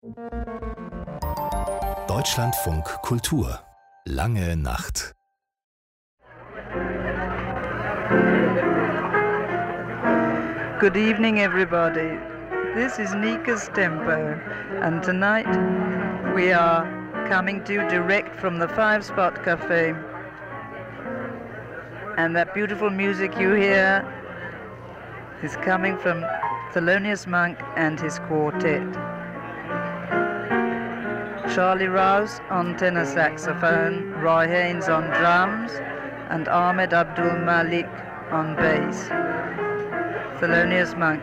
Deutschlandfunk Kultur. Lange Nacht. Good evening, everybody. This is Nika's Tempo, and tonight we are coming to you direct from the Five Spot Cafe. And that beautiful music you hear is coming from Thelonious Monk and his quartet. Charlie Rouse on tenor saxophone, Roy Haynes on drums, and Ahmed Abdul Malik on bass. Thelonious Monk.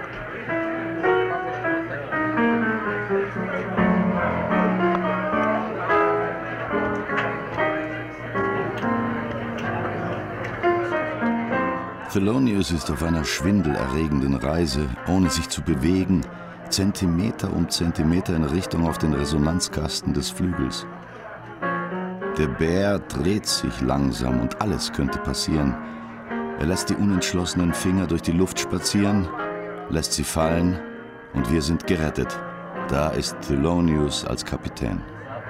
Thelonious ist auf einer schwindelerregenden Reise, ohne sich zu bewegen, Zentimeter um Zentimeter in Richtung auf den Resonanzkasten des Flügels. Der Bär dreht sich langsam und alles könnte passieren. Er lässt die unentschlossenen Finger durch die Luft spazieren, lässt sie fallen und wir sind gerettet. Da ist Thelonious als Kapitän.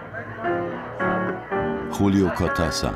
Julio Cortázar.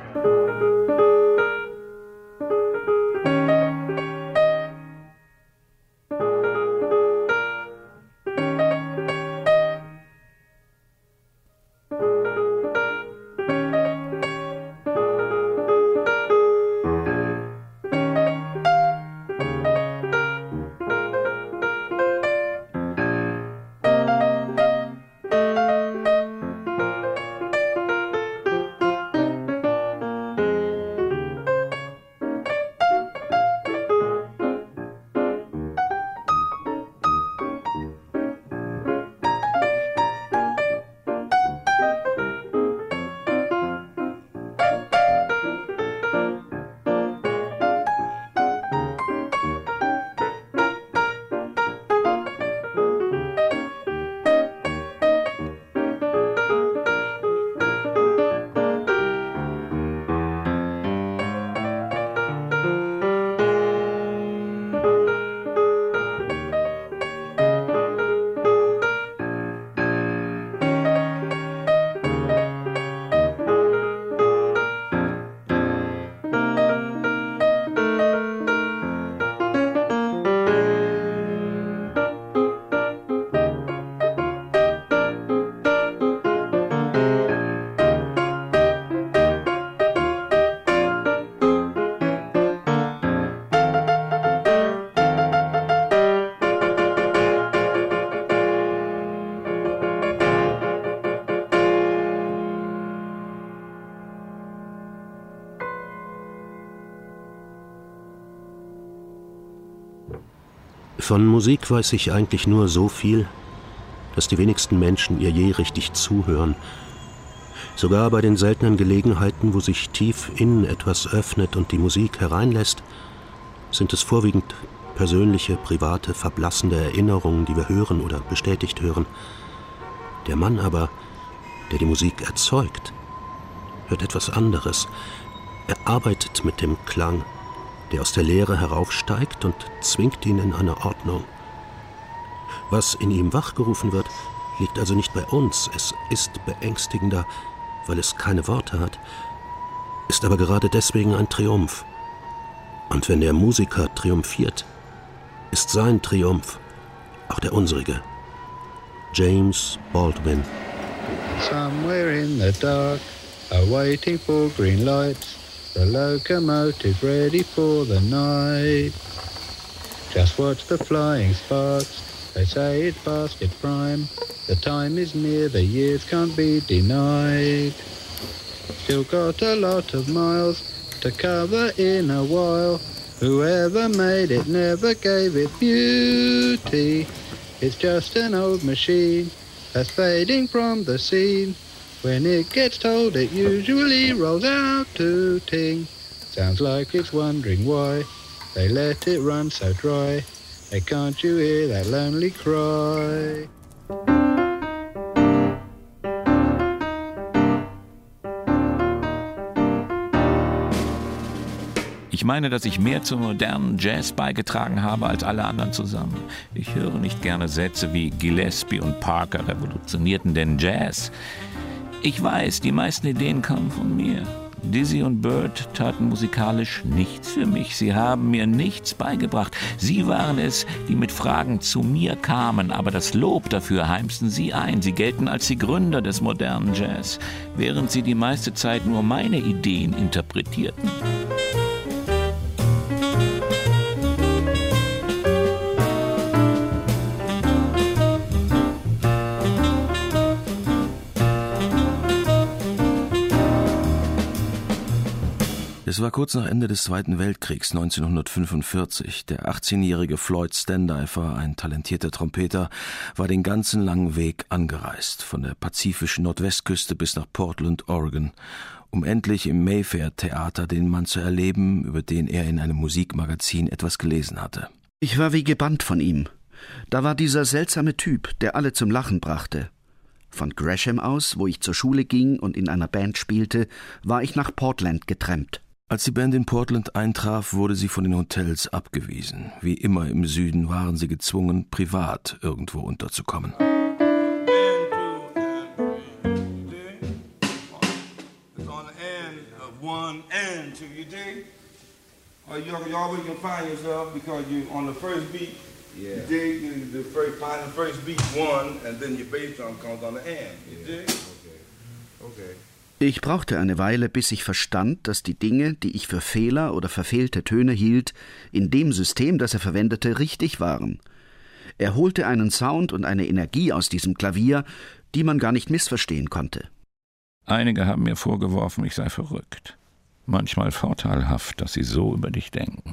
Von Musik weiß ich eigentlich nur so viel, dass die wenigsten Menschen ihr je richtig zuhören. Sogar bei den seltenen Gelegenheiten, wo sich tief innen etwas öffnet und die Musik hereinlässt, sind es vorwiegend persönliche, private, verblassende Erinnerungen, die wir hören oder bestätigt hören. Der Mann aber, der die Musik erzeugt, hört etwas anderes. Er arbeitet mit dem Klang, der aus der Leere heraufsteigt und zwingt ihn in eine Ordnung. Was in ihm wachgerufen wird, liegt also nicht bei uns. Es ist beängstigender, weil es keine Worte hat, ist aber gerade deswegen ein Triumph. Und wenn der Musiker triumphiert, ist sein Triumph auch der unsrige. James Baldwin. Somewhere in the dark, waiting for green lights. The locomotive ready for the night. Just watch the flying sparks. They say it's past its prime. The time is near, the years can't be denied. Still got a lot of miles to cover in a while. Whoever made it never gave it beauty. It's just an old machine that's fading from the scene. When it gets told, it usually rolls out to ting. Sounds like it's wondering why they let it run so dry. Hey, can't you hear that lonely cry? Ich meine, dass ich mehr zum modernen Jazz beigetragen habe als alle anderen zusammen. Ich höre nicht gerne Sätze wie Gillespie und Parker revolutionierten den Jazz. Ich weiß, die meisten Ideen kamen von mir. Dizzy und Bird taten musikalisch nichts für mich. Sie haben mir nichts beigebracht. Sie waren es, die mit Fragen zu mir kamen, aber das Lob dafür heimsten sie ein. Sie gelten als die Gründer des modernen Jazz, während sie die meiste Zeit nur meine Ideen interpretierten. Es war kurz nach Ende des Zweiten Weltkriegs 1945. Der 18-jährige Floyd Standifer, ein talentierter Trompeter, war den ganzen langen Weg angereist, von der pazifischen Nordwestküste bis nach Portland, Oregon, um endlich im Mayfair-Theater den Mann zu erleben, über den er in einem Musikmagazin etwas gelesen hatte. Ich war wie gebannt von ihm. Da war dieser seltsame Typ, der alle zum Lachen brachte. Von Gresham aus, wo ich zur Schule ging und in einer Band spielte, war ich nach Portland getrennt. Als die Band in Portland eintraf, wurde sie von den Hotels abgewiesen. Wie immer im Süden waren sie gezwungen, privat irgendwo unterzukommen. Ich brauchte eine Weile, bis ich verstand, dass die Dinge, die ich für Fehler oder verfehlte Töne hielt, in dem System, das er verwendete, richtig waren. Er holte einen Sound und eine Energie aus diesem Klavier, die man gar nicht missverstehen konnte. Einige haben mir vorgeworfen, ich sei verrückt. Manchmal vorteilhaft, dass sie so über dich denken.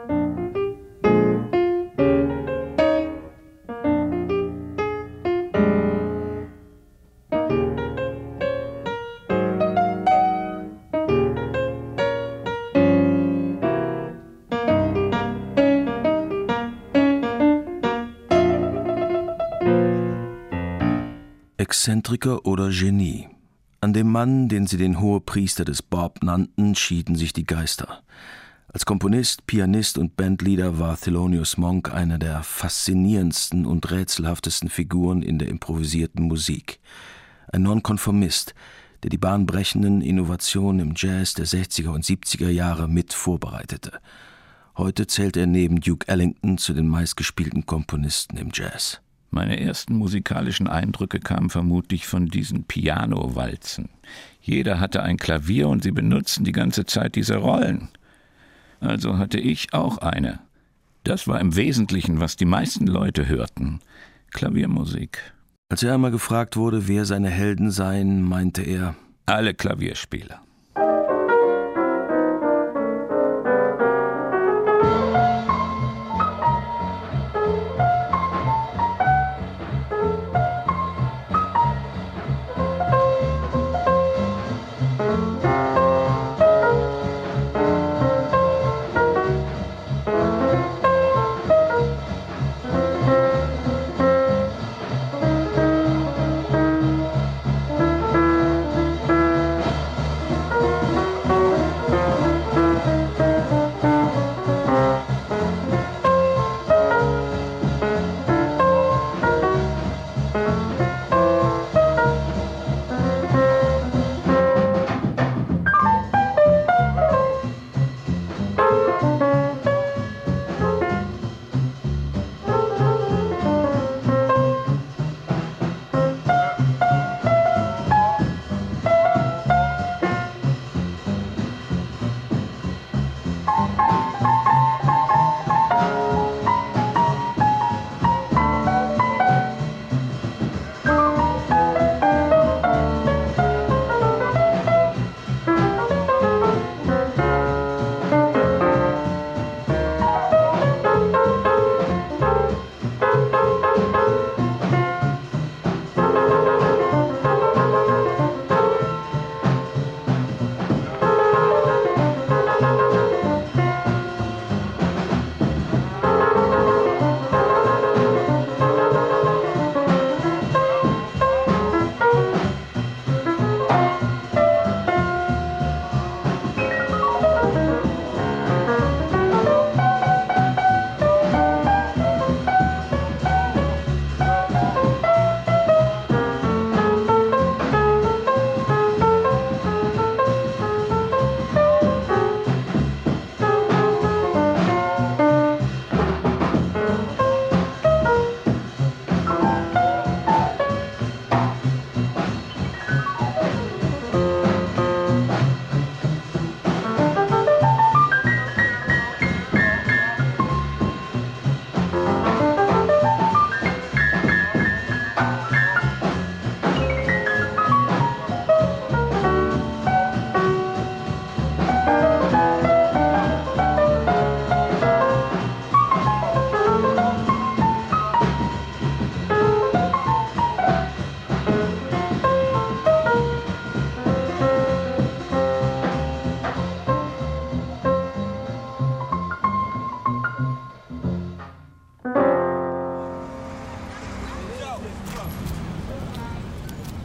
Exzentriker oder Genie. An dem Mann, den sie den Hohepriester des Bob nannten, schieden sich die Geister. Als Komponist, Pianist und Bandleader war Thelonious Monk einer der faszinierendsten und rätselhaftesten Figuren in der improvisierten Musik. Ein Nonkonformist, der die bahnbrechenden Innovationen im Jazz der 60er und 70er Jahre mit vorbereitete. Heute zählt er neben Duke Ellington zu den meistgespielten Komponisten im Jazz. Meine ersten musikalischen Eindrücke kamen vermutlich von diesen Piano-Walzen. Jeder hatte ein Klavier und sie benutzten die ganze Zeit diese Rollen. Also hatte ich auch eine. Das war im Wesentlichen, was die meisten Leute hörten: Klaviermusik. Als er einmal gefragt wurde, wer seine Helden seien, meinte er: Alle Klavierspieler.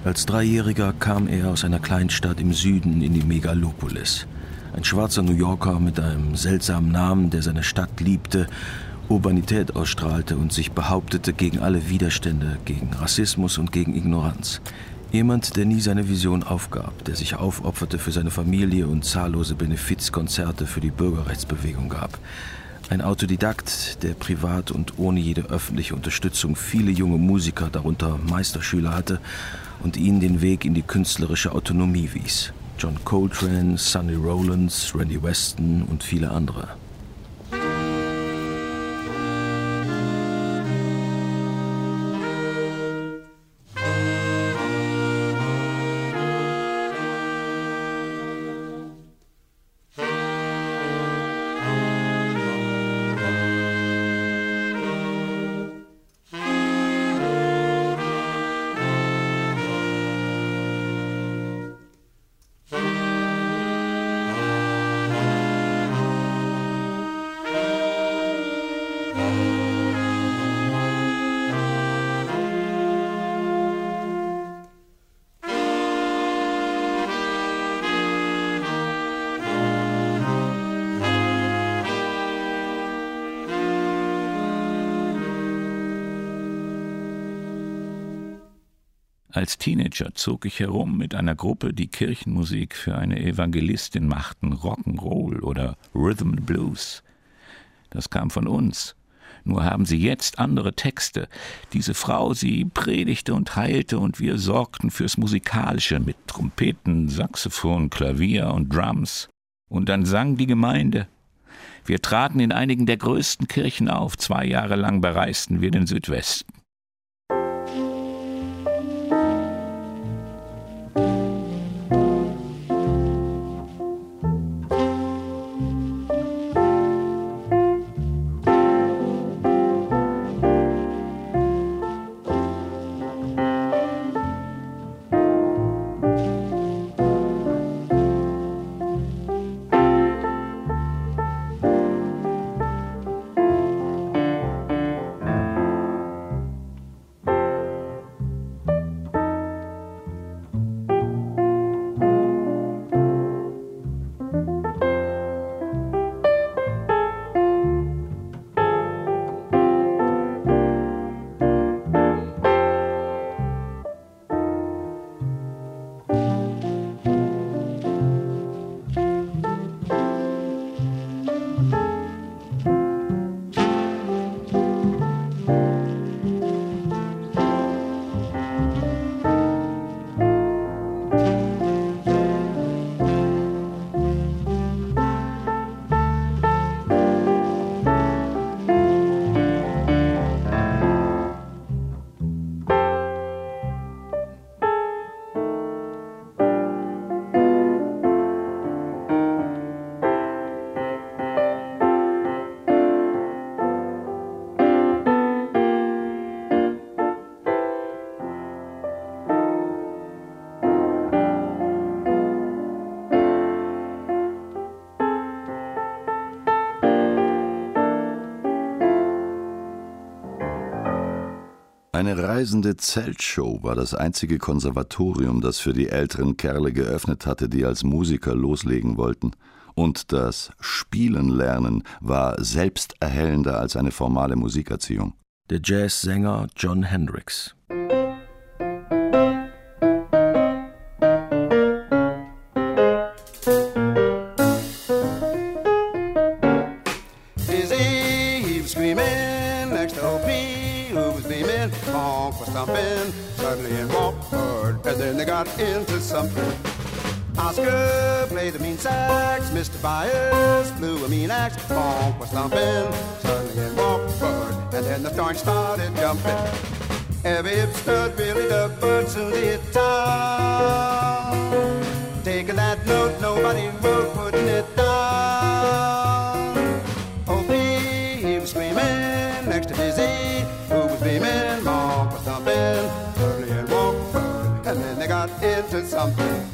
Als Dreijähriger kam er aus einer Kleinstadt im Süden in die Megalopolis. Ein schwarzer New Yorker mit einem seltsamen Namen, der seine Stadt liebte, Urbanität ausstrahlte und sich behauptete gegen alle Widerstände, gegen Rassismus und gegen Ignoranz. Jemand, der nie seine Vision aufgab, der sich aufopferte für seine Familie und zahllose Benefizkonzerte für die Bürgerrechtsbewegung gab. Ein Autodidakt, der privat und ohne jede öffentliche Unterstützung viele junge Musiker, darunter Meisterschüler hatte und ihnen den Weg in die künstlerische Autonomie wies. John Coltrane, Sonny Rollins, Randy Weston und viele andere. Als Teenager zog ich herum mit einer Gruppe, die Kirchenmusik für eine Evangelistin machten, Rock'n'Roll oder Rhythm and Blues. Das kam von uns. Nur haben sie jetzt andere Texte. Diese Frau, sie predigte und heilte und wir sorgten fürs Musikalische mit Trompeten, Saxophon, Klavier und Drums. Und dann sang die Gemeinde. Wir traten in einigen der größten Kirchen auf. 2 Jahre lang bereisten wir den Südwesten. Eine reisende Zeltshow war das einzige Konservatorium, das für die älteren Kerle geöffnet hatte, die als Musiker loslegen wollten. Und das Spielen lernen war selbsterhellender als eine formale Musikerziehung. Der Jazzsänger John Hendricks. Suddenly in Walford, and then they got into something. Oscar played the mean sax, Mr. Byers blew a mean axe. Funk was thumping, suddenly in Walford, and then the joint started jumping. Every hip stood really dug, but soon they hit town. Taking that note, nobody wrote, putting it down. Oh, he was screaming next to Dizzy, who was beaming. Funk was thumping, suddenly in Walford, and then they got into something.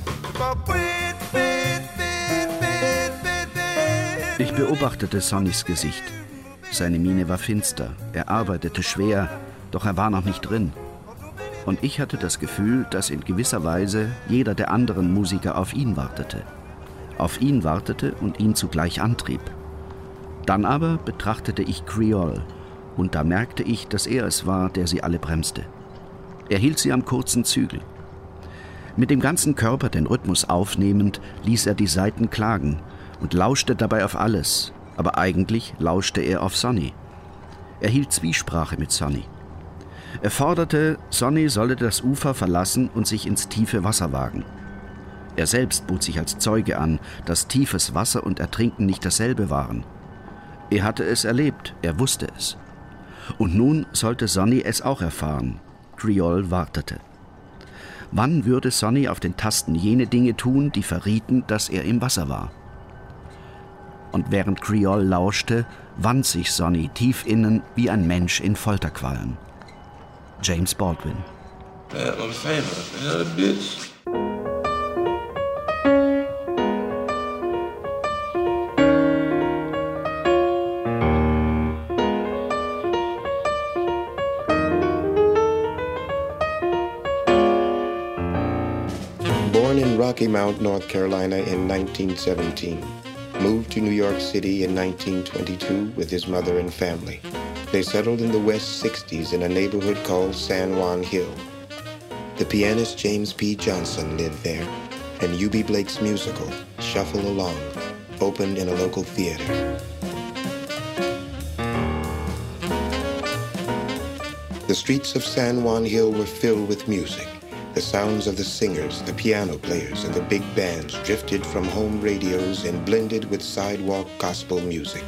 Ich beobachtete Sonnys Gesicht. Seine Miene war finster. Er arbeitete schwer, doch er war noch nicht drin. Und ich hatte das Gefühl, dass in gewisser Weise jeder der anderen Musiker auf ihn wartete. Auf ihn wartete und ihn zugleich antrieb. Dann aber betrachtete ich Creole und da merkte ich, dass er es war, der sie alle bremste. Er hielt sie am kurzen Zügel. Mit dem ganzen Körper den Rhythmus aufnehmend, ließ er die Saiten klagen und lauschte dabei auf alles, aber eigentlich lauschte er auf Sonny. Er hielt Zwiesprache mit Sonny. Er forderte, Sonny solle das Ufer verlassen und sich ins tiefe Wasser wagen. Er selbst bot sich als Zeuge an, dass tiefes Wasser und Ertrinken nicht dasselbe waren. Er hatte es erlebt, er wusste es. Und nun sollte Sonny es auch erfahren. Creole wartete. Wann würde Sonny auf den Tasten jene Dinge tun, die verrieten, dass er im Wasser war? Und während Creole lauschte, wand sich Sonny tief innen wie ein Mensch in Folterqualen. James Baldwin. I'm famous, man, bitch. Born in Rocky Mount, North Carolina in 1917. Moved to New York City in 1922 with his mother and family. They settled in the West 60s in a neighborhood called San Juan Hill. The pianist James P. Johnson lived there, and U.B. Blake's musical, Shuffle Along, opened in a local theater. The streets of San Juan Hill were filled with music. The sounds of the singers, the piano players, and the big bands drifted from home radios and blended with sidewalk gospel music.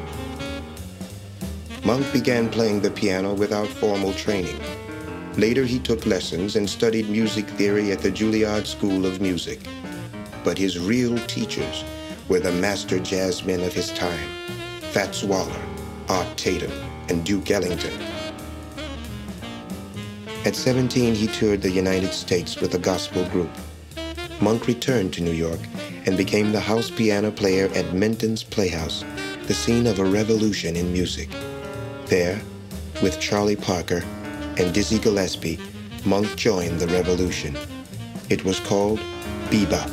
Monk began playing the piano without formal training. Later he took lessons and studied music theory at the Juilliard School of Music. But his real teachers were the master jazzmen of his time, Fats Waller, Art Tatum, and Duke Ellington. At 17, he toured the United States with a gospel group. Monk returned to New York and became the house piano player at Menton's Playhouse, the scene of a revolution in music. There, with Charlie Parker and Dizzy Gillespie, Monk joined the revolution. It was called bebop.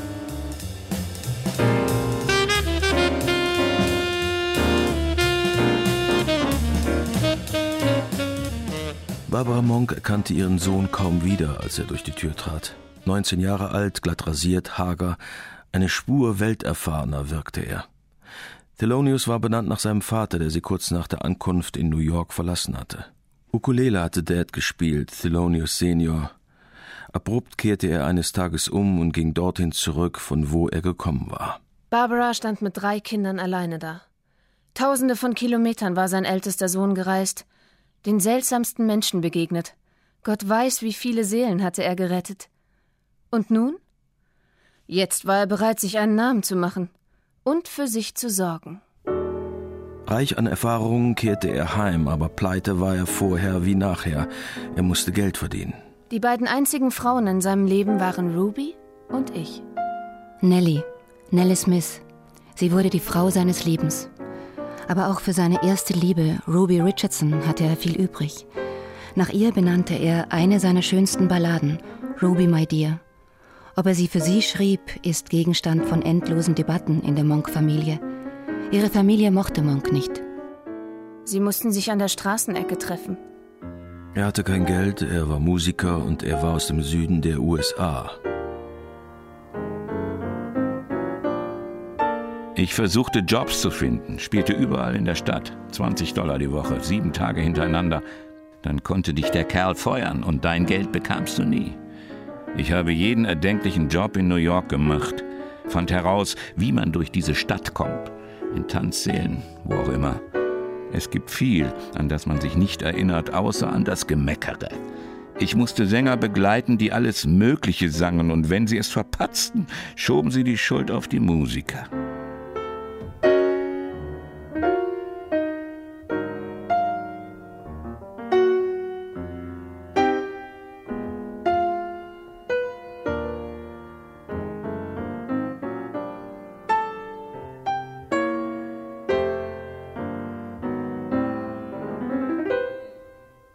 Barbara Monk erkannte ihren Sohn kaum wieder, als er durch die Tür trat. 19 Jahre alt, glatt rasiert, hager, eine Spur welterfahrener wirkte er. Thelonious war benannt nach seinem Vater, der sie kurz nach der Ankunft in New York verlassen hatte. Ukulele hatte Dad gespielt, Thelonious Senior. Abrupt kehrte er eines Tages um und ging dorthin zurück, von wo er gekommen war. Barbara stand mit 3 Kindern alleine da. Tausende von Kilometern war sein ältester Sohn gereist, den seltsamsten Menschen begegnet. Gott weiß, wie viele Seelen hatte er gerettet. Und nun? Jetzt war er bereit, sich einen Namen zu machen und für sich zu sorgen. Reich an Erfahrungen kehrte er heim, aber pleite war er vorher wie nachher. Er musste Geld verdienen. Die beiden einzigen Frauen in seinem Leben waren Ruby und ich. Nellie Smith. Sie wurde die Frau seines Lebens. Aber auch für seine erste Liebe, Ruby Richardson, hatte er viel übrig. Nach ihr benannte er eine seiner schönsten Balladen, Ruby My Dear. Ob er sie für sie schrieb, ist Gegenstand von endlosen Debatten in der Monk-Familie. Ihre Familie mochte Monk nicht. Sie mussten sich an der Straßenecke treffen. Er hatte kein Geld, er war Musiker und er war aus dem Süden der USA. Ich versuchte Jobs zu finden, spielte überall in der Stadt, $20 die Woche, 7 Tage hintereinander. Dann konnte dich der Kerl feuern und dein Geld bekamst du nie. Ich habe jeden erdenklichen Job in New York gemacht, fand heraus, wie man durch diese Stadt kommt, in Tanzsälen, wo auch immer. Es gibt viel, an das man sich nicht erinnert, außer an das Gemeckere. Ich musste Sänger begleiten, die alles Mögliche sangen, und wenn sie es verpatzten, schoben sie die Schuld auf die Musiker.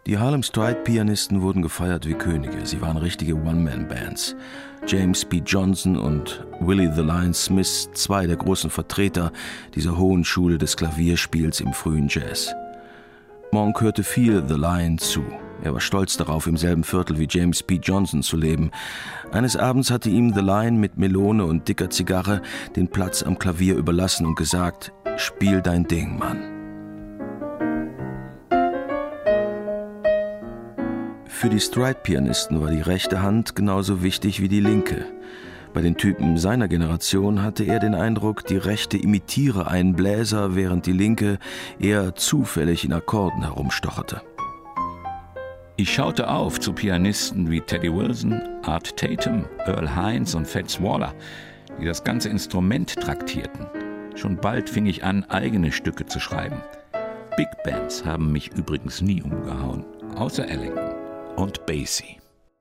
Die Harlem Stride-Pianisten wurden gefeiert wie Könige. Sie waren richtige One-Man-Bands. James P. Johnson und Willie the Lion Smith, zwei der großen Vertreter dieser hohen Schule des Klavierspiels im frühen Jazz. Monk hörte viel The Lion zu. Er war stolz darauf, im selben Viertel wie James P. Johnson zu leben. Eines Abends hatte ihm The Lion mit Melone und dicker Zigarre den Platz am Klavier überlassen und gesagt: »Spiel dein Ding, Mann.« Für die Stride-Pianisten war die rechte Hand genauso wichtig wie die linke. Bei den Typen seiner Generation hatte er den Eindruck, die rechte imitiere einen Bläser, während die linke eher zufällig in Akkorden herumstocherte. Ich schaute auf zu Pianisten wie Teddy Wilson, Art Tatum, Earl Hines und Fats Waller, die das ganze Instrument traktierten. Schon bald fing ich an, eigene Stücke zu schreiben. Big Bands haben mich übrigens nie umgehauen, außer Ellington und Basie.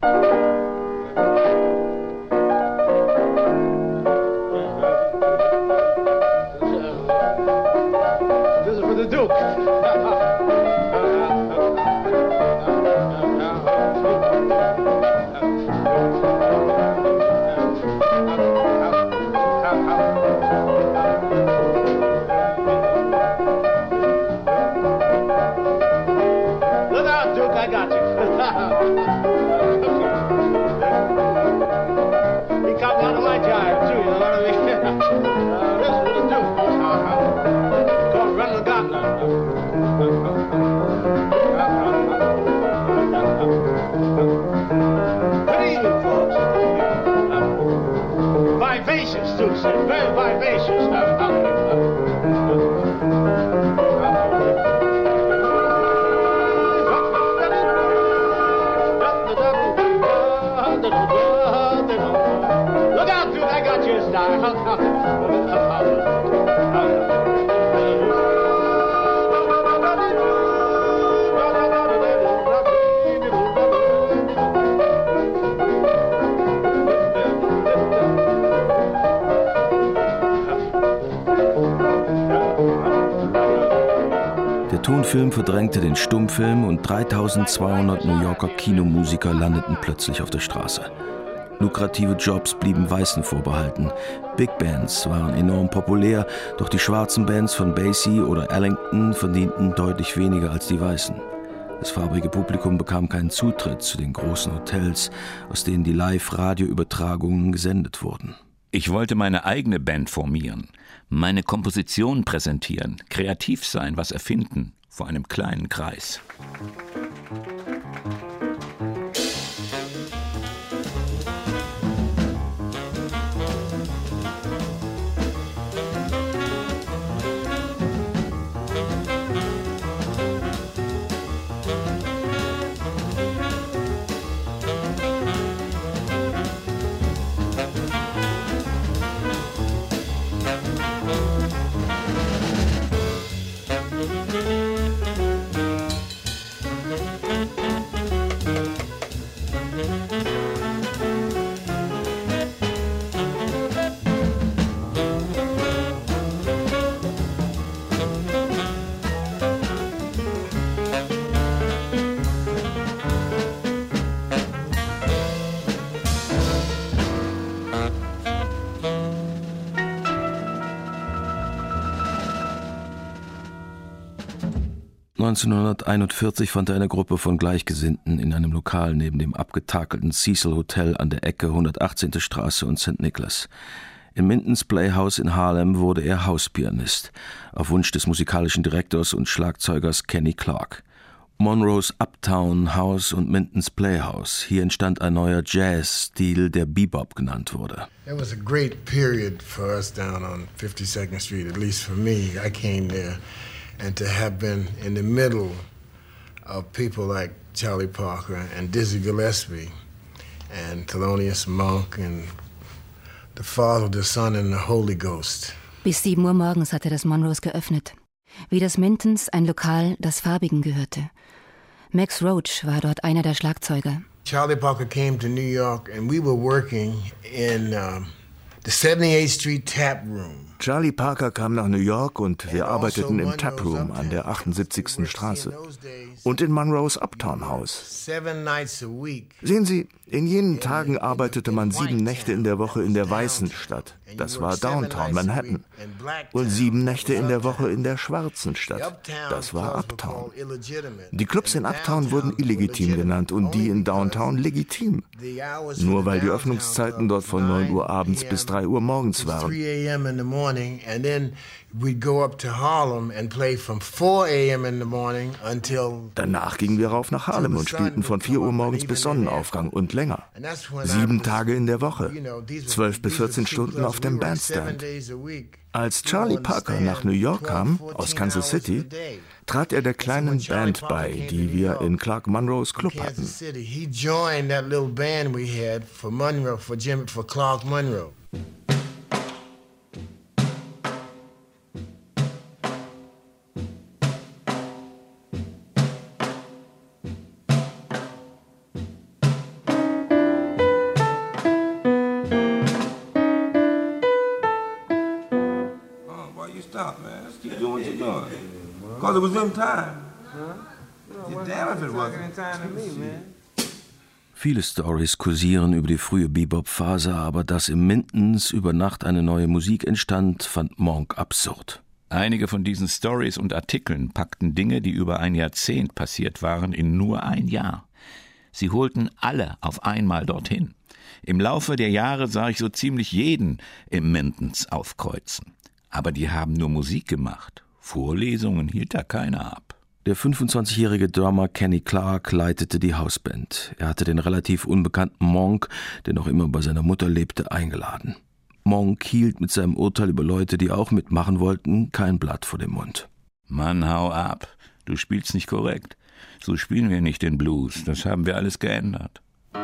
This is for the Duke. Look out, Duke, I got you. He come out of my jive, too, you know what I mean? This is what it do. Called Run the Gauntlet. Good evening, folks. Vivacious, too, sir. Very vivacious. Look out, dude, I got you a star. Der Tonfilm verdrängte den Stummfilm und 3200 New Yorker Kinomusiker landeten plötzlich auf der Straße. Lukrative Jobs blieben Weißen vorbehalten. Big Bands waren enorm populär, doch die schwarzen Bands von Basie oder Ellington verdienten deutlich weniger als die Weißen. Das farbige Publikum bekam keinen Zutritt zu den großen Hotels, aus denen die Live-Radioübertragungen gesendet wurden. Ich wollte meine eigene Band formieren, meine Komposition präsentieren, kreativ sein, was erfinden, vor einem kleinen Kreis. ...1941 fand eine Gruppe von Gleichgesinnten in einem Lokal neben dem abgetakelten Cecil Hotel an der Ecke 118. Straße und St. Nicholas. Im Mintons Playhouse in Harlem wurde er Hauspianist, auf Wunsch des musikalischen Direktors und Schlagzeugers Kenny Clarke. Monroes Uptown House und Mintons Playhouse. Hier entstand ein neuer Jazz-Stil, der Bebop genannt wurde. It was a great period for us down on 52nd Street, at least for me. I came there. And to have been in the middle of people like Charlie Parker and Dizzy Gillespie and Thelonious Monk and the Father, the Son and the Holy Ghost. Bis 7 Uhr morgens hatte das Monroes geöffnet. Wie das Mintons, ein Lokal, das Farbigen gehörte. Max Roach war dort einer der Schlagzeuger. Charlie Parker came to New York and we were working in the 78th Street Tap Room. Charlie Parker kam nach New York und wir arbeiteten im Taproom an der 78. Straße und in Monroes Uptown House. Sehen Sie, in jenen Tagen arbeitete man 7 Nächte in der Woche in der weißen Stadt. Das war Downtown Manhattan. Und 7 Nächte in der Woche in der schwarzen Stadt. Das war Uptown. Die Clubs in Uptown wurden illegitim genannt und die in Downtown legitim. Nur weil die Öffnungszeiten dort von 9 Uhr abends bis 3 Uhr morgens waren. Danach gingen wir rauf nach Harlem und spielten von 4 Uhr morgens bis Sonnenaufgang und länger. 7 Tage in der Woche, 12 bis 14 Stunden auf dem Bandstand. Als Charlie Parker nach New York kam, aus Kansas City, trat er der kleinen Band bei, die wir in Clark Monroes Club hatten. Because it was in time. You're damn if it wasn't. Viele Stories kursieren über die frühe Bebop-Phase, aber dass im Mintons über Nacht eine neue Musik entstand, fand Monk absurd. Einige von diesen Stories und Artikeln packten Dinge, die über ein Jahrzehnt passiert waren, in nur ein Jahr. Sie holten alle auf einmal dorthin. Im Laufe der Jahre sah ich so ziemlich jeden im Mintons aufkreuzen. Aber die haben nur Musik gemacht. Vorlesungen hielt da keiner ab. Der 25-jährige Drummer Kenny Clark leitete die Hausband. Er hatte den relativ unbekannten Monk, der noch immer bei seiner Mutter lebte, eingeladen. Monk hielt mit seinem Urteil über Leute, die auch mitmachen wollten, kein Blatt vor dem Mund. Mann, hau ab. Du spielst nicht korrekt. So spielen wir nicht den Blues. Das haben wir alles geändert.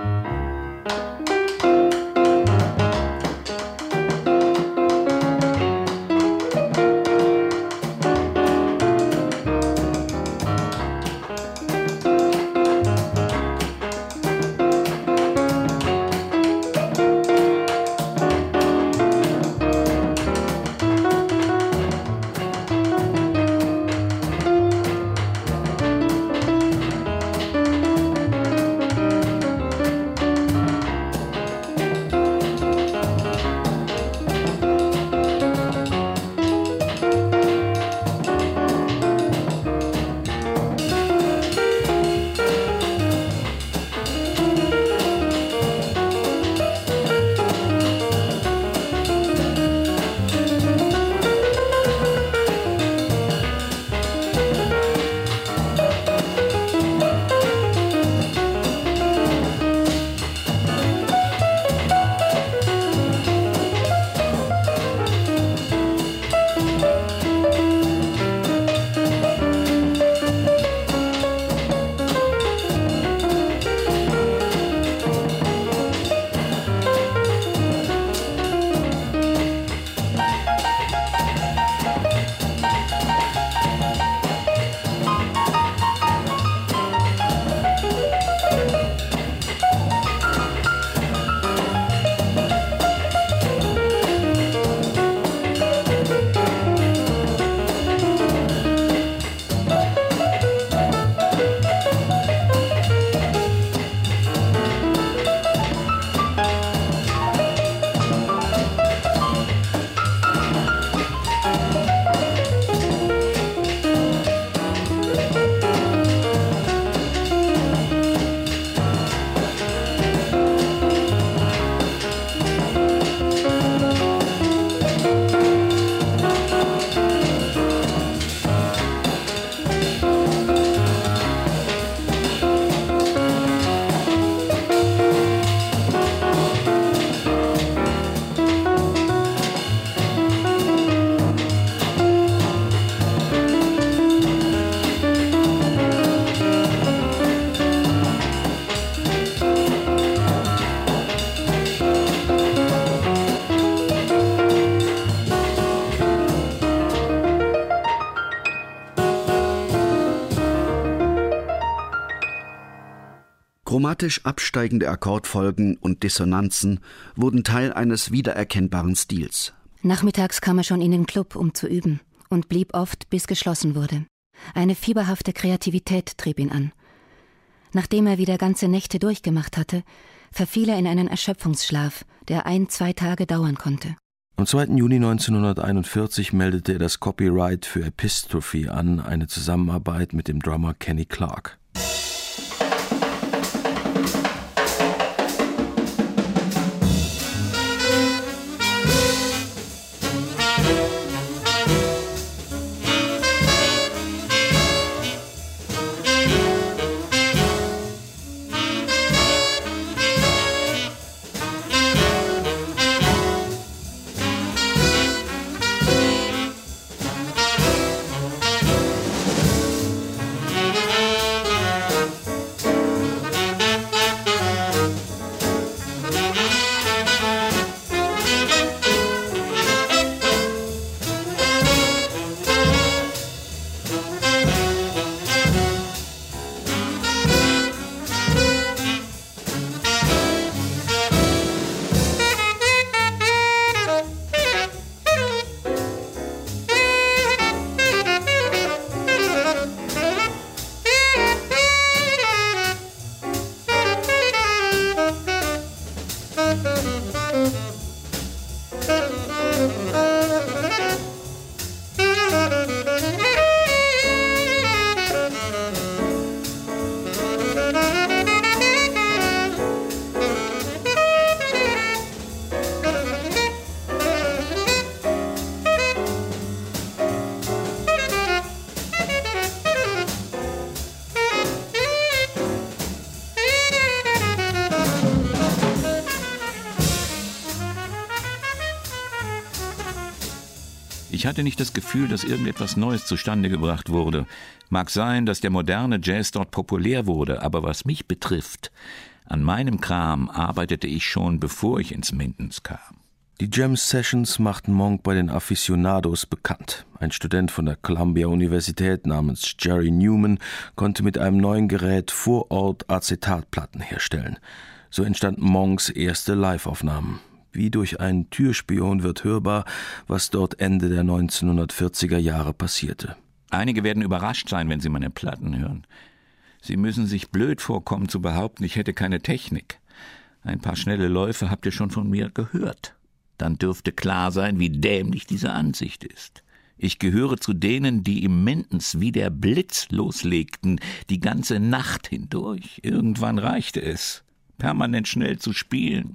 Chromatisch absteigende Akkordfolgen und Dissonanzen wurden Teil eines wiedererkennbaren Stils. Nachmittags kam er schon in den Club, um zu üben, und blieb oft, bis geschlossen wurde. Eine fieberhafte Kreativität trieb ihn an. Nachdem er wieder ganze Nächte durchgemacht hatte, verfiel er in einen Erschöpfungsschlaf, der 1-2 Tage dauern konnte. Am 2. Juni 1941 meldete er das Copyright für Epistrophe an, eine Zusammenarbeit mit dem Drummer Kenny Clarke. Ich hatte nicht das Gefühl, dass irgendetwas Neues zustande gebracht wurde. Mag sein, dass der moderne Jazz dort populär wurde, aber was mich betrifft, an meinem Kram arbeitete ich schon, bevor ich ins Mintons kam. Die Jam-Sessions machten Monk bei den Aficionados bekannt. Ein Student von der Columbia-Universität namens Jerry Newman konnte mit einem neuen Gerät vor Ort Acetatplatten herstellen. So entstanden Monks erste Live-Aufnahmen. Wie durch einen Türspion wird hörbar, was dort Ende der 1940er Jahre passierte. Einige werden überrascht sein, wenn sie meine Platten hören. Sie müssen sich blöd vorkommen zu behaupten, ich hätte keine Technik. Ein paar schnelle Läufe habt ihr schon von mir gehört. Dann dürfte klar sein, wie dämlich diese Ansicht ist. Ich gehöre zu denen, die im Mintons wie der Blitz loslegten, die ganze Nacht hindurch. Irgendwann reichte es, permanent schnell zu spielen.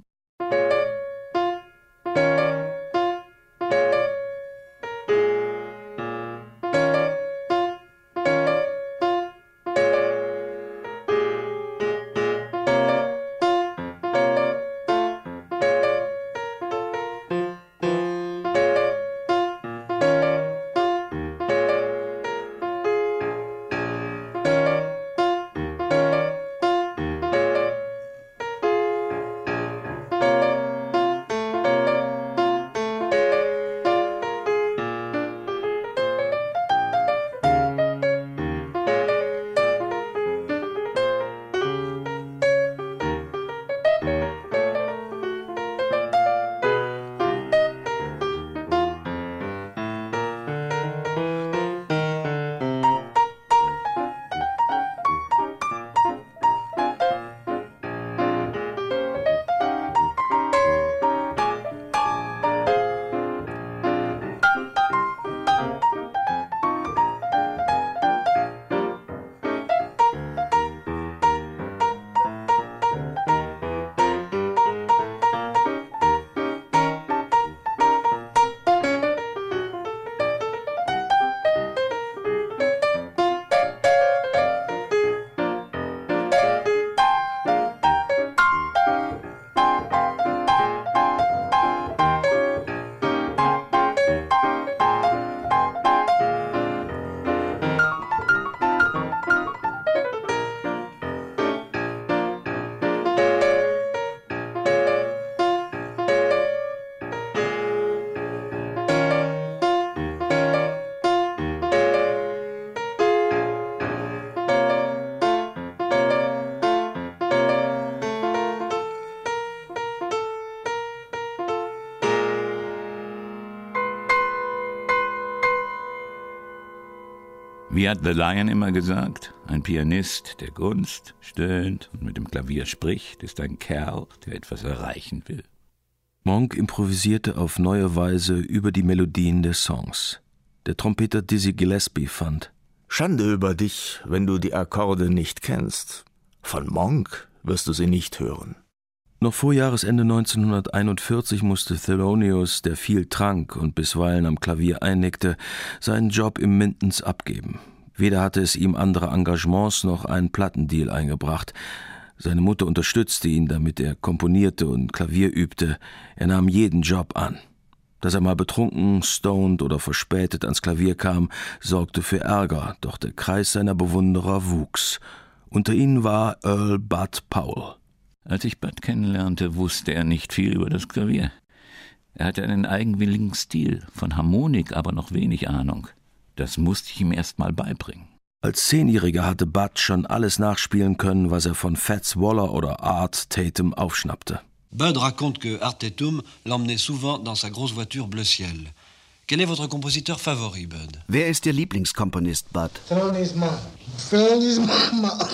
Wie hat The Lion immer gesagt, ein Pianist, der Gunst stöhnt und mit dem Klavier spricht, ist ein Kerl, der etwas erreichen will. Monk improvisierte auf neue Weise über die Melodien der Songs. Der Trompeter Dizzy Gillespie fand: Schande über dich, wenn du die Akkorde nicht kennst. Von Monk wirst du sie nicht hören. Noch vor Jahresende 1941 musste Thelonious, der viel trank und bisweilen am Klavier einnickte, seinen Job im Mintons abgeben. Weder hatte es ihm andere Engagements noch einen Plattendeal eingebracht. Seine Mutter unterstützte ihn, damit er komponierte und Klavier übte. Er nahm jeden Job an. Dass er mal betrunken, stoned oder verspätet ans Klavier kam, sorgte für Ärger, doch der Kreis seiner Bewunderer wuchs. Unter ihnen war Earl Bud Powell. Als ich Bud kennenlernte, wusste er nicht viel über das Klavier. Er hatte einen eigenwilligen Stil, von Harmonik aber noch wenig Ahnung. Das musste ich ihm erst mal beibringen. Als 10-Jähriger hatte Bud schon alles nachspielen können, was er von Fats Waller oder Art Tatum aufschnappte. Bud raconte que Art Tatum l'emmenait souvent dans sa grosse voiture bleu ciel. Quel est votre compositeur favori, Bud? Wer ist Ihr Lieblingskomponist, Bud? Thelonious Monk. Thelonious Monk.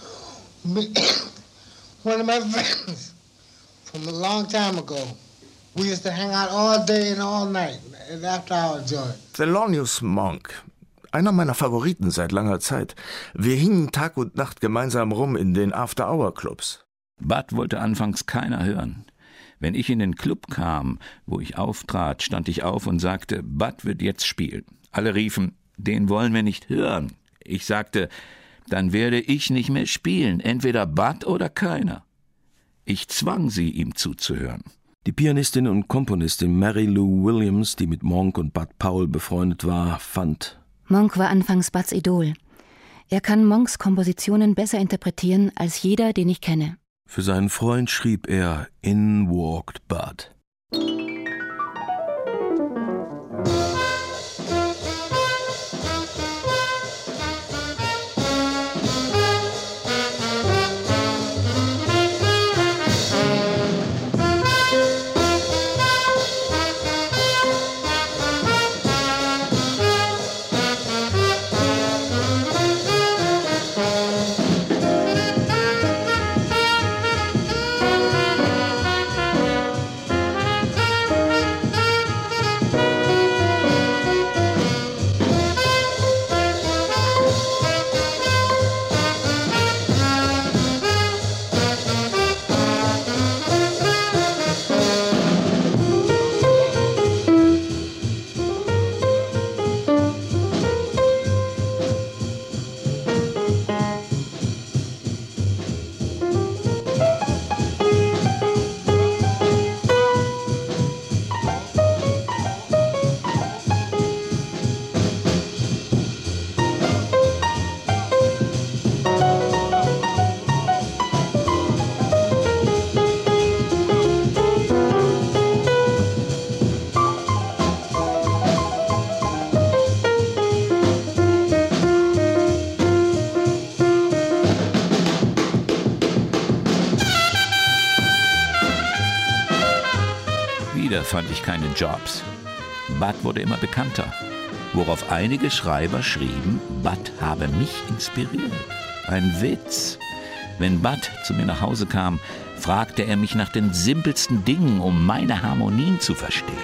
One of my friends from a long time ago. We used to hang out all day and all night after our joint. Thelonious Monk. Einer meiner Favoriten seit langer Zeit. Wir hingen Tag und Nacht gemeinsam rum in den After-Hour-Clubs. Bud wollte anfangs keiner hören. Wenn ich in den Club kam, wo ich auftrat, stand ich auf und sagte, Bud wird jetzt spielen. Alle riefen, den wollen wir nicht hören. Ich sagte, dann werde ich nicht mehr spielen, entweder Bud oder keiner. Ich zwang sie, ihm zuzuhören. Die Pianistin und Komponistin Mary Lou Williams, die mit Monk und Bud Powell befreundet war, fand: Monk war anfangs Buds Idol. Er kann Monks Kompositionen besser interpretieren als jeder, den ich kenne. Für seinen Freund schrieb er In Walked Bud. Fand ich keine Jobs. Bud wurde immer bekannter, worauf einige Schreiber schrieben, Bud habe mich inspiriert. Ein Witz. Wenn Bud zu mir nach Hause kam, fragte er mich nach den simpelsten Dingen, um meine Harmonien zu verstehen.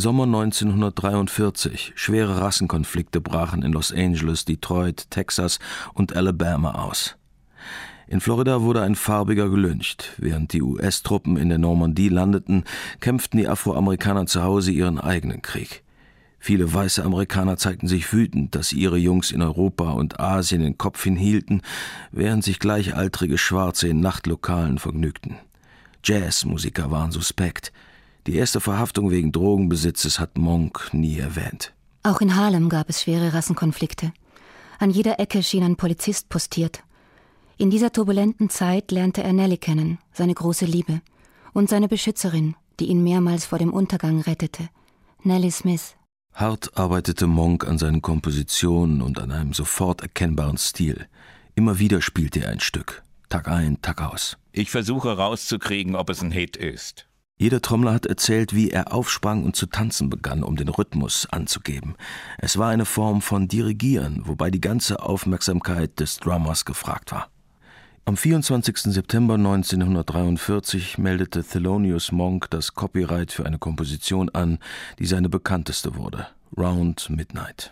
Sommer 1943. Schwere Rassenkonflikte brachen in Los Angeles, Detroit, Texas und Alabama aus. In Florida wurde ein Farbiger gelyncht. Während die US-Truppen in der Normandie landeten, kämpften die Afroamerikaner zu Hause ihren eigenen Krieg. Viele weiße Amerikaner zeigten sich wütend, dass ihre Jungs in Europa und Asien den Kopf hinhielten, während sich gleichaltrige Schwarze in Nachtlokalen vergnügten. Jazzmusiker waren suspekt. Die erste Verhaftung wegen Drogenbesitzes hat Monk nie erwähnt. Auch in Harlem gab es schwere Rassenkonflikte. An jeder Ecke schien ein Polizist postiert. In dieser turbulenten Zeit lernte er Nellie kennen, seine große Liebe, und seine Beschützerin, die ihn mehrmals vor dem Untergang rettete, Nellie Smith. Hart arbeitete Monk an seinen Kompositionen und an einem sofort erkennbaren Stil. Immer wieder spielte er ein Stück, Tag ein, Tag aus. Ich versuche rauszukriegen, ob es ein Hit ist. Jeder Trommler hat erzählt, wie er aufsprang und zu tanzen begann, um den Rhythmus anzugeben. Es war eine Form von Dirigieren, wobei die ganze Aufmerksamkeit des Drummers gefragt war. Am 24. September 1943 meldete Thelonious Monk das Copyright für eine Komposition an, die seine bekannteste wurde, Round Midnight.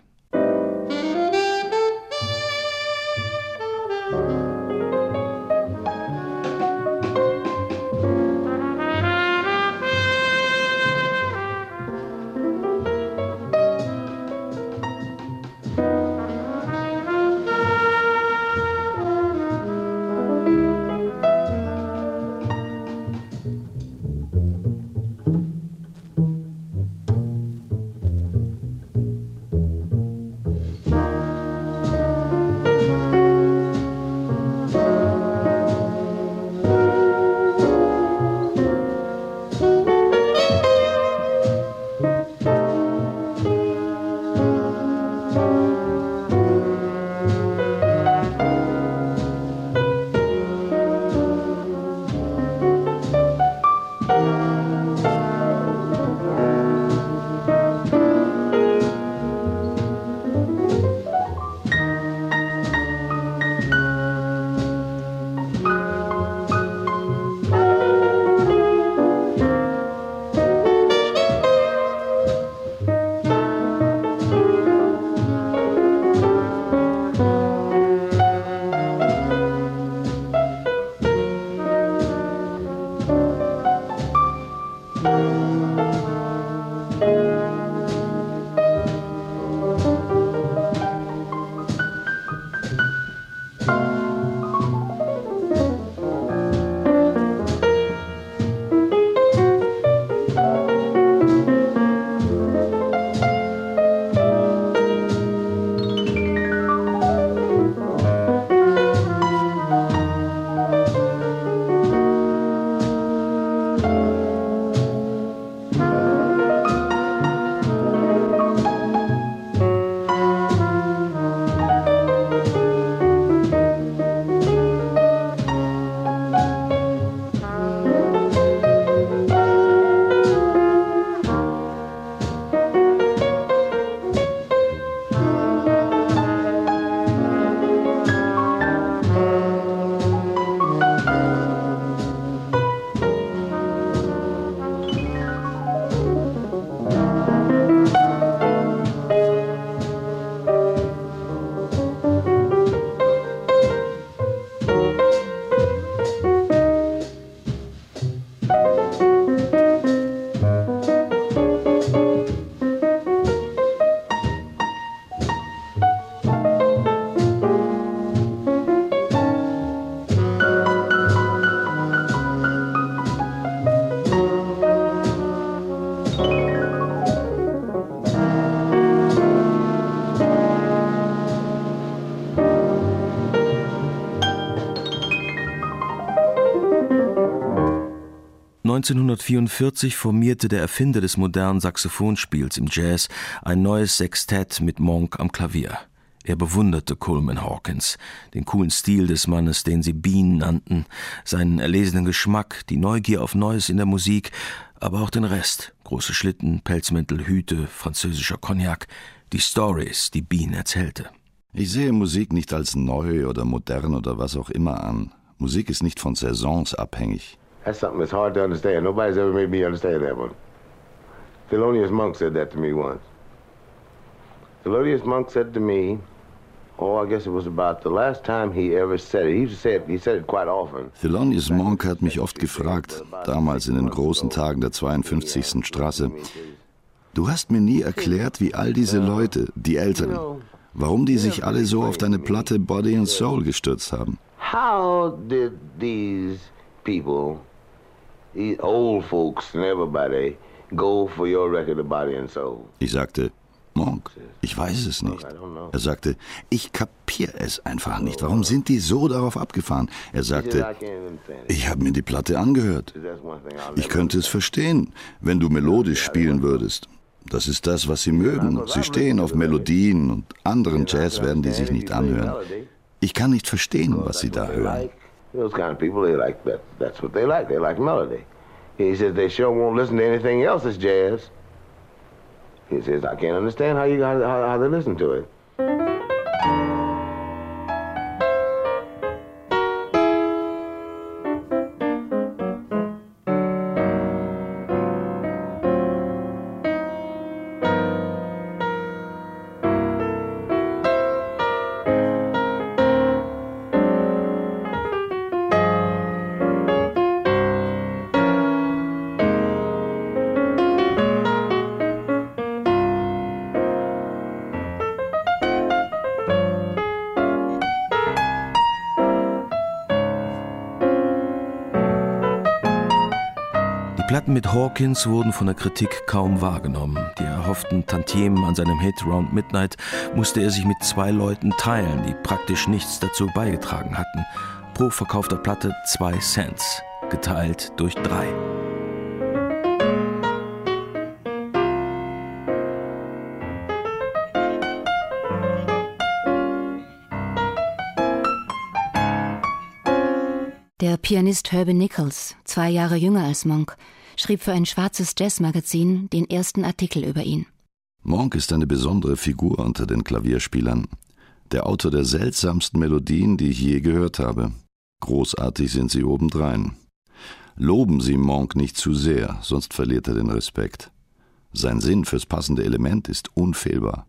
...1944 formierte der Erfinder des modernen Saxophonspiels im Jazz ein neues Sextett mit Monk am Klavier. Er bewunderte Coleman Hawkins, den coolen Stil des Mannes, den sie Bean nannten, seinen erlesenen Geschmack, die Neugier auf Neues in der Musik, aber auch den Rest, große Schlitten, Pelzmäntel, Hüte, französischer Cognac, die Stories, die Bean erzählte. Ich sehe Musik nicht als neu oder modern oder was auch immer an. Musik ist nicht von Saisons abhängig. That's something that's hard to understand. Nobody's ever made me understand that one. Thelonious Monk said that to me once. Thelonious Monk said to me, I guess it was about the last time he ever said it. He said it quite often. Thelonious Monk hat mich oft gefragt, damals in den großen Tagen der 52. Straße, du hast mir nie erklärt, wie all diese Leute, die Älteren, warum die sich alle so auf deine Platte Body and Soul gestürzt haben. How did these people, these old folks and everybody, go for your record of Body and Soul? Ich sagte, Monk, ich weiß es nicht. Er sagte, ich kapiere es einfach nicht. Warum sind die so darauf abgefahren? Er sagte, ich habe mir die Platte angehört. Ich könnte es verstehen, wenn du melodisch spielen würdest. Das ist das, was sie mögen. Sie stehen auf Melodien und anderen Jazz werden die sich nicht anhören. Ich kann nicht verstehen, was sie da hören. Those kind of people, they like that. That's what they like. They like melody. He says they sure won't listen to anything else that's jazz. He says I can't understand how they listen to it. Platten mit Hawkins wurden von der Kritik kaum wahrgenommen. Die erhofften Tantiemen an seinem Hit Round Midnight musste er sich mit 2 Leuten teilen, die praktisch nichts dazu beigetragen hatten. Pro verkaufter Platte 2 Cents, geteilt durch 3. Der Pianist Herbie Nichols, 2 Jahre jünger als Monk, schrieb für ein schwarzes Jazzmagazin den ersten Artikel über ihn. Monk ist eine besondere Figur unter den Klavierspielern. Der Autor der seltsamsten Melodien, die ich je gehört habe. Großartig sind sie obendrein. Loben Sie Monk nicht zu sehr, sonst verliert er den Respekt. Sein Sinn fürs passende Element ist unfehlbar.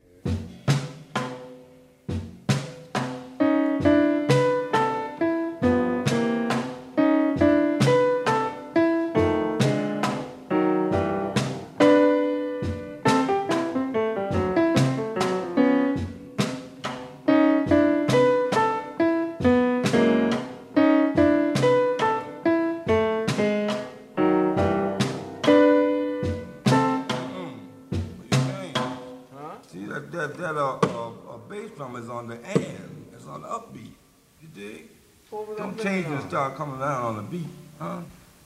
Coming down on the beat, huh?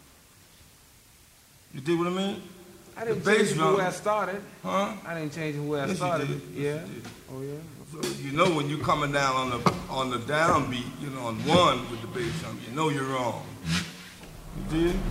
You dig what I mean? I didn't change from where I started. Huh? I didn't change from where I started. You did. Yeah. Yes, you did. Oh yeah. So you know when you're coming down on the downbeat, you know, on 1 with the bass drum, you know you're wrong. You did?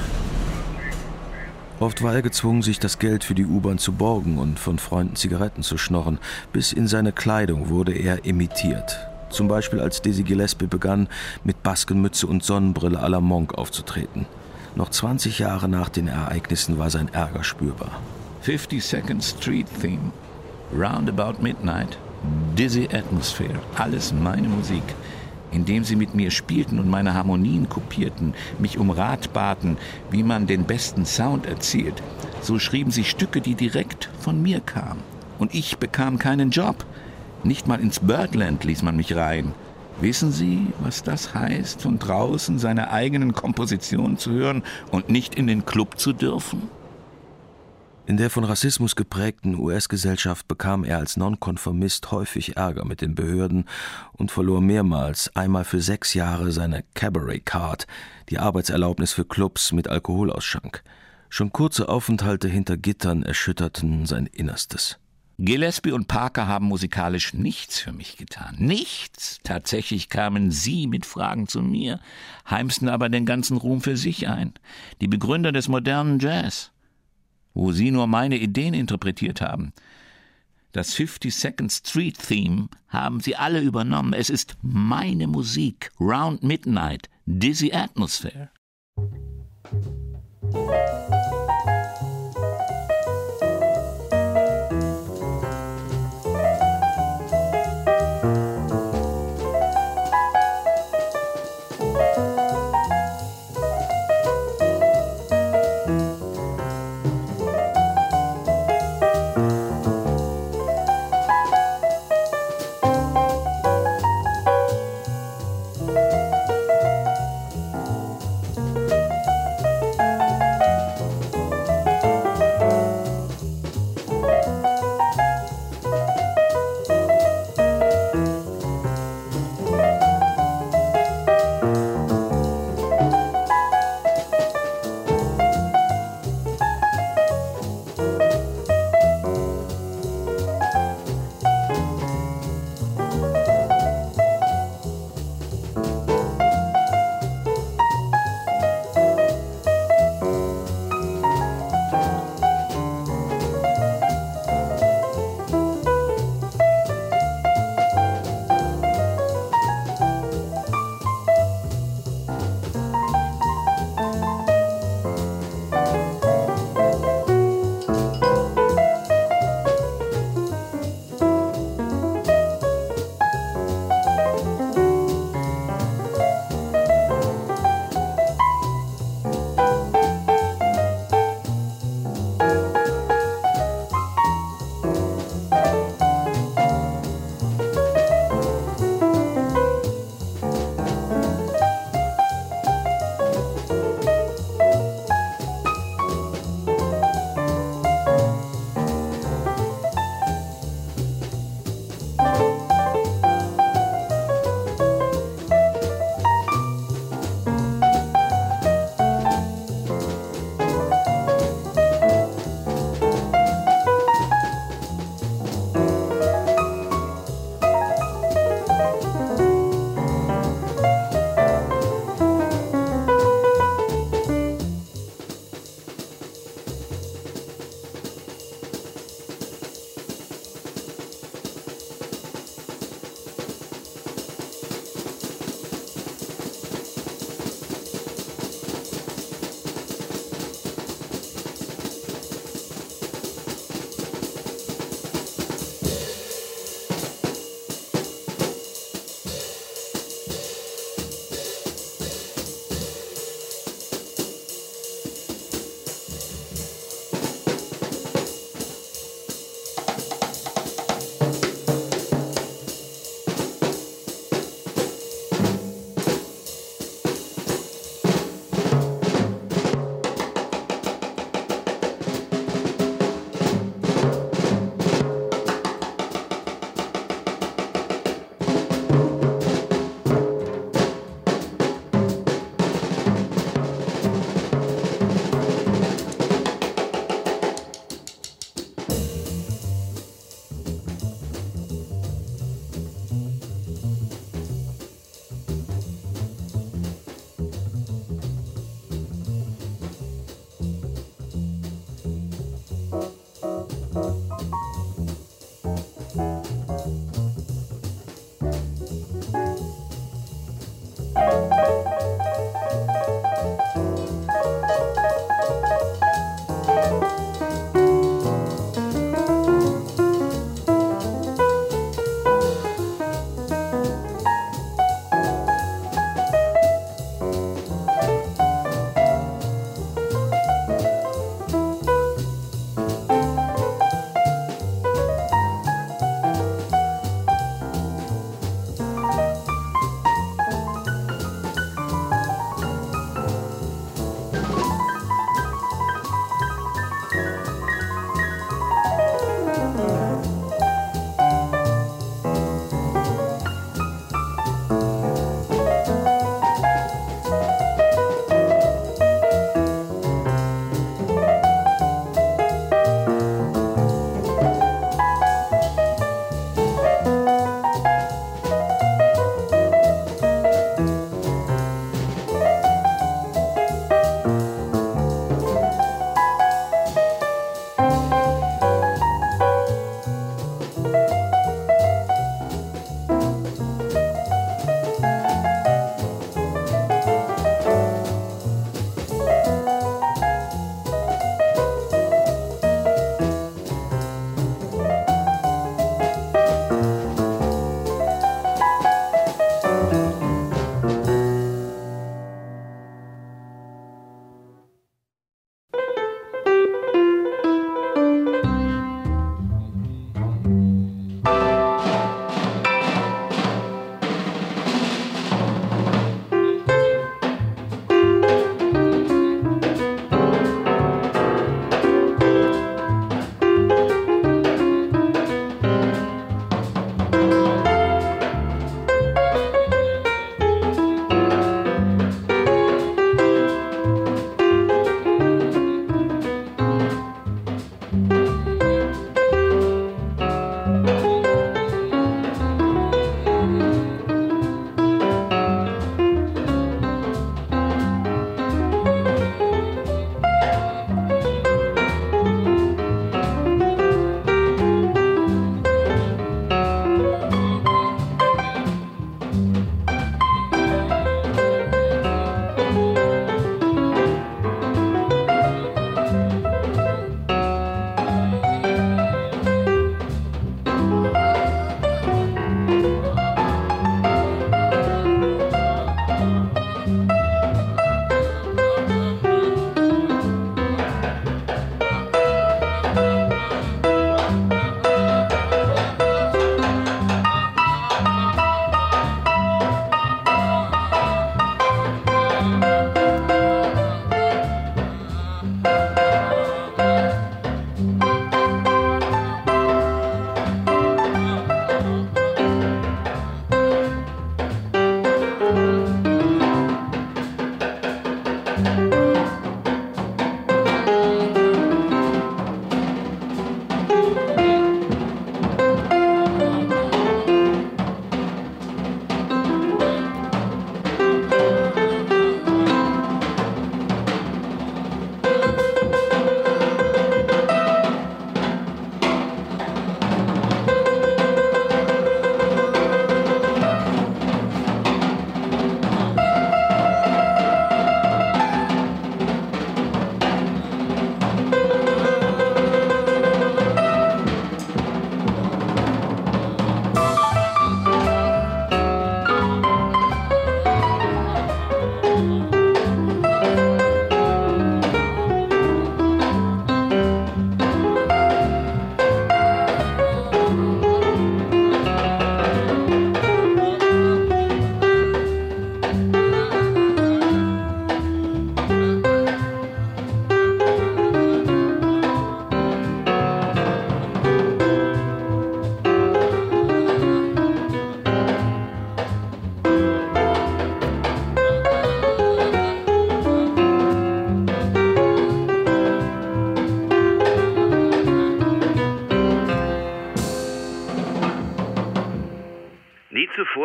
Oft war er gezwungen, sich das Geld für die U-Bahn zu borgen und von Freunden Zigaretten zu schnorren. Bis in seine Kleidung wurde er imitiert. Zum Beispiel als Dizzy Gillespie begann, mit Baskenmütze und Sonnenbrille à la Monk aufzutreten. Noch 20 Jahre nach den Ereignissen war sein Ärger spürbar. 52nd Street Theme, Roundabout Midnight, Dizzy Atmosphere, alles meine Musik. Indem sie mit mir spielten und meine Harmonien kopierten, mich um Rat baten, wie man den besten Sound erzielt, so schrieben sie Stücke, die direkt von mir kamen. Und ich bekam keinen Job. Nicht mal ins Birdland ließ man mich rein. Wissen Sie, was das heißt, von draußen seine eigenen Kompositionen zu hören und nicht in den Club zu dürfen? In der von Rassismus geprägten US-Gesellschaft bekam er als Nonkonformist häufig Ärger mit den Behörden und verlor mehrmals, einmal für 6 Jahre, seine Cabaret Card, die Arbeitserlaubnis für Clubs mit Alkoholausschank. Schon kurze Aufenthalte hinter Gittern erschütterten sein Innerstes. Gillespie und Parker haben musikalisch nichts für mich getan. Nichts. Tatsächlich kamen sie mit Fragen zu mir, heimsten aber den ganzen Ruhm für sich ein. Die Begründer des modernen Jazz, wo sie nur meine Ideen interpretiert haben. Das 52nd Street Theme haben sie alle übernommen. Es ist meine Musik. Round Midnight, Dizzy Atmosphere.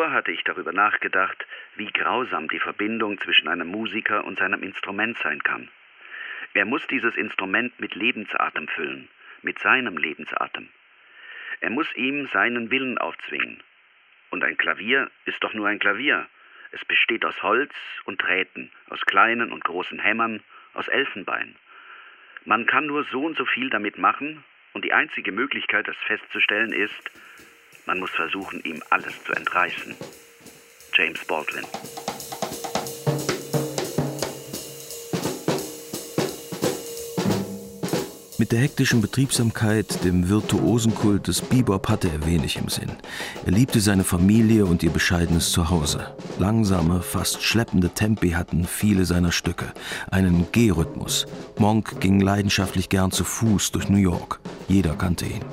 Zuvor hatte ich darüber nachgedacht, wie grausam die Verbindung zwischen einem Musiker und seinem Instrument sein kann. Er muss dieses Instrument mit Lebensatem füllen, mit seinem Lebensatem. Er muss ihm seinen Willen aufzwingen. Und ein Klavier ist doch nur ein Klavier. Es besteht aus Holz und Drähten, aus kleinen und großen Hämmern, aus Elfenbein. Man kann nur so und so viel damit machen, und die einzige Möglichkeit, das festzustellen, ist, man muss versuchen, ihm alles zu entreißen. James Baldwin. Mit der hektischen Betriebsamkeit, dem Virtuosenkult des Bebop hatte er wenig im Sinn. Er liebte seine Familie und ihr bescheidenes Zuhause. Langsame, fast schleppende Tempi hatten viele seiner Stücke. Einen G-Rhythmus. Monk ging leidenschaftlich gern zu Fuß durch New York. Jeder kannte ihn.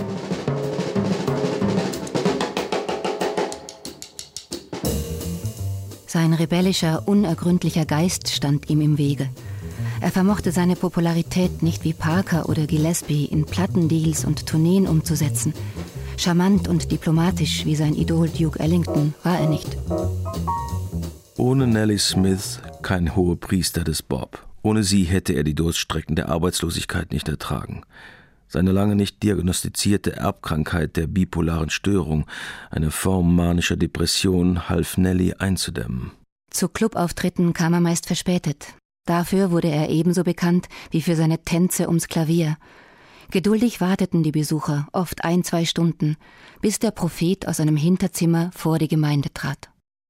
Sein rebellischer, unergründlicher Geist stand ihm im Wege. Er vermochte seine Popularität nicht wie Parker oder Gillespie in Plattendeals und Tourneen umzusetzen. Charmant und diplomatisch wie sein Idol Duke Ellington war er nicht. Ohne Nellie Smith kein Hohepriester des Bop. Ohne sie hätte er die Durststrecken der Arbeitslosigkeit nicht ertragen. Seine lange nicht diagnostizierte Erbkrankheit der bipolaren Störung, eine Form manischer Depression, half Nellie einzudämmen. Zu Clubauftritten kam er meist verspätet. Dafür wurde er ebenso bekannt wie für seine Tänze ums Klavier. Geduldig warteten die Besucher, oft 1-2 Stunden, bis der Prophet aus einem Hinterzimmer vor die Gemeinde trat.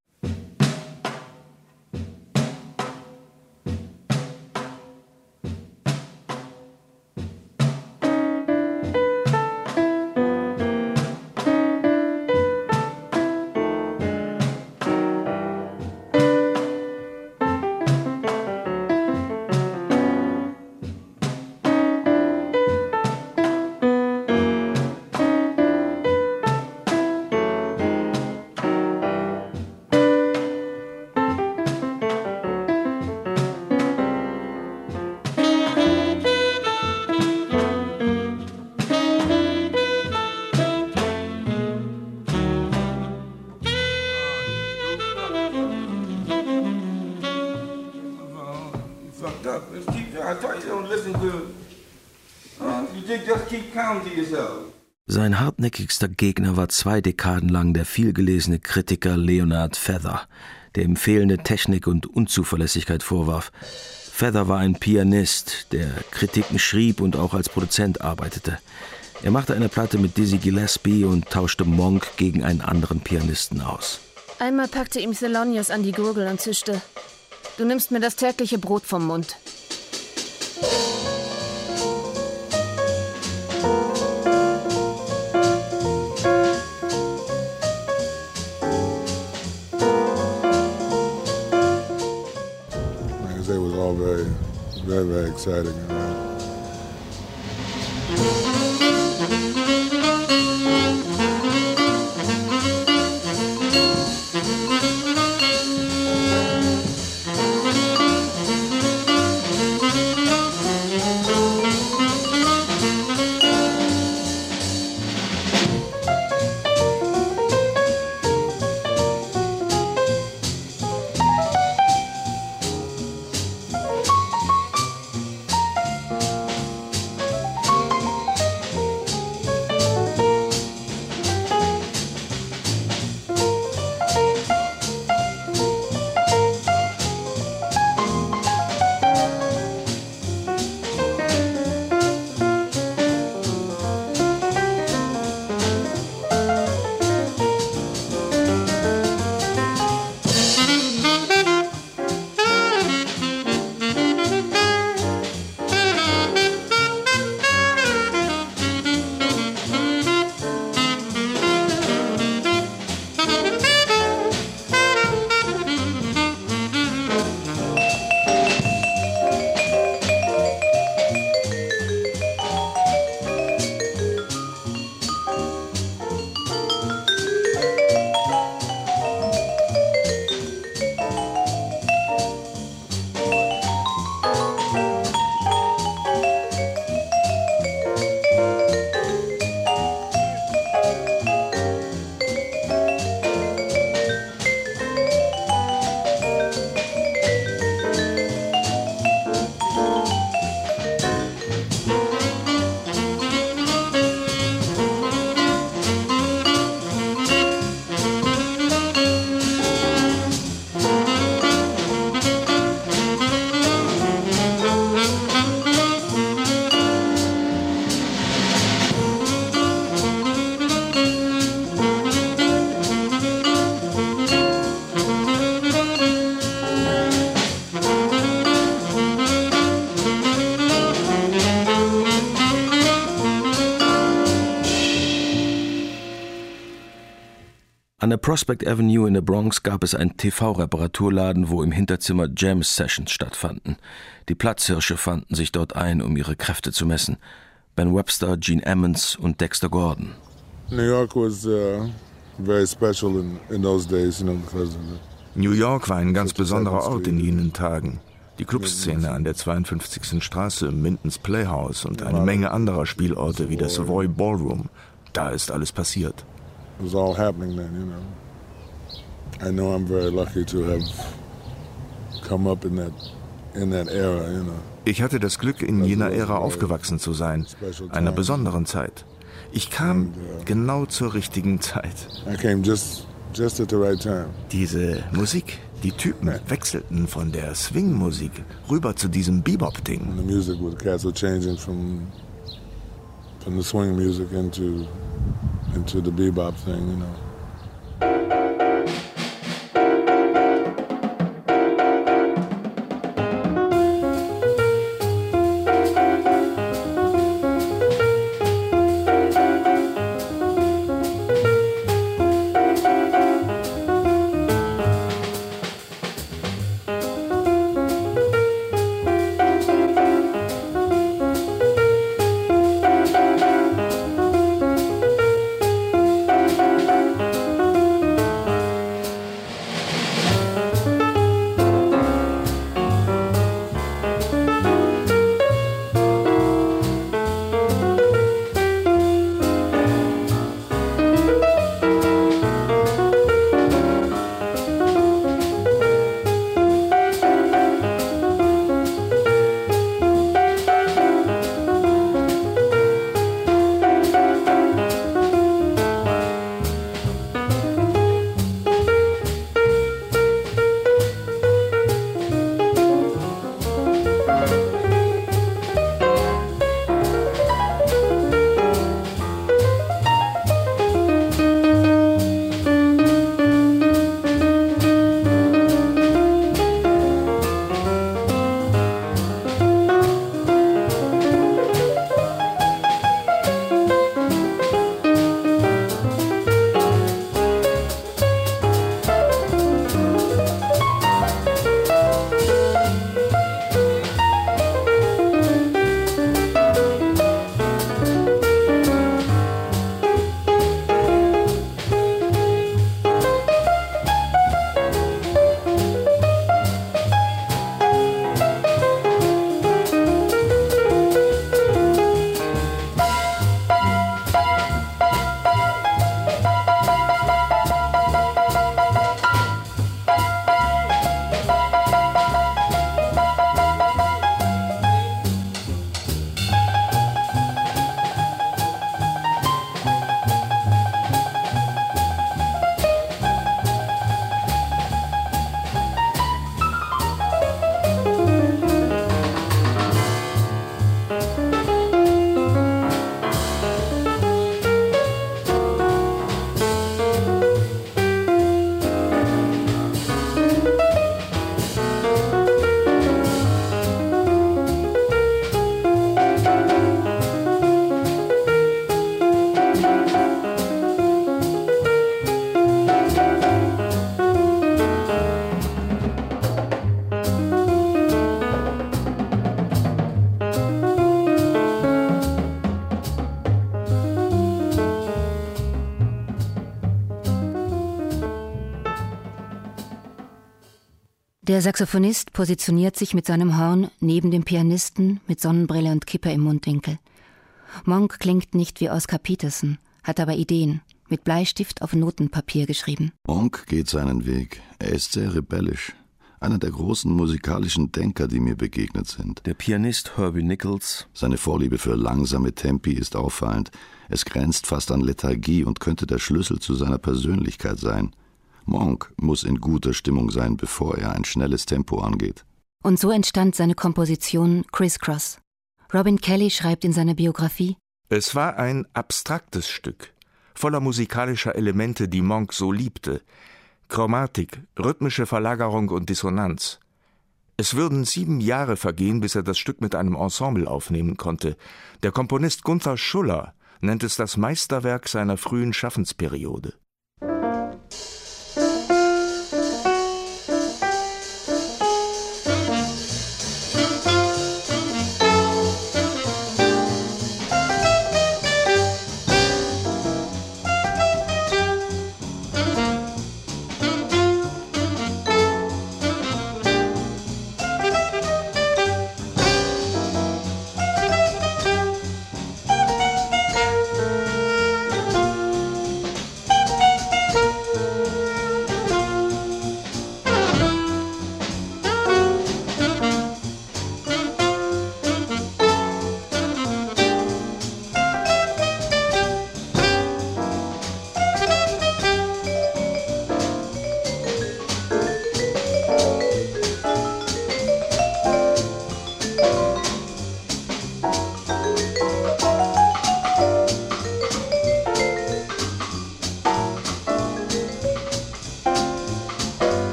Sein hartnäckigster Gegner war 2 Dekaden lang der vielgelesene Kritiker Leonard Feather, der ihm fehlende Technik und Unzuverlässigkeit vorwarf. Feather war ein Pianist, der Kritiken schrieb und auch als Produzent arbeitete. Er machte eine Platte mit Dizzy Gillespie und tauschte Monk gegen einen anderen Pianisten aus. Einmal packte ihm Thelonious an die Gurgel und zischte: Du nimmst mir das tägliche Brot vom Mund. It was all very, very, very exciting. An der Prospect Avenue in der Bronx gab es einen TV-Reparaturladen, wo im Hinterzimmer Jam-Sessions stattfanden. Die Platzhirsche fanden sich dort ein, um ihre Kräfte zu messen. Ben Webster, Gene Ammons und Dexter Gordon. New York was very special in those days, because of New York war ein ganz besonderer Ort in jenen Tagen. Die Clubszene an der 52. Straße, Mintons Playhouse und eine Menge anderer Spielorte wie das Savoy Ballroom. Da ist alles passiert. It was all happening then, I know I'm very lucky to have come up in that era, Ich hatte das Glück, in jener Ära aufgewachsen zu sein, einer besonderen Zeit. Ich kam genau zur richtigen Zeit. I came just at the right time. Diese Musik, die Typen wechselten von der Swing-Musik rüber zu diesem Bebop-Ding. The music with cats were changing from the swing music into the bebop thing, Der Saxophonist positioniert sich mit seinem Horn neben dem Pianisten mit Sonnenbrille und Kippe im Mundwinkel. Monk klingt nicht wie Oscar Peterson, hat aber Ideen, mit Bleistift auf Notenpapier geschrieben. Monk geht seinen Weg. Er ist sehr rebellisch. Einer der großen musikalischen Denker, die mir begegnet sind. Der Pianist Herbie Nichols. Seine Vorliebe für langsame Tempi ist auffallend. Es grenzt fast an Lethargie und könnte der Schlüssel zu seiner Persönlichkeit sein. Monk muss in guter Stimmung sein, bevor er ein schnelles Tempo angeht. Und so entstand seine Komposition Criss-Cross. Robin Kelly schreibt in seiner Biografie: Es war ein abstraktes Stück, voller musikalischer Elemente, die Monk so liebte. Chromatik, rhythmische Verlagerung und Dissonanz. Es würden 7 Jahre vergehen, bis er das Stück mit einem Ensemble aufnehmen konnte. Der Komponist Gunther Schuller nennt es das Meisterwerk seiner frühen Schaffensperiode.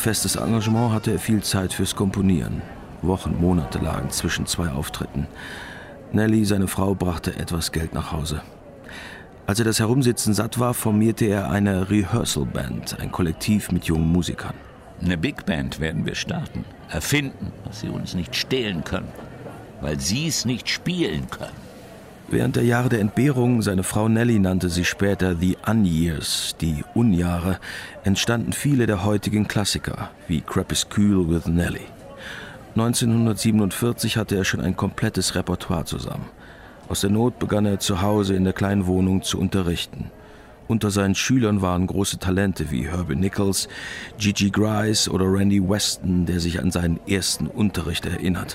festes Engagement hatte er viel Zeit fürs Komponieren. Wochen, Monate lagen zwischen 2 Auftritten. Nellie, seine Frau, brachte etwas Geld nach Hause. Als er das Herumsitzen satt war, formierte er eine Rehearsal Band, ein Kollektiv mit jungen Musikern. Eine Big Band werden wir starten, erfinden, was sie uns nicht stehlen können, weil sie es nicht spielen können. Während der Jahre der Entbehrung, seine Frau Nellie nannte sie später The Unyears, die Unjahre, entstanden viele der heutigen Klassiker, wie Crepuscule with Nellie. 1947 hatte er schon ein komplettes Repertoire zusammen. Aus der Not begann er zu Hause in der kleinen Wohnung zu unterrichten. Unter seinen Schülern waren große Talente wie Herbie Nichols, Gigi Grice oder Randy Weston, der sich an seinen ersten Unterricht erinnert.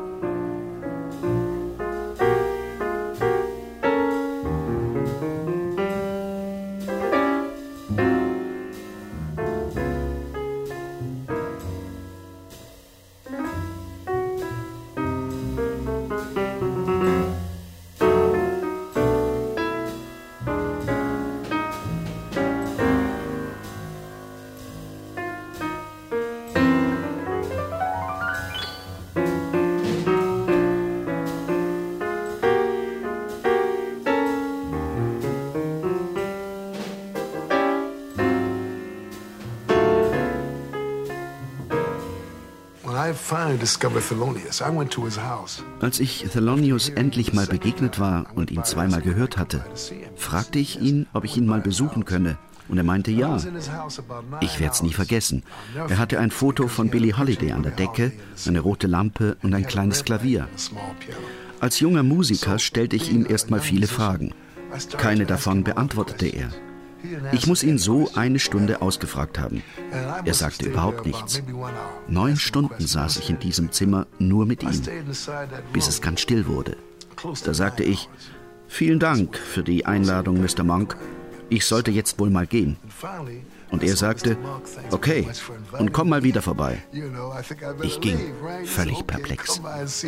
Als ich Thelonious endlich mal begegnet war und ihn zweimal gehört hatte, fragte ich ihn, ob ich ihn mal besuchen könne. Und er meinte ja. Ich werde es nie vergessen. Er hatte ein Foto von Billie Holiday an der Decke, eine rote Lampe und ein kleines Klavier. Als junger Musiker stellte ich ihm erstmal viele Fragen. Keine davon beantwortete er. Ich muss ihn so 1 Stunde ausgefragt haben. Er sagte überhaupt nichts. 9 Stunden saß ich in diesem Zimmer nur mit ihm, bis es ganz still wurde. Da sagte ich, vielen Dank für die Einladung, Mr. Monk. Ich sollte jetzt wohl mal gehen. Und er sagte, okay, und komm mal wieder vorbei. Ich ging, völlig perplex.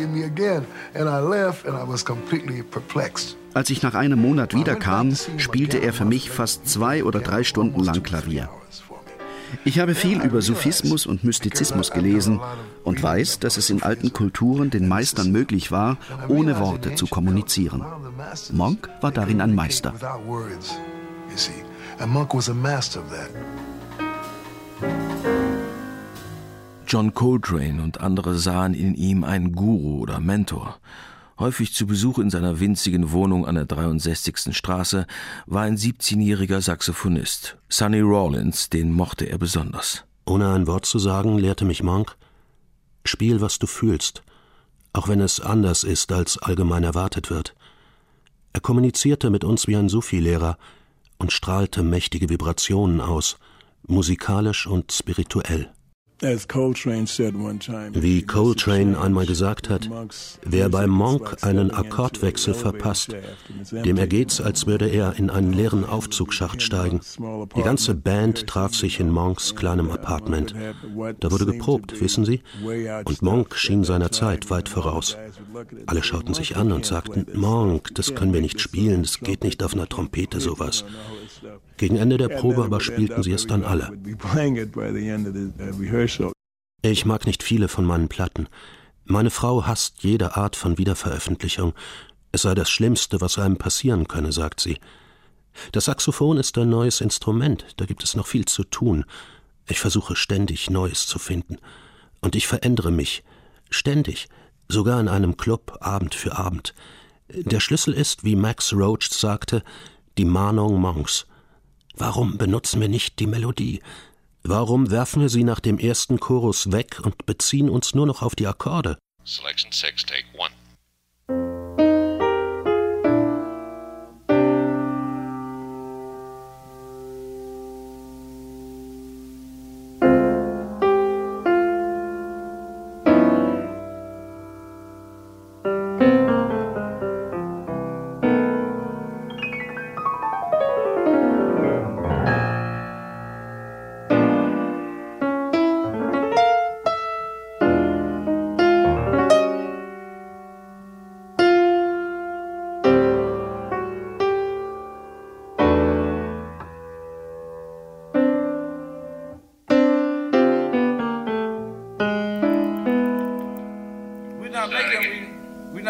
Als ich nach einem Monat wiederkam, spielte er für mich fast 2 oder 3 Stunden lang Klavier. Ich habe viel über Sufismus und Mystizismus gelesen und weiß, dass es in alten Kulturen den Meistern möglich war, ohne Worte zu kommunizieren. Monk war darin ein Meister. John Coltrane und andere sahen in ihm einen Guru oder Mentor. Häufig zu Besuch in seiner winzigen Wohnung an der 63. Straße war ein 17-jähriger Saxophonist. Sonny Rollins, den mochte er besonders. Ohne ein Wort zu sagen, lehrte mich Monk: Spiel, was du fühlst, auch wenn es anders ist, als allgemein erwartet wird. Er kommunizierte mit uns wie ein Sufi-Lehrer und strahlte mächtige Vibrationen aus, musikalisch und spirituell. Wie Coltrane einmal gesagt hat, wer bei Monk einen Akkordwechsel verpasst, dem ergeht's, als würde er in einen leeren Aufzugsschacht steigen. Die ganze Band traf sich in Monks kleinem Apartment. Da wurde geprobt, wissen Sie? Und Monk schien seiner Zeit weit voraus. Alle schauten sich an und sagten, Monk, das können wir nicht spielen, das geht nicht auf einer Trompete, sowas. Gegen Ende der Probe aber spielten sie es dann alle. Ich mag nicht viele von meinen Platten. Meine Frau hasst jede Art von Wiederveröffentlichung. Es sei das Schlimmste, was einem passieren könne, sagt sie. Das Saxophon ist ein neues Instrument, da gibt es noch viel zu tun. Ich versuche ständig Neues zu finden. Und ich verändere mich. Ständig. Sogar in einem Club, Abend für Abend. Der Schlüssel ist, wie Max Roach sagte, die Mahnung Monks. Warum benutzen wir nicht die Melodie? Warum werfen wir sie nach dem ersten Chorus weg und beziehen uns nur noch auf die Akkorde? Selection 6, take 1.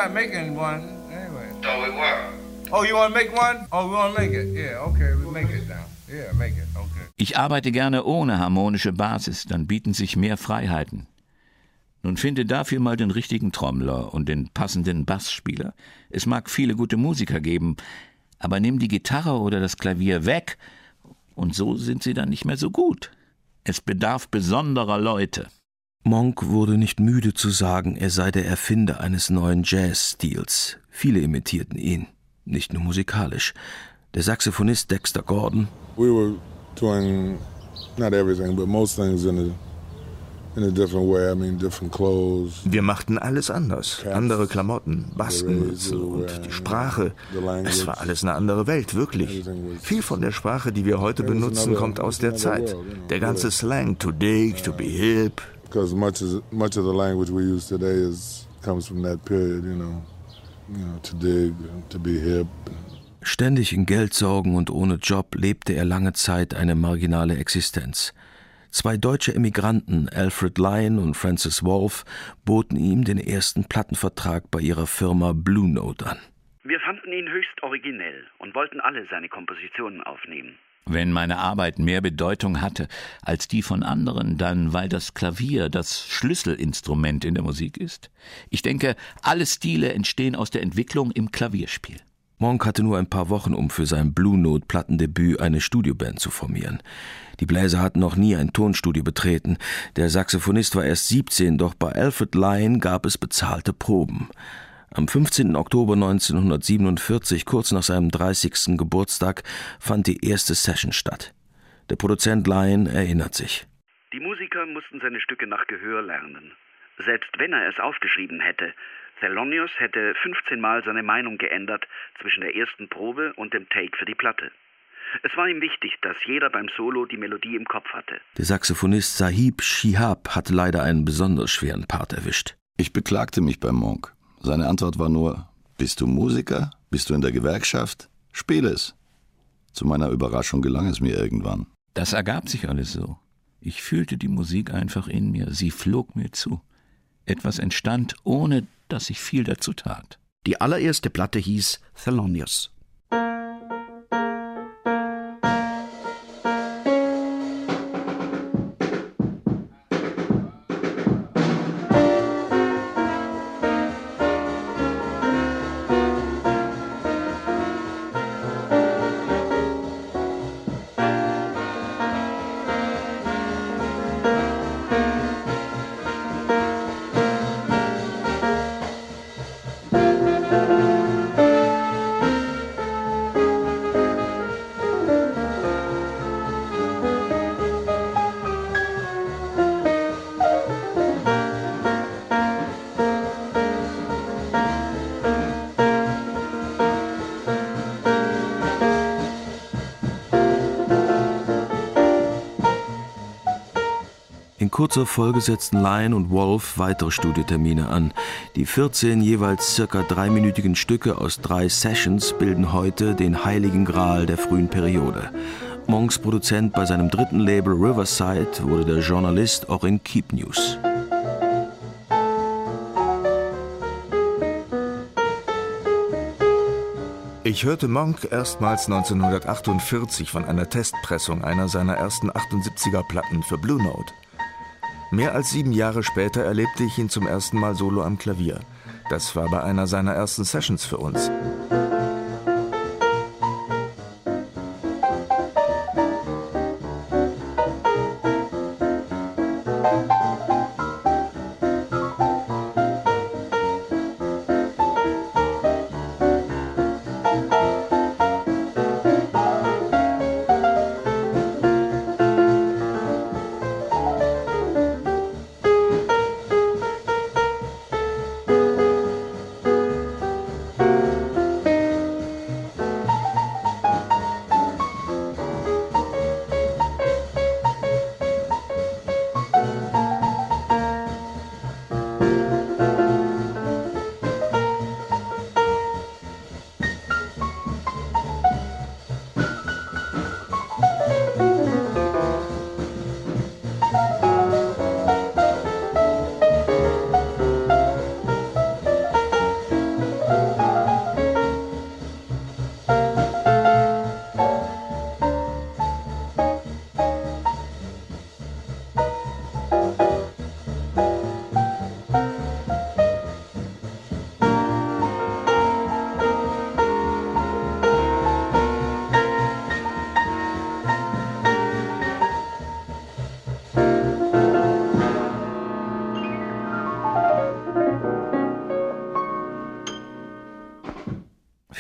not making one anyway. So we were. Oh, you want to make one? Oh, we want to make it. Yeah, okay, we make it now. Yeah, make it, okay. Ich arbeite gerne ohne harmonische Basis, dann bieten sich mehr Freiheiten. Nun finde dafür mal den richtigen Trommler und den passenden Bassspieler. Es mag viele gute Musiker geben, aber nimm die Gitarre oder das Klavier weg und so sind sie dann nicht mehr so gut. Es bedarf besonderer Leute. Monk wurde nicht müde zu sagen, er sei der Erfinder eines neuen Jazzstils. Viele imitierten ihn, nicht nur musikalisch. Der Saxophonist Dexter Gordon. We were doing not everything, but most things in a different way. I mean, different clothes. Wir machten alles anders. Andere Klamotten, Bastenmütze und die Sprache. Es war alles eine andere Welt, wirklich. Viel von der Sprache, die wir heute benutzen, kommt aus der Zeit. Der ganze Slang, to dig, to be hip. Because much of the language we use today comes from that period, you know, to dig, to be hip. Ständig in Geldsorgen und ohne Job lebte er lange Zeit eine marginale Existenz. 2 deutsche Emigranten, Alfred Lyon und Francis Wolff, boten ihm den ersten Plattenvertrag bei ihrer Firma Blue Note an. Wir fanden ihn höchst originell und wollten alle seine Kompositionen aufnehmen. Wenn meine Arbeit mehr Bedeutung hatte als die von anderen, dann weil das Klavier das Schlüsselinstrument in der Musik ist. Ich denke, alle Stile entstehen aus der Entwicklung im Klavierspiel. Monk hatte nur ein paar Wochen, um für sein Blue Note Plattendebüt eine Studioband zu formieren. Die Bläser hatten noch nie ein Tonstudio betreten. Der Saxophonist war erst 17, doch bei Alfred Lyon gab es bezahlte Proben. Am 15. Oktober 1947, kurz nach seinem 30. Geburtstag, fand die erste Session statt. Der Produzent Lyon erinnert sich. Die Musiker mussten seine Stücke nach Gehör lernen. Selbst wenn er es aufgeschrieben hätte, Thelonious hätte 15 Mal seine Meinung geändert zwischen der ersten Probe und dem Take für die Platte. Es war ihm wichtig, dass jeder beim Solo die Melodie im Kopf hatte. Der Saxophonist Sahib Shihab hatte leider einen besonders schweren Part erwischt. Ich beklagte mich bei Monk. Seine Antwort war nur: Bist du Musiker? Bist du in der Gewerkschaft? Spiel es. Zu meiner Überraschung gelang es mir irgendwann. Das ergab sich alles so. Ich fühlte die Musik einfach in mir. Sie flog mir zu. Etwas entstand, ohne dass ich viel dazu tat. Die allererste Platte hieß Thelonious. In kurzer Folge setzten Lyon und Wolff weitere Studiotermine an. Die 14 jeweils circa 3-minütigen Stücke aus 3 Sessions bilden heute den heiligen Gral der frühen Periode. Monks Produzent bei seinem dritten Label Riverside wurde der Journalist Orrin Keepnews. Ich hörte Monk erstmals 1948 von einer Testpressung einer seiner ersten 78er-Platten für Blue Note. Mehr als 7 Jahre später erlebte ich ihn zum ersten Mal solo am Klavier. Das war bei einer seiner ersten Sessions für uns.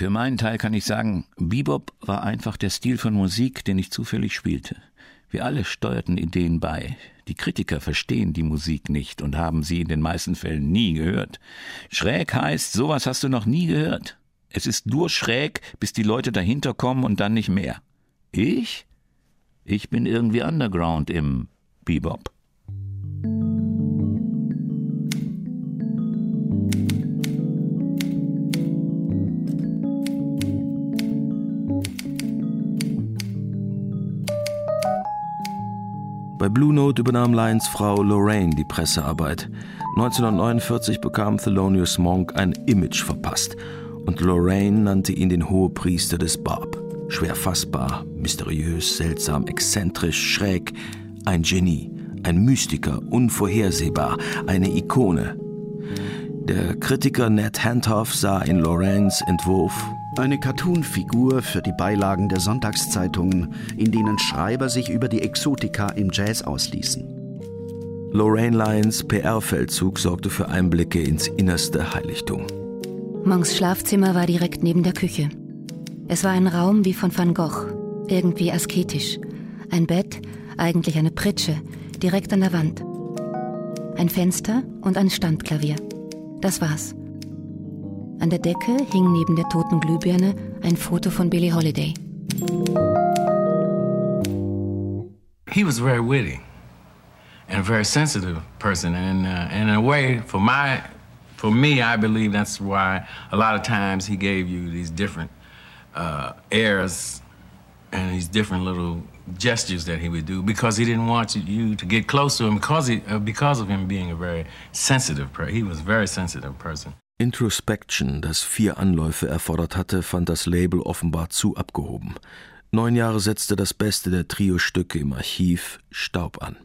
Für meinen Teil kann ich sagen, Bebop war einfach der Stil von Musik, den ich zufällig spielte. Wir alle steuerten Ideen bei. Die Kritiker verstehen die Musik nicht und haben sie in den meisten Fällen nie gehört. Schräg heißt, sowas hast du noch nie gehört. Es ist nur schräg, bis die Leute dahinter kommen und dann nicht mehr. Ich bin irgendwie Underground im Bebop. Bei Blue Note übernahm Lyons Frau Lorraine die Pressearbeit. 1949 bekam Thelonious Monk ein Image verpasst und Lorraine nannte ihn den Hohepriester des Bop. Schwer fassbar, mysteriös, seltsam, exzentrisch, schräg, ein Genie, ein Mystiker, unvorhersehbar, eine Ikone. Der Kritiker Ned Handhoff sah in Lorraines Entwurf eine Cartoon-Figur für die Beilagen der Sonntagszeitungen, in denen Schreiber sich über die Exotika im Jazz ausließen. Lorraine Lyons PR-Feldzug sorgte für Einblicke ins innerste Heiligtum. Monks Schlafzimmer war direkt neben der Küche. Es war ein Raum wie von Van Gogh, irgendwie asketisch. Ein Bett, eigentlich eine Pritsche, direkt an der Wand. Ein Fenster und ein Standklavier. Das war's. An der Decke hing neben der toten Glühbirne ein Foto von Billie Holiday. He was very witty and a very sensitive person, and in a way, for me, I believe that's why a lot of times he gave you these different airs and these different little gestures that he would do, because he didn't want you to get close to him because of him being a very sensitive person. He was a very sensitive person. Introspection, das 4 Anläufe erfordert hatte, fand das Label offenbar zu abgehoben. 9 Jahre setzte das Beste der Trio-Stücke im Archiv Staub an.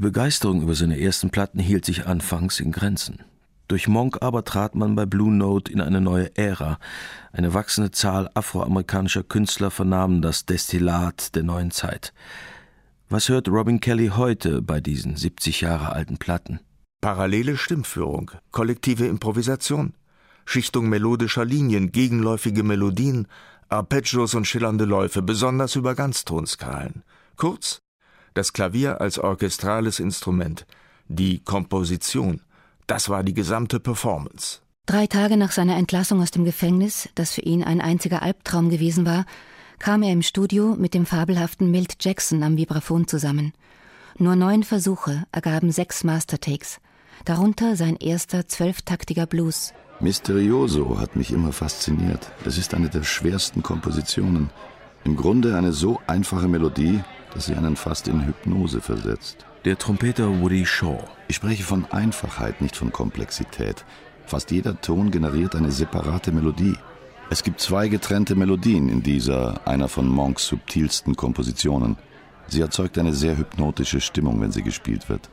Begeisterung über seine ersten Platten hielt sich anfangs in Grenzen. Durch Monk aber trat man bei Blue Note in eine neue Ära. Eine wachsende Zahl afroamerikanischer Künstler vernahmen das Destillat der neuen Zeit. Was hört Robin Kelly heute bei diesen 70 Jahre alten Platten? Parallele Stimmführung, kollektive Improvisation, Schichtung melodischer Linien, gegenläufige Melodien, Arpeggios und schillernde Läufe, besonders über Ganztonskalen. Kurz, das Klavier als orchestrales Instrument, die Komposition, das war die gesamte Performance. 3 Tage nach seiner Entlassung aus dem Gefängnis, das für ihn ein einziger Albtraum gewesen war, kam er im Studio mit dem fabelhaften Milt Jackson am Vibraphon zusammen. Nur 9 Versuche ergaben 6 Mastertakes, darunter sein erster 12-taktiger Blues. Misterioso hat mich immer fasziniert. Es ist eine der schwersten Kompositionen. Im Grunde eine so einfache Melodie, dass sie einen fast in Hypnose versetzt. Der Trompeter Woody Shaw. Ich spreche von Einfachheit, nicht von Komplexität. Fast jeder Ton generiert eine separate Melodie. Es gibt 2 getrennte Melodien in dieser, einer von Monks subtilsten Kompositionen. Sie erzeugt eine sehr hypnotische Stimmung, wenn sie gespielt wird.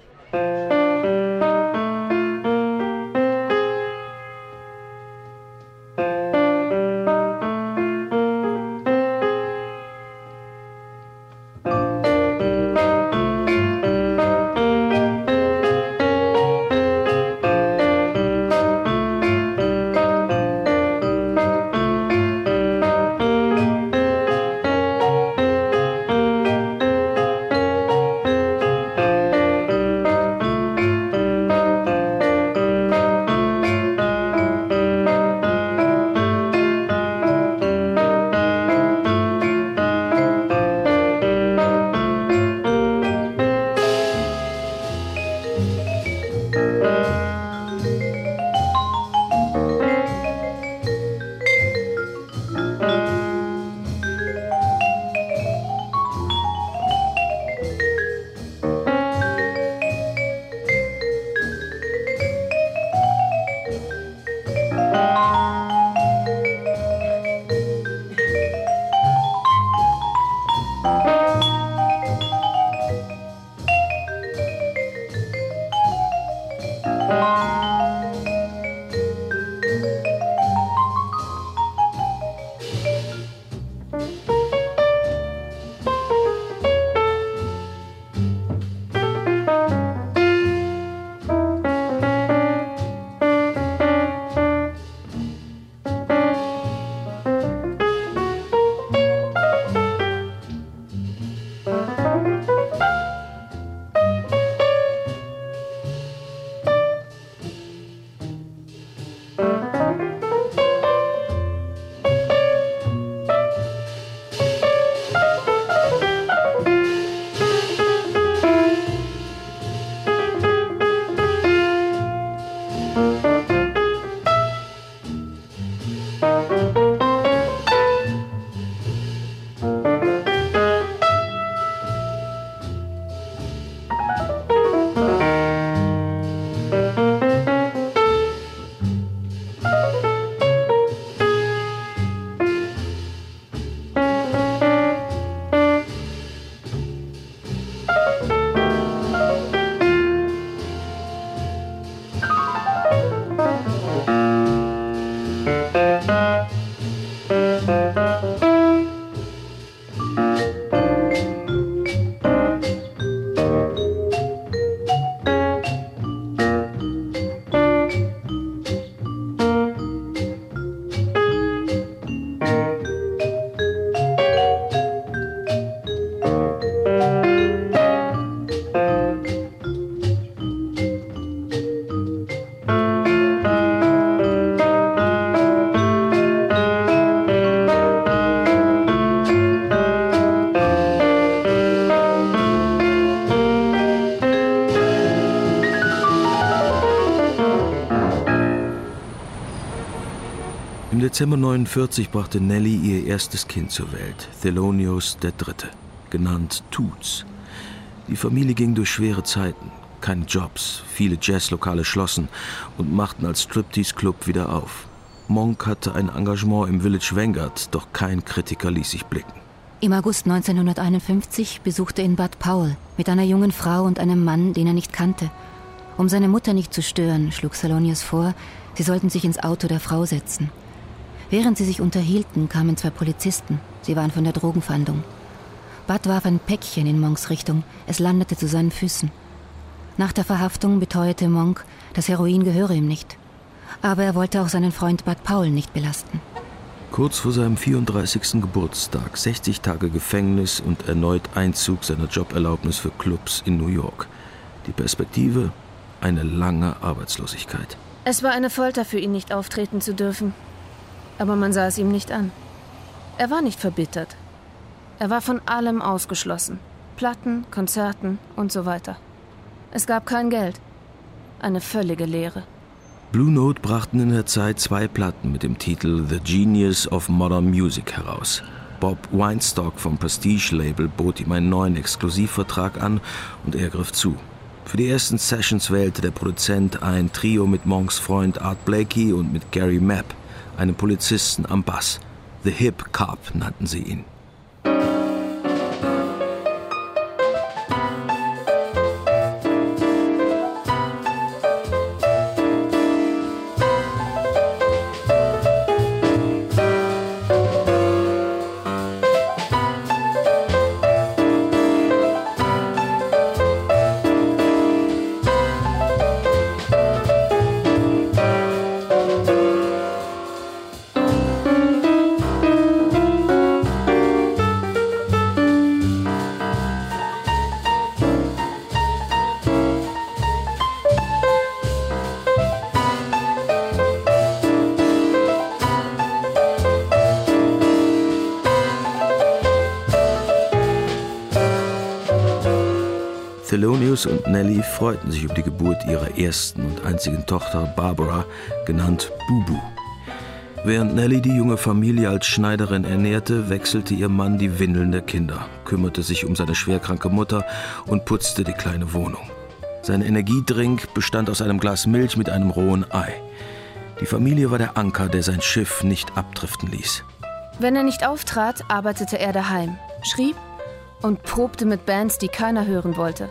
Im Dezember 1949 brachte Nellie ihr erstes Kind zur Welt, Thelonious III., genannt Toots. Die Familie ging durch schwere Zeiten, keine Jobs, viele Jazzlokale schlossen und machten als Striptease-Club wieder auf. Monk hatte ein Engagement im Village Vanguard, doch kein Kritiker ließ sich blicken. Im August 1951 besuchte ihn Bud Powell mit einer jungen Frau und einem Mann, den er nicht kannte. Um seine Mutter nicht zu stören, schlug Thelonious vor, sie sollten sich ins Auto der Frau setzen. Während sie sich unterhielten, kamen 2 Polizisten. Sie waren von der Drogenfahndung. Bud warf ein Päckchen in Monks Richtung. Es landete zu seinen Füßen. Nach der Verhaftung beteuerte Monk, das Heroin gehöre ihm nicht. Aber er wollte auch seinen Freund Bud Powell nicht belasten. Kurz vor seinem 34. Geburtstag, 60 Tage Gefängnis und erneut Einzug seiner Joberlaubnis für Clubs in New York. Die Perspektive? Eine lange Arbeitslosigkeit. Es war eine Folter für ihn, nicht auftreten zu dürfen. Aber man sah es ihm nicht an. Er war nicht verbittert. Er war von allem ausgeschlossen. Platten, Konzerten und so weiter. Es gab kein Geld. Eine völlige Leere. Blue Note brachten in der Zeit 2 Platten mit dem Titel The Genius of Modern Music heraus. Bob Weinstock vom Prestige-Label bot ihm einen neuen Exklusivvertrag an und er griff zu. Für die ersten Sessions wählte der Produzent ein Trio mit Monks Freund Art Blakey und mit Gary Mapp, einem Polizisten am Bass. The Hip Cop nannten sie ihn. Thelonious und Nellie freuten sich über die Geburt ihrer ersten und einzigen Tochter Barbara, genannt Bubu. Während Nellie die junge Familie als Schneiderin ernährte, wechselte ihr Mann die Windeln der Kinder, kümmerte sich um seine schwerkranke Mutter und putzte die kleine Wohnung. Sein Energiedrink bestand aus einem Glas Milch mit einem rohen Ei. Die Familie war der Anker, der sein Schiff nicht abdriften ließ. Wenn er nicht auftrat, arbeitete er daheim, schrieb und probte mit Bands, die keiner hören wollte.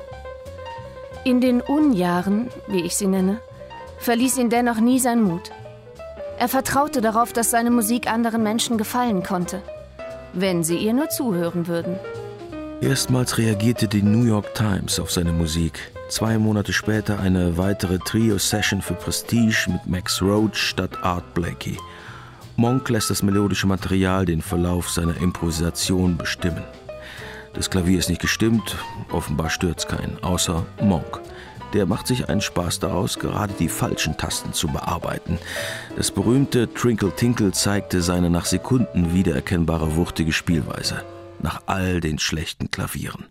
In den Unjahren, wie ich sie nenne, verließ ihn dennoch nie sein Mut. Er vertraute darauf, dass seine Musik anderen Menschen gefallen konnte, wenn sie ihr nur zuhören würden. Erstmals reagierte die New York Times auf seine Musik. 2 Monate später eine weitere Trio-Session für Prestige mit Max Roach statt Art Blakey. Monk lässt das melodische Material den Verlauf seiner Improvisation bestimmen. Das Klavier ist nicht gestimmt, offenbar stört's keinen, außer Monk. Der macht sich einen Spaß daraus, gerade die falschen Tasten zu bearbeiten. Das berühmte Trinkle Tinkle zeigte seine nach Sekunden wiedererkennbare wuchtige Spielweise, nach all den schlechten Klavieren.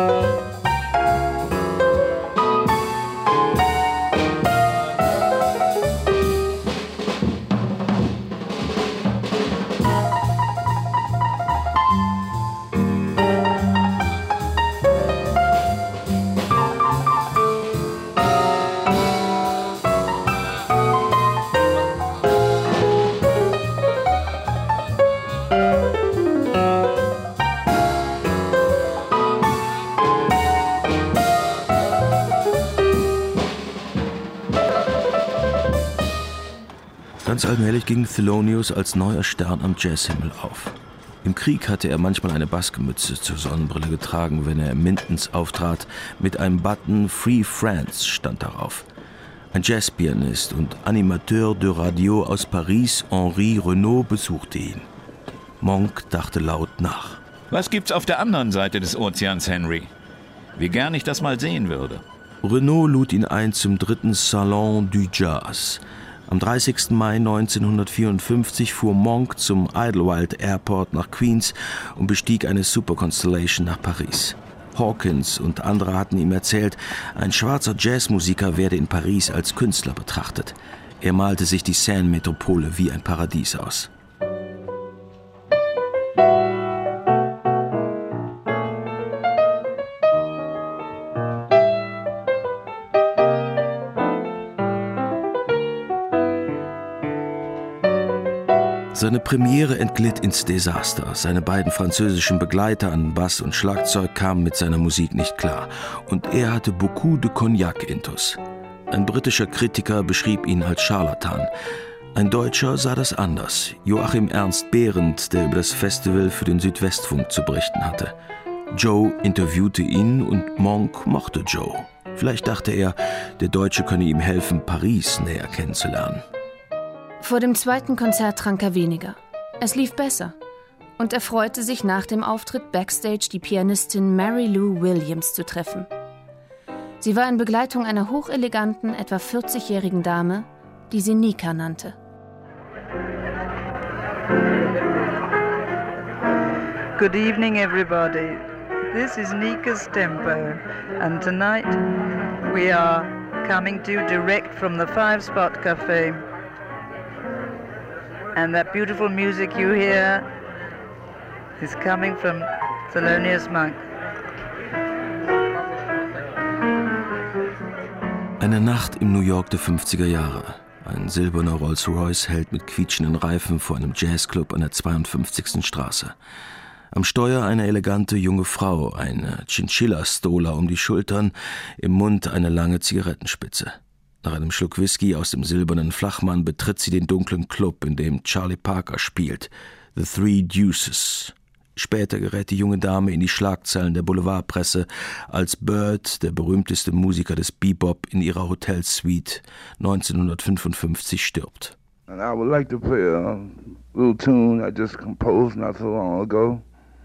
Ganz allmählich ging Thelonious als neuer Stern am Jazzhimmel auf. Im Krieg hatte er manchmal eine Basketmütze zur Sonnenbrille getragen, wenn er im Mintons auftrat. Mit einem Button Free France stand darauf. Ein Jazzpianist und Animateur de Radio aus Paris, Henri Renaud, besuchte ihn. Monk dachte laut nach. Was gibt's auf der anderen Seite des Ozeans, Henry? Wie gern ich das mal sehen würde. Renaud lud ihn ein zum 3. Salon du Jazz. Am 30. Mai 1954 fuhr Monk zum Idlewild Airport nach Queens und bestieg eine Super Constellation nach Paris. Hawkins und andere hatten ihm erzählt, ein schwarzer Jazzmusiker werde in Paris als Künstler betrachtet. Er malte sich die Seine-Metropole wie ein Paradies aus. Seine Premiere entglitt ins Desaster. Seine beiden französischen Begleiter an Bass und Schlagzeug kamen mit seiner Musik nicht klar. Und er hatte beaucoup de Cognac intus. Ein britischer Kritiker beschrieb ihn als Scharlatan. Ein Deutscher sah das anders. Joachim Ernst Behrendt, der über das Festival für den Südwestfunk zu berichten hatte. Joe interviewte ihn und Monk mochte Joe. Vielleicht dachte er, der Deutsche könne ihm helfen, Paris näher kennenzulernen. Vor dem zweiten Konzert trank er weniger. Es lief besser. Und er freute sich nach dem Auftritt backstage die Pianistin Mary Lou Williams zu treffen. Sie war in Begleitung einer hocheleganten, etwa 40-jährigen Dame, die sie Nika nannte. Good evening, everybody. This is Nika's Tempo, and tonight we are coming to you direct from the Five Spot Cafe. And that beautiful music you hear is coming from Thelonious Monk. Eine Nacht im New York der 50er Jahre. Ein silberner Rolls-Royce hält mit quietschenden Reifen vor einem Jazzclub an der 52. Straße. Am Steuer eine elegante junge Frau, eine Chinchilla-Stola um die Schultern, im Mund eine lange Zigarettenspitze. Nach einem Schluck Whisky aus dem silbernen Flachmann betritt sie den dunklen Club, in dem Charlie Parker spielt, The Three Deuces. Später gerät die junge Dame in die Schlagzeilen der Boulevardpresse, als Bird, der berühmteste Musiker des Bebop, in ihrer Hotelsuite 1955 stirbt. And I would like to play a little tune I just composed not so long ago,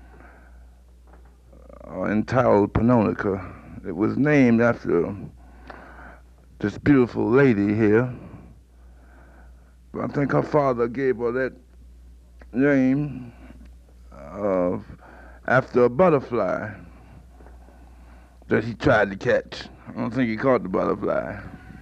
entitled Pannonica. It was named after this beautiful lady here. I think her father gave her that name after a butterfly that he tried to catch. I don't think he caught the butterfly.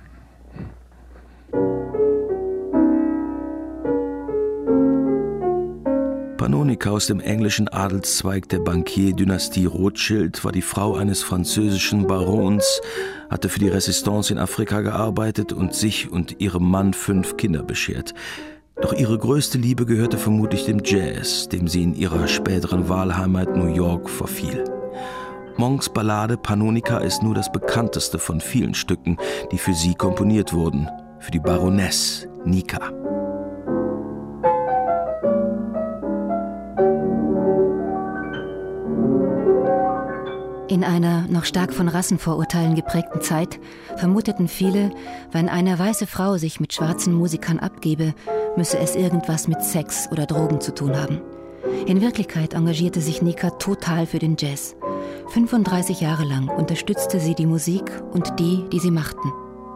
Pannonica aus dem englischen Adelszweig der Bankier-Dynastie Rothschild war die Frau eines französischen Barons, hatte für die Resistance in Afrika gearbeitet und sich und ihrem Mann 5 Kinder beschert. Doch ihre größte Liebe gehörte vermutlich dem Jazz, dem sie in ihrer späteren Wahlheimat New York verfiel. Monks Ballade Pannonica ist nur das bekannteste von vielen Stücken, die für sie komponiert wurden, für die Baroness Nika. In einer noch stark von Rassenvorurteilen geprägten Zeit vermuteten viele, wenn eine weiße Frau sich mit schwarzen Musikern abgebe, müsse es irgendwas mit Sex oder Drogen zu tun haben. In Wirklichkeit engagierte sich Nika total für den Jazz. 35 Jahre lang unterstützte sie die Musik und die sie machten.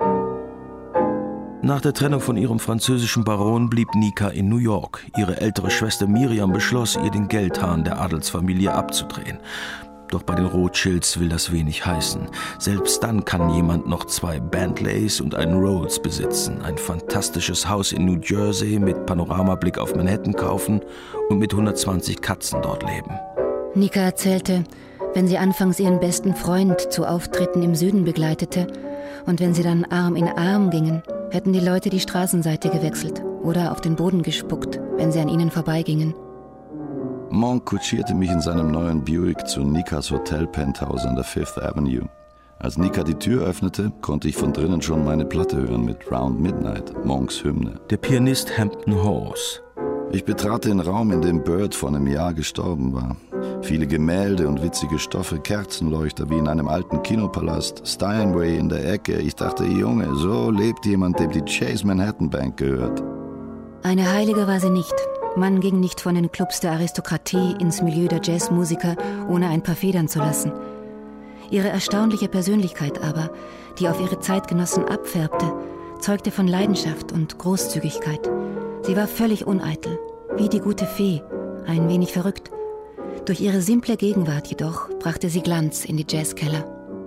Nach der Trennung von ihrem französischen Baron blieb Nika in New York. Ihre ältere Schwester Miriam beschloss, ihr den Geldhahn der Adelsfamilie abzudrehen. Doch bei den Rothschilds will das wenig heißen. Selbst dann kann jemand noch 2 Bentleys und einen Rolls besitzen, ein fantastisches Haus in New Jersey mit Panoramablick auf Manhattan kaufen und mit 120 Katzen dort leben. Nika erzählte, wenn sie anfangs ihren besten Freund zu Auftritten im Süden begleitete und wenn sie dann Arm in Arm gingen, hätten die Leute die Straßenseite gewechselt oder auf den Boden gespuckt, wenn sie an ihnen vorbeigingen. Monk kutschierte mich in seinem neuen Buick zu Nikas Hotel Penthouse an der Fifth Avenue. Als Nika die Tür öffnete, konnte ich von drinnen schon meine Platte hören mit Round Midnight, Monks Hymne. Der Pianist Hampton Hawes. Ich betrat den Raum, in dem Bird vor einem Jahr gestorben war. Viele Gemälde und witzige Stoffe, Kerzenleuchter wie in einem alten Kinopalast, Steinway in der Ecke. Ich dachte, Junge, so lebt jemand, dem die Chase Manhattan Bank gehört. Eine Heilige war sie nicht. Man ging nicht von den Clubs der Aristokratie ins Milieu der Jazzmusiker, ohne ein paar Federn zu lassen. Ihre erstaunliche Persönlichkeit aber, die auf ihre Zeitgenossen abfärbte, zeugte von Leidenschaft und Großzügigkeit. Sie war völlig uneitel, wie die gute Fee, ein wenig verrückt. Durch ihre simple Gegenwart jedoch brachte sie Glanz in die Jazzkeller.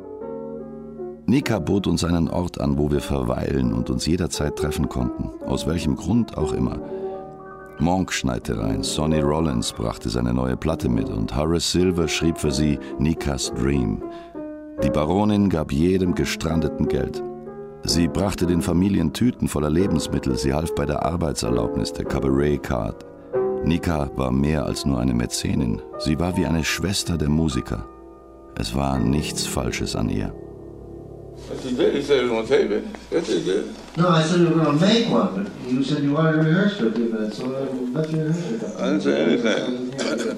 Nika bot uns einen Ort an, wo wir verweilen und uns jederzeit treffen konnten, aus welchem Grund auch immer. Monk schneite rein, Sonny Rollins brachte seine neue Platte mit und Horace Silver schrieb für sie Nikas Dream. Die Baronin gab jedem Gestrandeten Geld. Sie brachte den Familien Tüten voller Lebensmittel, sie half bei der Arbeitserlaubnis der Cabaret Card. Nika war mehr als nur eine Mäzenin, sie war wie eine Schwester der Musiker. Es war nichts Falsches an ihr. You said it was on tape, it? That's it good. No, I said we were going to make one, but you said you wanted to rehearse for a few minutes, so I let you rehearse it. I didn't say anything.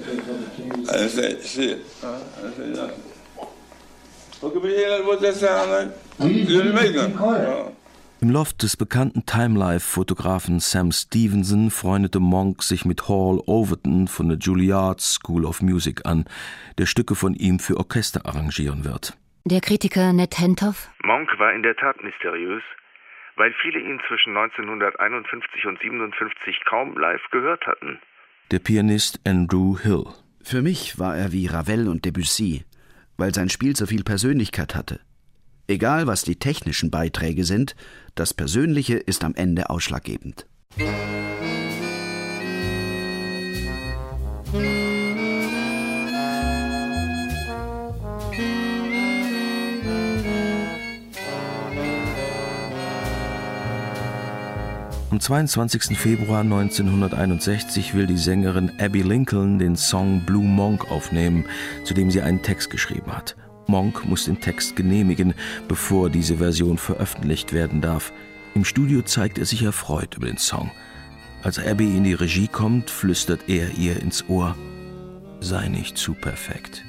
I didn't say shit. I didn't say nothing. Okay, but hear what that sound like? You didn't make them. Im Loft des bekannten Time-Life-Fotografen Sam Stevenson freundete Monk sich mit Hall Overton von der Juilliard School of Music an, der Stücke von ihm für Orchester arrangieren wird. Der Kritiker Ned Hentoff. Monk war in der Tat mysteriös, weil viele ihn zwischen 1951 und 1957 kaum live gehört hatten. Der Pianist Andrew Hill. Für mich war er wie Ravel und Debussy, weil sein Spiel so viel Persönlichkeit hatte. Egal, was die technischen Beiträge sind, das Persönliche ist am Ende ausschlaggebend. Am 22. Februar 1961 will die Sängerin Abby Lincoln den Song Blue Monk aufnehmen, zu dem sie einen Text geschrieben hat. Monk muss den Text genehmigen, bevor diese Version veröffentlicht werden darf. Im Studio zeigt er sich erfreut über den Song. Als Abby in die Regie kommt, flüstert er ihr ins Ohr: Sei nicht zu perfekt.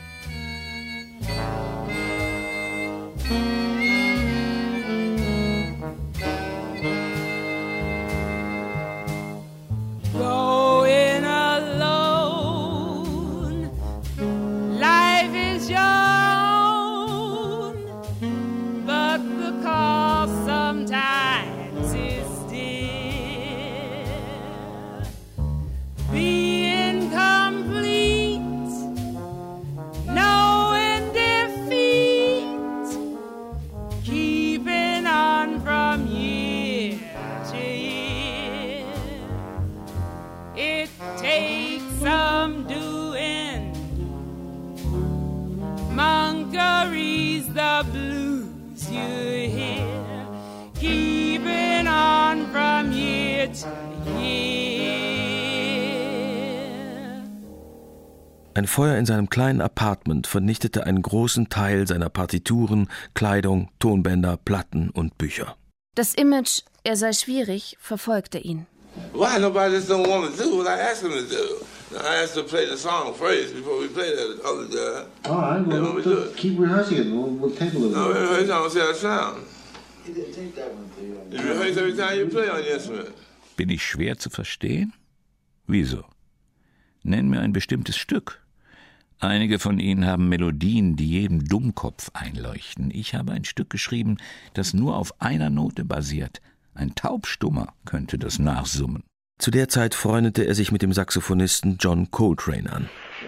Ein Feuer in seinem kleinen Apartment vernichtete einen großen Teil seiner Partituren, Kleidung, Tonbänder, Platten und Bücher. Das Image, er sei schwierig, verfolgte ihn. Why nobody just don't want to do what I asked them to do? I asked them to play the song first before we play that other job. All right, well, keep rehearsing it. We'll take a little bit. No, rehearse, I don't see how it sounds. He didn't take that one for you. You rehearse every time you play on your instrument. Bin ich schwer zu verstehen? Wieso? Nenn mir ein bestimmtes Stück. Einige von Ihnen haben Melodien, die jedem Dummkopf einleuchten. Ich habe ein Stück geschrieben, das nur auf einer Note basiert. Ein Taubstummer könnte das nachsummen. Zu der Zeit freundete er sich mit dem Saxophonisten John Coltrane an.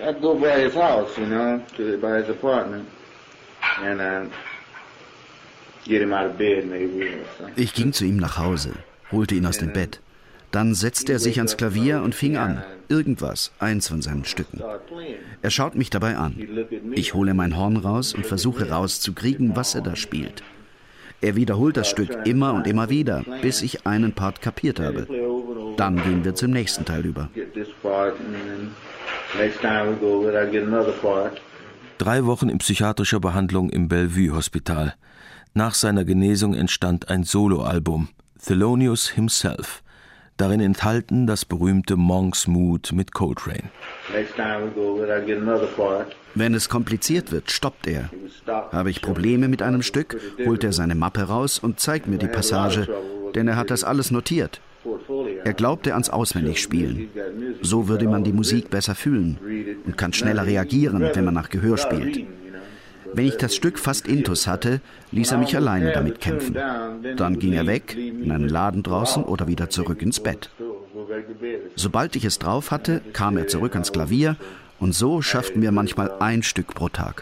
I'd go by his house, you know, by his apartment, and get him out of bed maybe or something. Ich ging zu ihm nach Hause, holte ihn aus dem Bett. Dann setzte er sich ans Klavier und fing an. Irgendwas, eins von seinen Stücken. Er schaut mich dabei an. Ich hole mein Horn raus und versuche rauszukriegen, was er da spielt. Er wiederholt das Stück immer und immer wieder, bis ich einen Part kapiert habe. Dann gehen wir zum nächsten Teil über. 3 Wochen in psychiatrischer Behandlung im Bellevue-Hospital. Nach seiner Genesung entstand ein Soloalbum, Thelonious Himself. Darin enthalten das berühmte Monk's Mood mit Coltrane. Wenn es kompliziert wird, stoppt er. Habe ich Probleme mit einem Stück, holt er seine Mappe raus und zeigt mir die Passage, denn er hat das alles notiert. Er glaubte ans Auswendigspielen. So würde man die Musik besser fühlen und kann schneller reagieren, wenn man nach Gehör spielt. Wenn ich das Stück fast intus hatte, ließ er mich alleine damit kämpfen. Dann ging er weg, in einen Laden draußen oder wieder zurück ins Bett. Sobald ich es drauf hatte, kam er zurück ans Klavier und so schafften wir manchmal ein Stück pro Tag.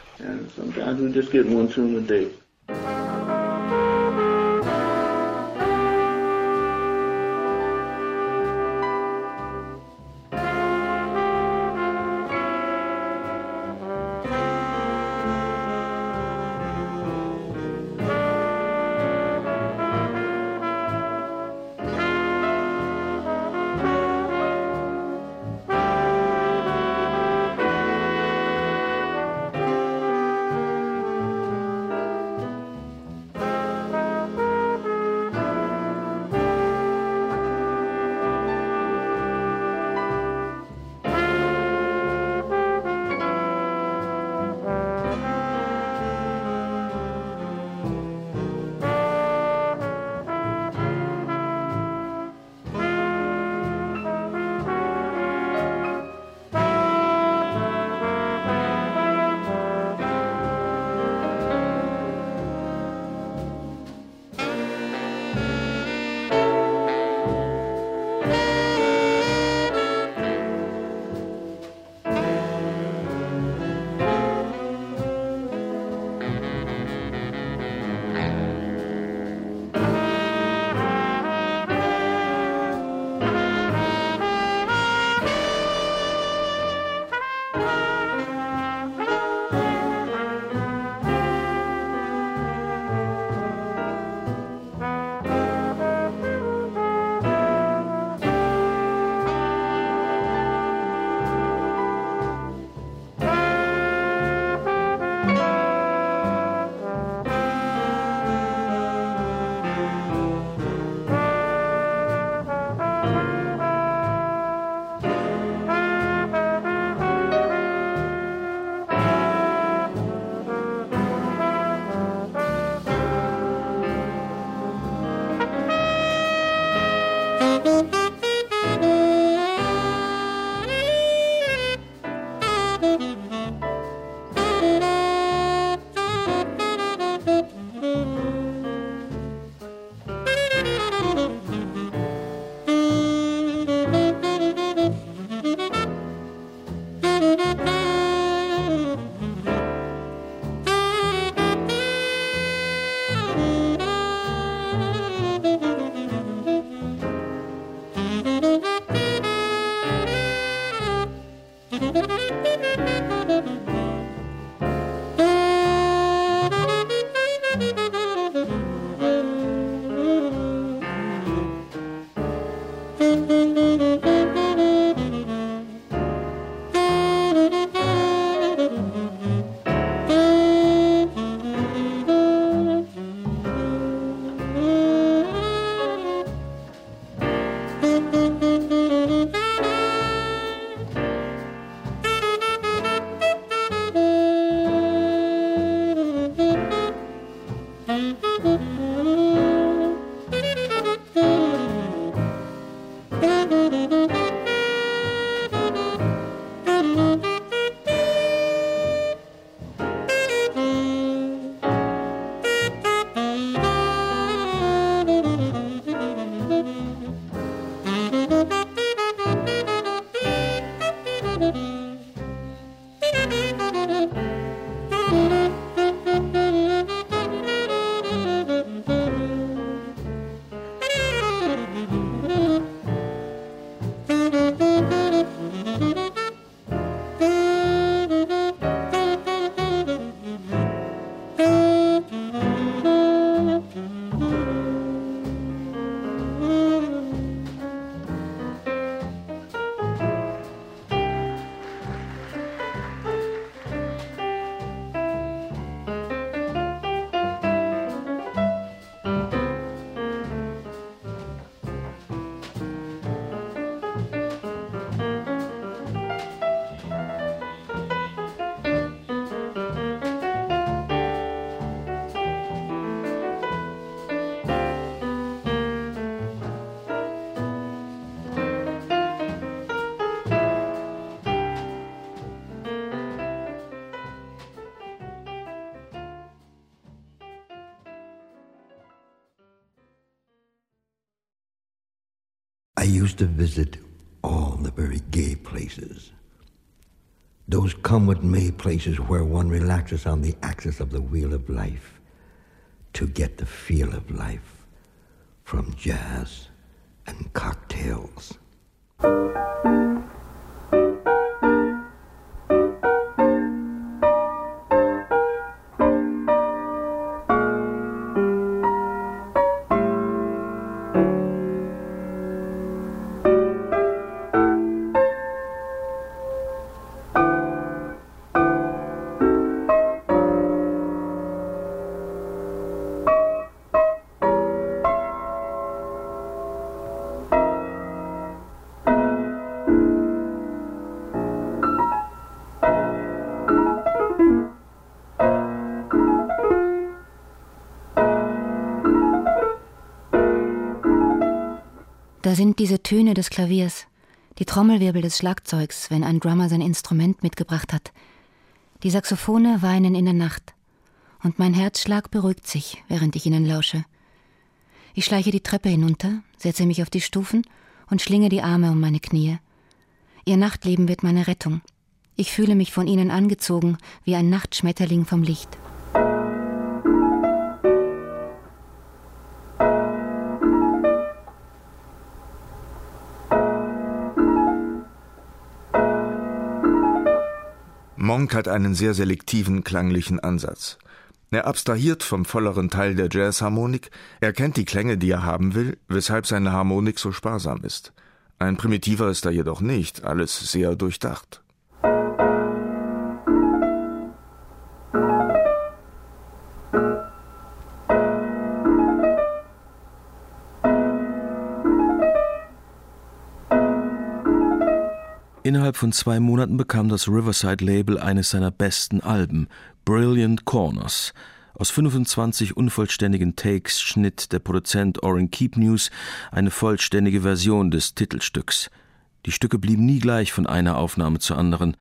I used to visit all the very gay places. Those come-with-me places where one relaxes on the axis of the wheel of life to get the feel of life from jazz and cocktails. Da sind diese Töne des Klaviers, die Trommelwirbel des Schlagzeugs, wenn ein Drummer sein Instrument mitgebracht hat. Die Saxophone weinen in der Nacht und mein Herzschlag beruhigt sich, während ich ihnen lausche. Ich schleiche die Treppe hinunter, setze mich auf die Stufen und schlinge die Arme um meine Knie. Ihr Nachtleben wird meine Rettung. Ich fühle mich von ihnen angezogen wie ein Nachtschmetterling vom Licht. Monk hat einen sehr selektiven klanglichen Ansatz. Er abstrahiert vom volleren Teil der Jazzharmonik, er kennt die Klänge, die er haben will, weshalb seine Harmonik so sparsam ist. Ein Primitiver ist er jedoch nicht, alles sehr durchdacht. Innerhalb von 2 Monaten bekam das Riverside-Label eines seiner besten Alben, Brilliant Corners. Aus 25 unvollständigen Takes schnitt der Produzent Orrin Keepnews eine vollständige Version des Titelstücks. Die Stücke blieben nie gleich von einer Aufnahme zur anderen.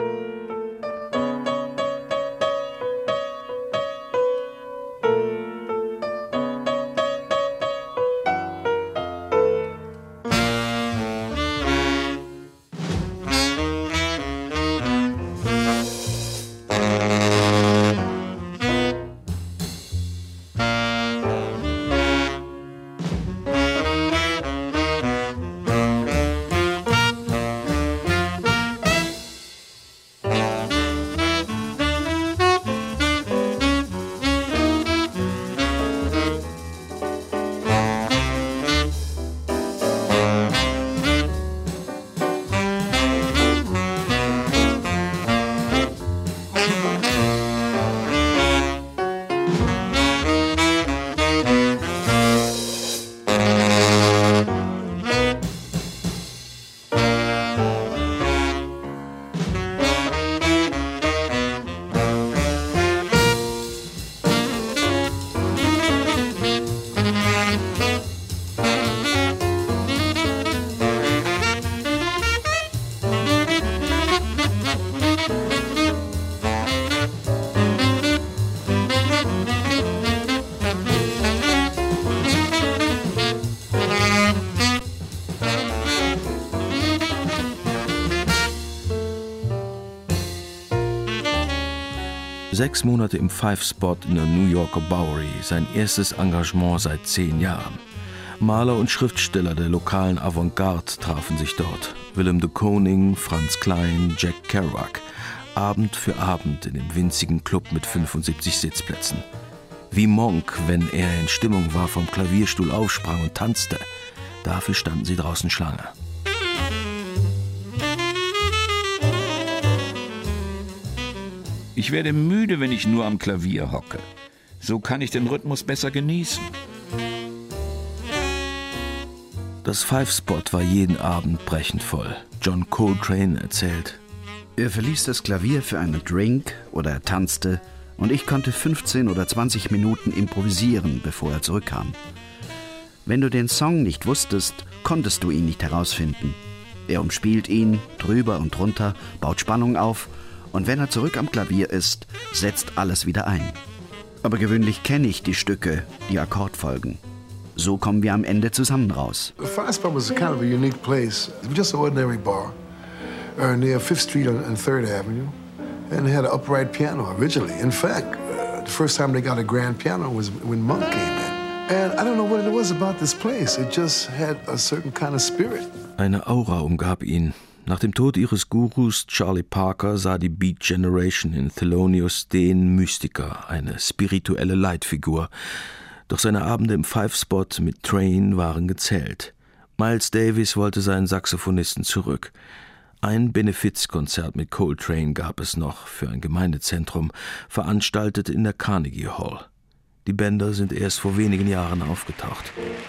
Sechs Monate im Five-Spot in der New Yorker Bowery, sein erstes Engagement seit 10 Jahren. Maler und Schriftsteller der lokalen Avantgarde trafen sich dort. Willem de Kooning, Franz Klein, Jack Kerouac. Abend für Abend in dem winzigen Club mit 75 Sitzplätzen. Wie Monk, wenn er in Stimmung war, vom Klavierstuhl aufsprang und tanzte. Dafür standen sie draußen Schlange. Ich werde müde, wenn ich nur am Klavier hocke. So kann ich den Rhythmus besser genießen. Das Five-Spot war jeden Abend brechend voll. John Coltrane erzählt: Er verließ das Klavier für einen Drink oder er tanzte und ich konnte 15 oder 20 Minuten improvisieren, bevor er zurückkam. Wenn du den Song nicht wusstest, konntest du ihn nicht herausfinden. Er umspielt ihn, drüber und drunter, baut Spannung auf und wenn er zurück am Klavier ist, setzt alles wieder ein. Aber gewöhnlich kenne ich die Stücke, die Akkordfolgen. So kommen wir am Ende zusammen raus. The Five Spot was kind of a unique place. It was just an ordinary bar near 5th Street and 3rd Avenue. And they had an upright piano originally. In fact, the first time they got a grand piano was when Monk came in. And I don't know what it was about this place. It just had a certain kind of spirit. Eine Aura umgab ihn. Nach dem Tod ihres Gurus Charlie Parker sah die Beat Generation in Thelonious den Mystiker, eine spirituelle Leitfigur. Doch seine Abende im Five Spot mit Train waren gezählt. Miles Davis wollte seinen Saxophonisten zurück. Ein Benefizkonzert mit Coltrane gab es noch für ein Gemeindezentrum, veranstaltet in der Carnegie Hall. Die Bänder sind erst vor wenigen Jahren aufgetaucht.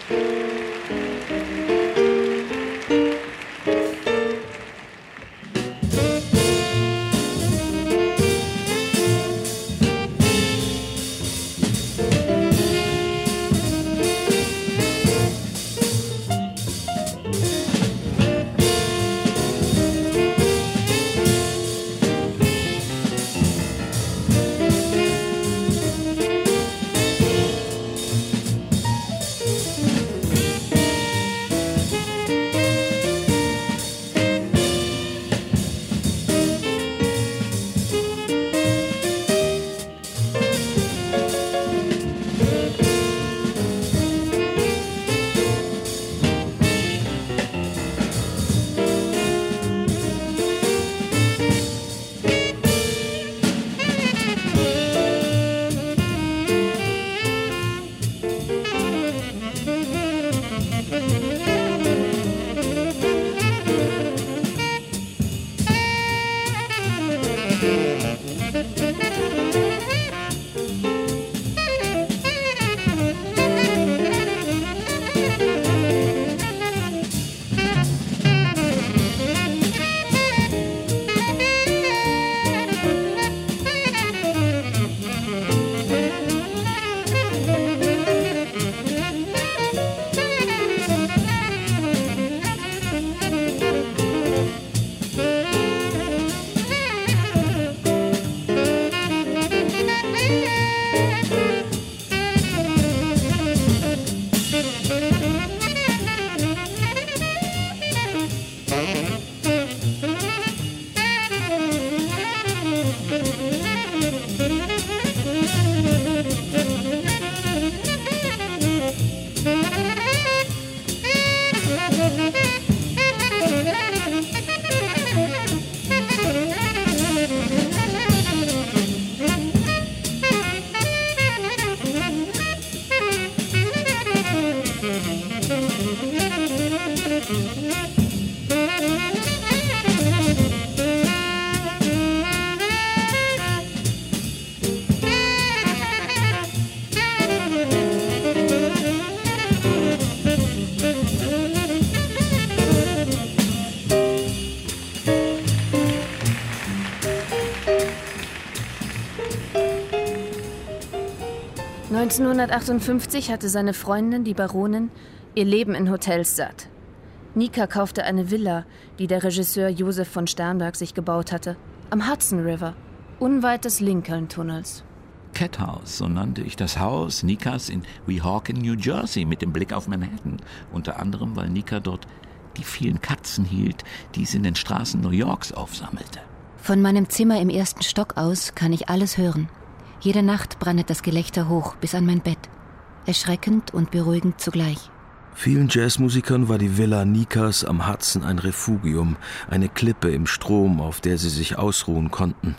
(1958) hatte seine Freundin, die Baronin, ihr Leben in Hotels satt. Nika kaufte eine Villa, die der Regisseur Josef von Sternberg sich gebaut hatte, am Hudson River, unweit des Lincoln-Tunnels. Cat House, so nannte ich das Haus Nikas in Weehawken, New Jersey, mit dem Blick auf Manhattan. Unter anderem, weil Nika dort die vielen Katzen hielt, die sie in den Straßen New Yorks aufsammelte. Von meinem Zimmer im 1. Stock aus kann ich alles hören. Jede Nacht brandet das Gelächter hoch bis an mein Bett. Erschreckend und beruhigend zugleich. Vielen Jazzmusikern war die Villa Nikas am Hudson ein Refugium, eine Klippe im Strom, auf der sie sich ausruhen konnten.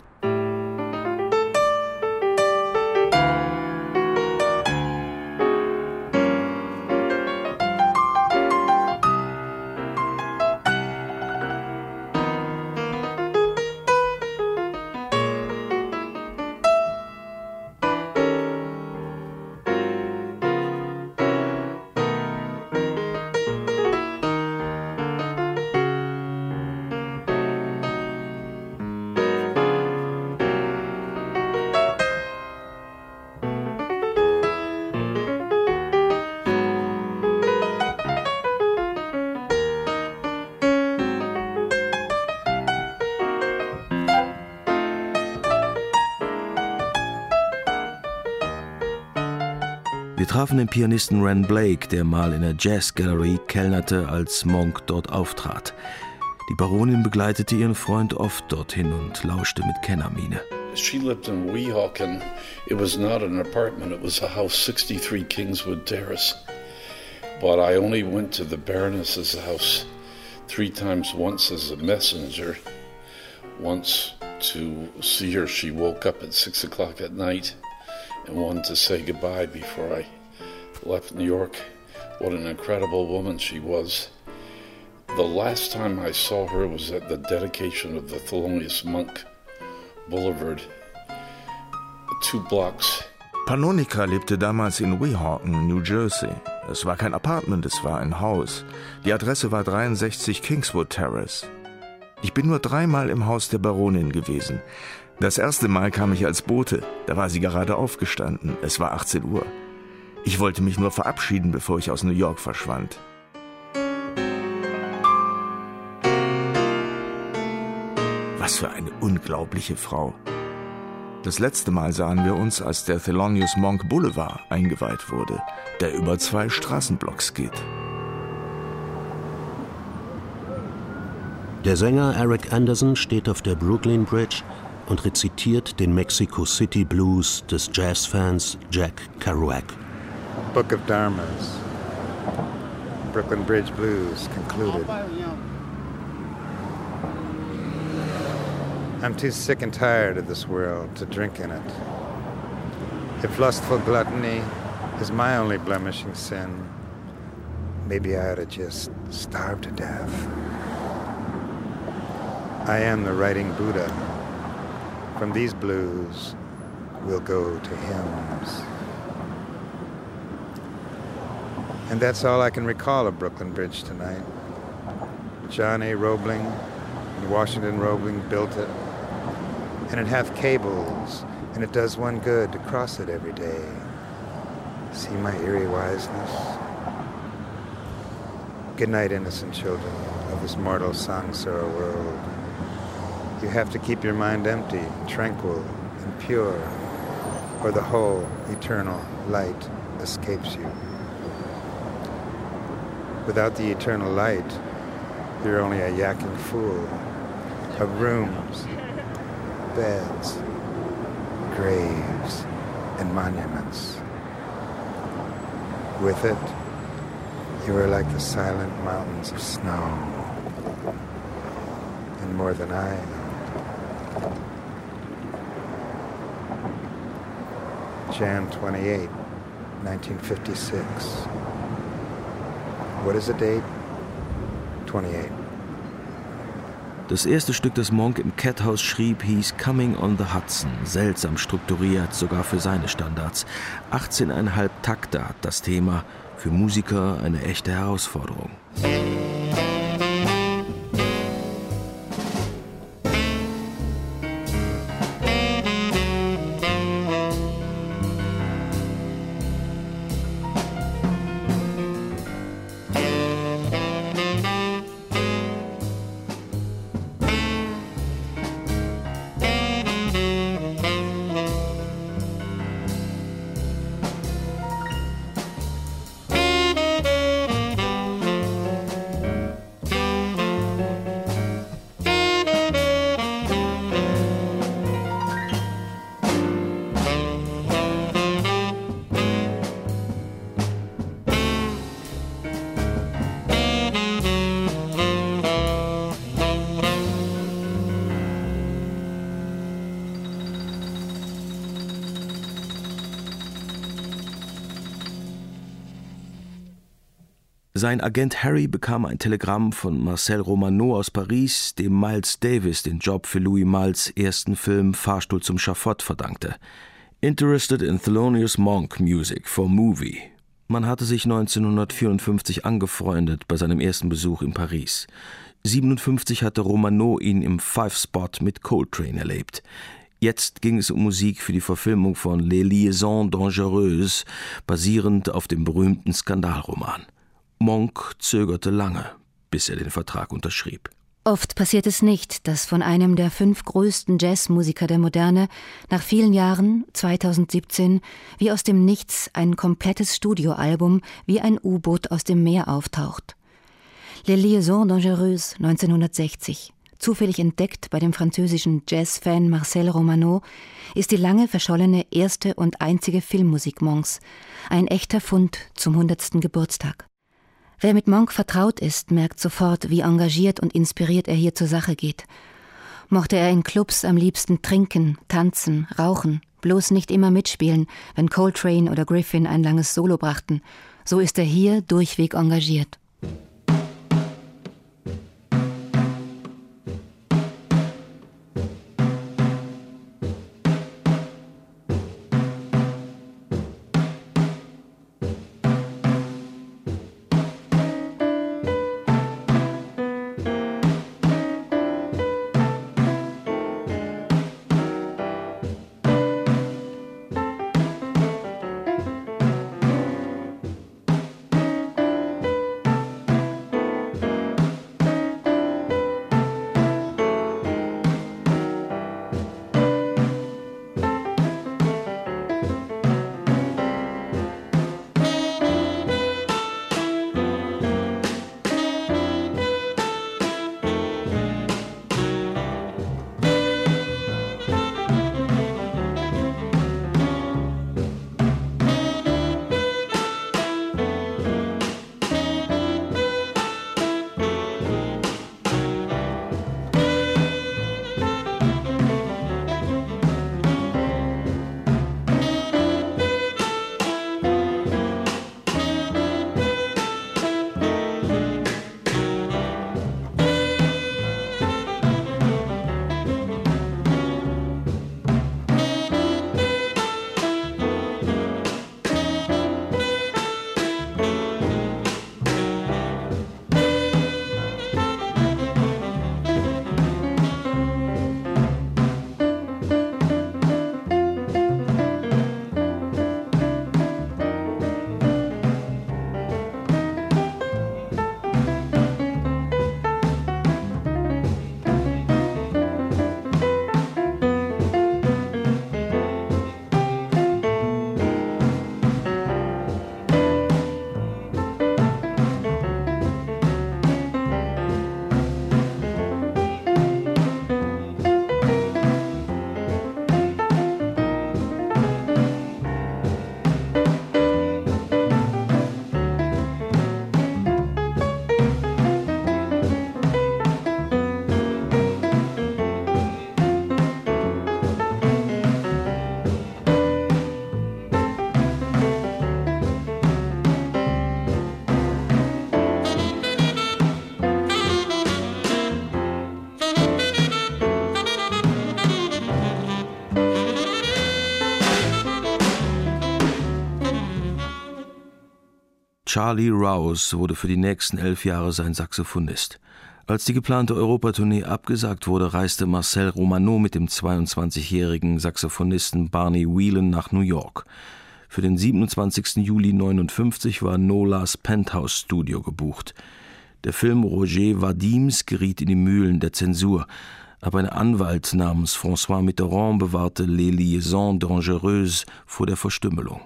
Wir trafen den Pianisten Ren Blake, der mal in der Jazz Gallery kellnerte, als Monk dort auftrat. Die Baronin begleitete ihren Freund oft dorthin und lauschte mit Kennermiene. She lived in Weehawken. It was not an apartment, it was a house, 63 Kingswood Terrace. But I only went to the Baroness's house 3 times, once as a messenger, once to see her. She woke up at 6 o'clock at night and wanted to say goodbye before I left New York. What an incredible woman she was. The last time I saw her was at the dedication of the Thelonious Monk Boulevard, 2 blocks. Pannonica lebte damals in Weehawken, New Jersey. Es war kein Apartment, es war ein Haus. Die Adresse war 63 Kingswood Terrace. Ich bin nur 3-mal im Haus der Baronin gewesen. Das erste Mal kam ich als Bote, da war sie gerade aufgestanden. Es war 18 Uhr. Ich wollte mich nur verabschieden, bevor ich aus New York verschwand. Was für eine unglaubliche Frau. Das letzte Mal sahen wir uns, als der Thelonious Monk Boulevard eingeweiht wurde, der über 2 Straßenblocks geht. Der Sänger Eric Anderson steht auf der Brooklyn Bridge und rezitiert den Mexico City Blues des Jazzfans Jack Kerouac. Book of Dharmas, Brooklyn Bridge Blues concluded. I'm too sick and tired of this world to drink in it. If lustful gluttony is my only blemishing sin, maybe I ought to just starve to death. I am the writing Buddha. From these blues, we'll go to hymns. And that's all I can recall of Brooklyn Bridge tonight. John A. Roebling and Washington Roebling built it. And it hath cables, and it does one good to cross it every day. See my eerie wiseness? Good night, innocent children of this mortal song-sorrow world. You have to keep your mind empty, tranquil, and pure, or the whole eternal light escapes you. Without the eternal light, you're only a yakking fool of rooms, beds, graves, and monuments. With it, you are like the silent mountains of snow, and more than I know. Jan 28, 1956. What is the date? 28. Das erste Stück, das Monk im Cathouse schrieb, hieß Coming on the Hudson. Seltsam strukturiert, sogar für seine Standards. 18,5 Takte hat das Thema. Für Musiker eine echte Herausforderung. Sein Agent Harry bekam ein Telegramm von Marcel Romano aus Paris, dem Miles Davis den Job für Louis Malles ersten Film Fahrstuhl zum Schafott verdankte. Interested in Thelonious Monk Music for Movie. Man hatte sich 1954 angefreundet bei seinem ersten Besuch in Paris. 1957 hatte Romano ihn im Five Spot mit Coltrane erlebt. Jetzt ging es um Musik für die Verfilmung von Les Liaisons Dangereuses, basierend auf dem berühmten Skandalroman. Monk zögerte lange, bis er den Vertrag unterschrieb. Oft passiert es nicht, dass von einem der 5 größten Jazzmusiker der Moderne nach vielen Jahren, 2017, wie aus dem Nichts ein komplettes Studioalbum wie ein U-Boot aus dem Meer auftaucht. Les Liaisons Dangereuses 1960, zufällig entdeckt bei dem französischen Jazzfan Marcel Romano, ist die lange verschollene erste und einzige Filmmusik Monks, ein echter Fund zum 100. Geburtstag. Wer mit Monk vertraut ist, merkt sofort, wie engagiert und inspiriert er hier zur Sache geht. Mochte er in Clubs am liebsten trinken, tanzen, rauchen, bloß nicht immer mitspielen, wenn Coltrane oder Griffin ein langes Solo brachten, so ist er hier durchweg engagiert. Charlie Rouse wurde für die nächsten 11 Jahre sein Saxophonist. Als die geplante Europatournee abgesagt wurde, reiste Marcel Romano mit dem 22-jährigen Saxophonisten Barney Whelan nach New York. Für den 27. Juli 1959 war Nolas Penthouse-Studio gebucht. Der Film Roger Vadims geriet in die Mühlen der Zensur, aber ein Anwalt namens François Mitterrand bewahrte Les Liaisons Dangereuses vor der Verstümmelung.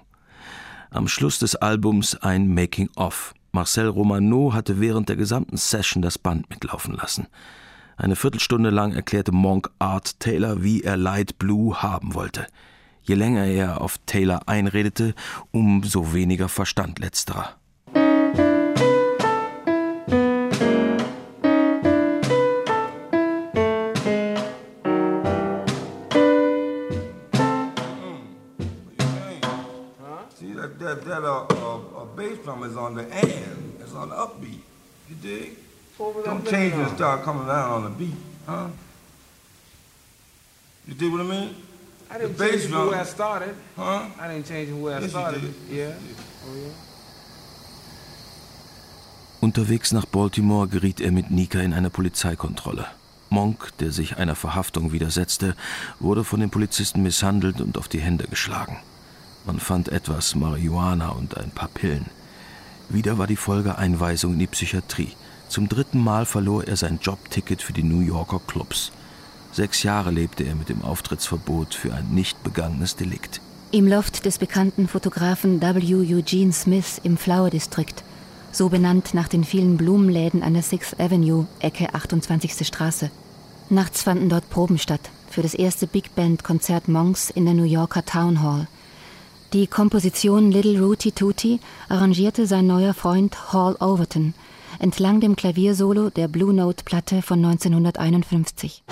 Am Schluss des Albums ein Making-of. Marcel Romano hatte während der gesamten Session das Band mitlaufen lassen. Eine Viertelstunde lang erklärte Monk Art Taylor, wie er Light Blue haben wollte. Je länger er auf Taylor einredete, umso weniger verstand letzterer. That bass drum is on the and, it's on the upbeat. You dig? Don't change and start coming down on the beat, huh? You dig what I mean? I didn't change where I started. Huh? I didn't change where I started. Yeah. Oh yeah. Unterwegs nach Baltimore geriet er mit Nika in eine Polizeikontrolle. Monk, der sich einer Verhaftung widersetzte, wurde von den Polizisten misshandelt und auf die Hände geschlagen. Man fand etwas Marihuana und ein paar Pillen. Wieder war die Folge Einweisung in die Psychiatrie. Zum 3. Mal verlor er sein Jobticket für die New Yorker Clubs. 6 Jahre lebte er mit dem Auftrittsverbot für ein nicht begangenes Delikt. Im Loft des bekannten Fotografen W. Eugene Smith im Flower District, so benannt nach den vielen Blumenläden an der 6th Avenue, Ecke 28. Straße. Nachts fanden dort Proben statt für das erste Big-Band-Konzert Monks in der New Yorker Town Hall. Die Komposition Little Rooty Tooty arrangierte sein neuer Freund Hall Overton entlang dem Klaviersolo der Blue Note-Platte von 1951.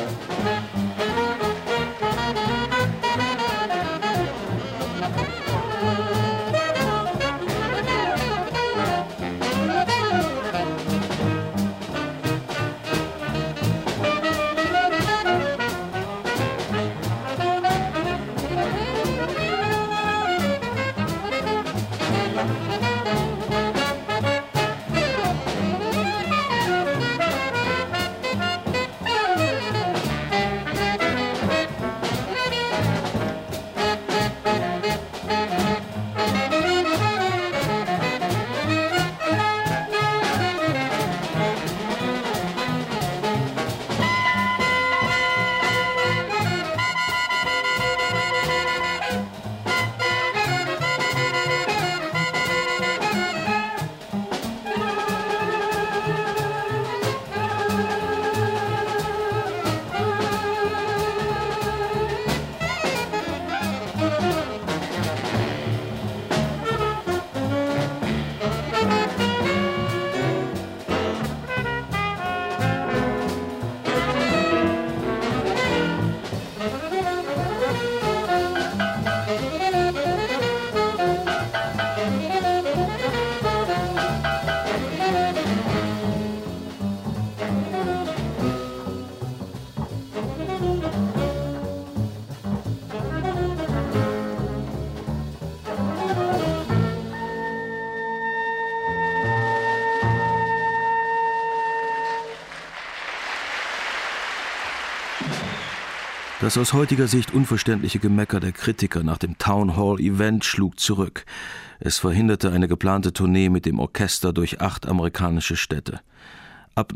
Das aus heutiger Sicht unverständliche Gemecker der Kritiker nach dem Town Hall Event schlug zurück. Es verhinderte eine geplante Tournee mit dem Orchester durch 8 amerikanische Städte. Ab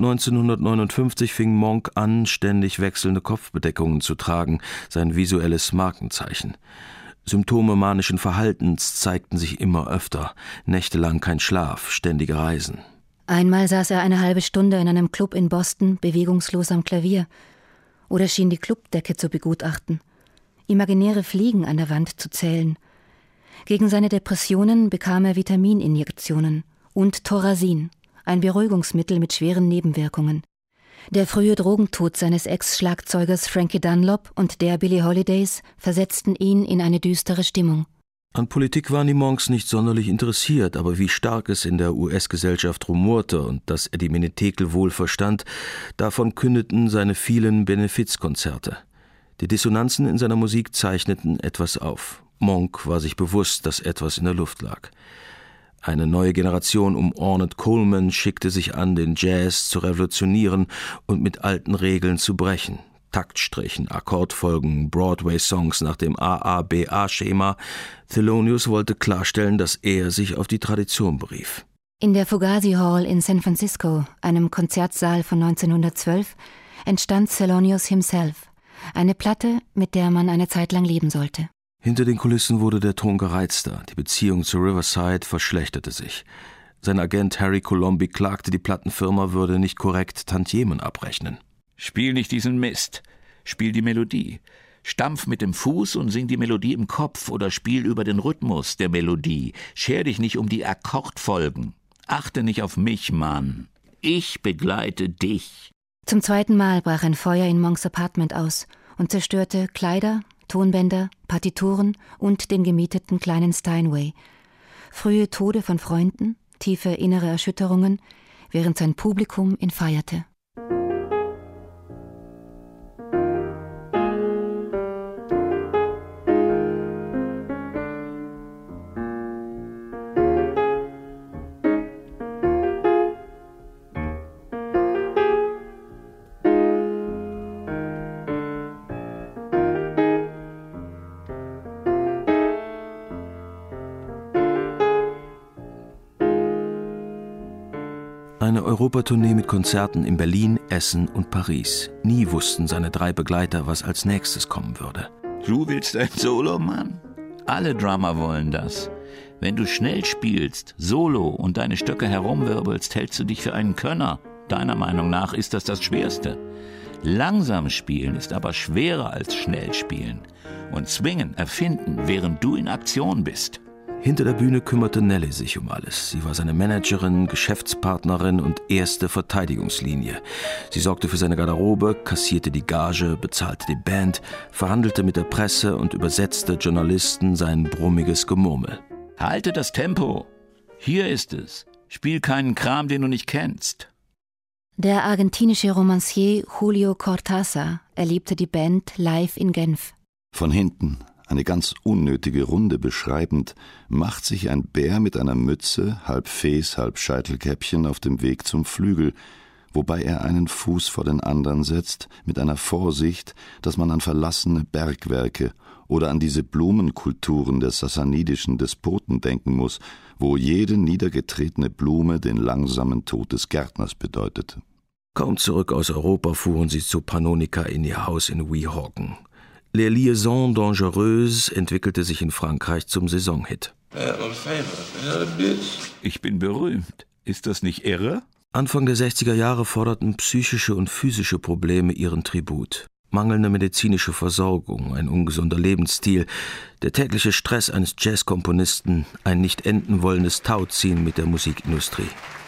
1959 fing Monk an, ständig wechselnde Kopfbedeckungen zu tragen, sein visuelles Markenzeichen. Symptome manischen Verhaltens zeigten sich immer öfter. Nächtelang kein Schlaf, ständige Reisen. Einmal saß er eine halbe Stunde in einem Club in Boston, bewegungslos am Klavier. Oder schien die Clubdecke zu begutachten, imaginäre Fliegen an der Wand zu zählen. Gegen seine Depressionen bekam er Vitamininjektionen und Thorazin, ein Beruhigungsmittel mit schweren Nebenwirkungen. Der frühe Drogentod seines Ex-Schlagzeugers Frankie Dunlop und der Billie Holidays versetzten ihn in eine düstere Stimmung. An Politik waren die Monks nicht sonderlich interessiert, aber wie stark es in der US-Gesellschaft rumorte und dass er die Menetekel wohl verstand, davon kündeten seine vielen Benefizkonzerte. Die Dissonanzen in seiner Musik zeichneten etwas auf. Monk war sich bewusst, dass etwas in der Luft lag. Eine neue Generation um Ornette Coleman schickte sich an, den Jazz zu revolutionieren und mit alten Regeln zu brechen. Taktstrichen, Akkordfolgen, Broadway-Songs nach dem AABA-Schema. Thelonious wollte klarstellen, dass er sich auf die Tradition berief. In der Fugazi Hall in San Francisco, einem Konzertsaal von 1912, entstand Thelonious Himself, eine Platte, mit der man eine Zeit lang leben sollte. Hinter den Kulissen wurde der Ton gereizter, die Beziehung zu Riverside verschlechterte sich. Sein Agent Harry Colombi klagte, die Plattenfirma würde nicht korrekt Tantiemen abrechnen. Spiel nicht diesen Mist. Spiel die Melodie. Stampf mit dem Fuß und sing die Melodie im Kopf oder spiel über den Rhythmus der Melodie. Scher dich nicht um die Akkordfolgen. Achte nicht auf mich, Mann. Ich begleite dich. Zum 2. Mal brach ein Feuer in Monks Apartment aus und zerstörte Kleider, Tonbänder, Partituren und den gemieteten kleinen Steinway. Frühe Tode von Freunden, tiefe innere Erschütterungen, während sein Publikum ihn feierte. Eine Europatournee mit Konzerten in Berlin, Essen und Paris. Nie wussten seine 3 Begleiter, was als nächstes kommen würde. Du willst ein Solo, Mann? Alle Drummer wollen das. Wenn du schnell spielst, Solo und deine Stöcke herumwirbelst, hältst du dich für einen Könner. Deiner Meinung nach ist das Schwerste. Langsam spielen ist aber schwerer als schnell spielen. Und swingen, erfinden, während du in Aktion bist. Hinter der Bühne kümmerte Nelly sich um alles. Sie war seine Managerin, Geschäftspartnerin und erste Verteidigungslinie. Sie sorgte für seine Garderobe, kassierte die Gage, bezahlte die Band, verhandelte mit der Presse und übersetzte Journalisten sein brummiges Gemurmel. Halte das Tempo. Hier ist es. Spiel keinen Kram, den du nicht kennst. Der argentinische Romancier Julio Cortázar erlebte die Band live in Genf. Von hinten, eine ganz unnötige Runde beschreibend, macht sich ein Bär mit einer Mütze, halb Fes, halb Scheitelkäppchen auf dem Weg zum Flügel, wobei er einen Fuß vor den anderen setzt, mit einer Vorsicht, dass man an verlassene Bergwerke oder an diese Blumenkulturen der sassanidischen Despoten denken muss, wo jede niedergetretene Blume den langsamen Tod des Gärtners bedeutete. Kaum zurück aus Europa fuhren sie zu Pannonica in ihr Haus in Weehawken. Les Liaisons Dangereuses entwickelte sich in Frankreich zum Saisonhit. Ich bin berühmt. Ist das nicht irre? Anfang der 60er Jahre forderten psychische und physische Probleme ihren Tribut. Mangelnde medizinische Versorgung, ein ungesunder Lebensstil, der tägliche Stress eines Jazzkomponisten, ein nicht enden wollendes Tauziehen mit der Musikindustrie.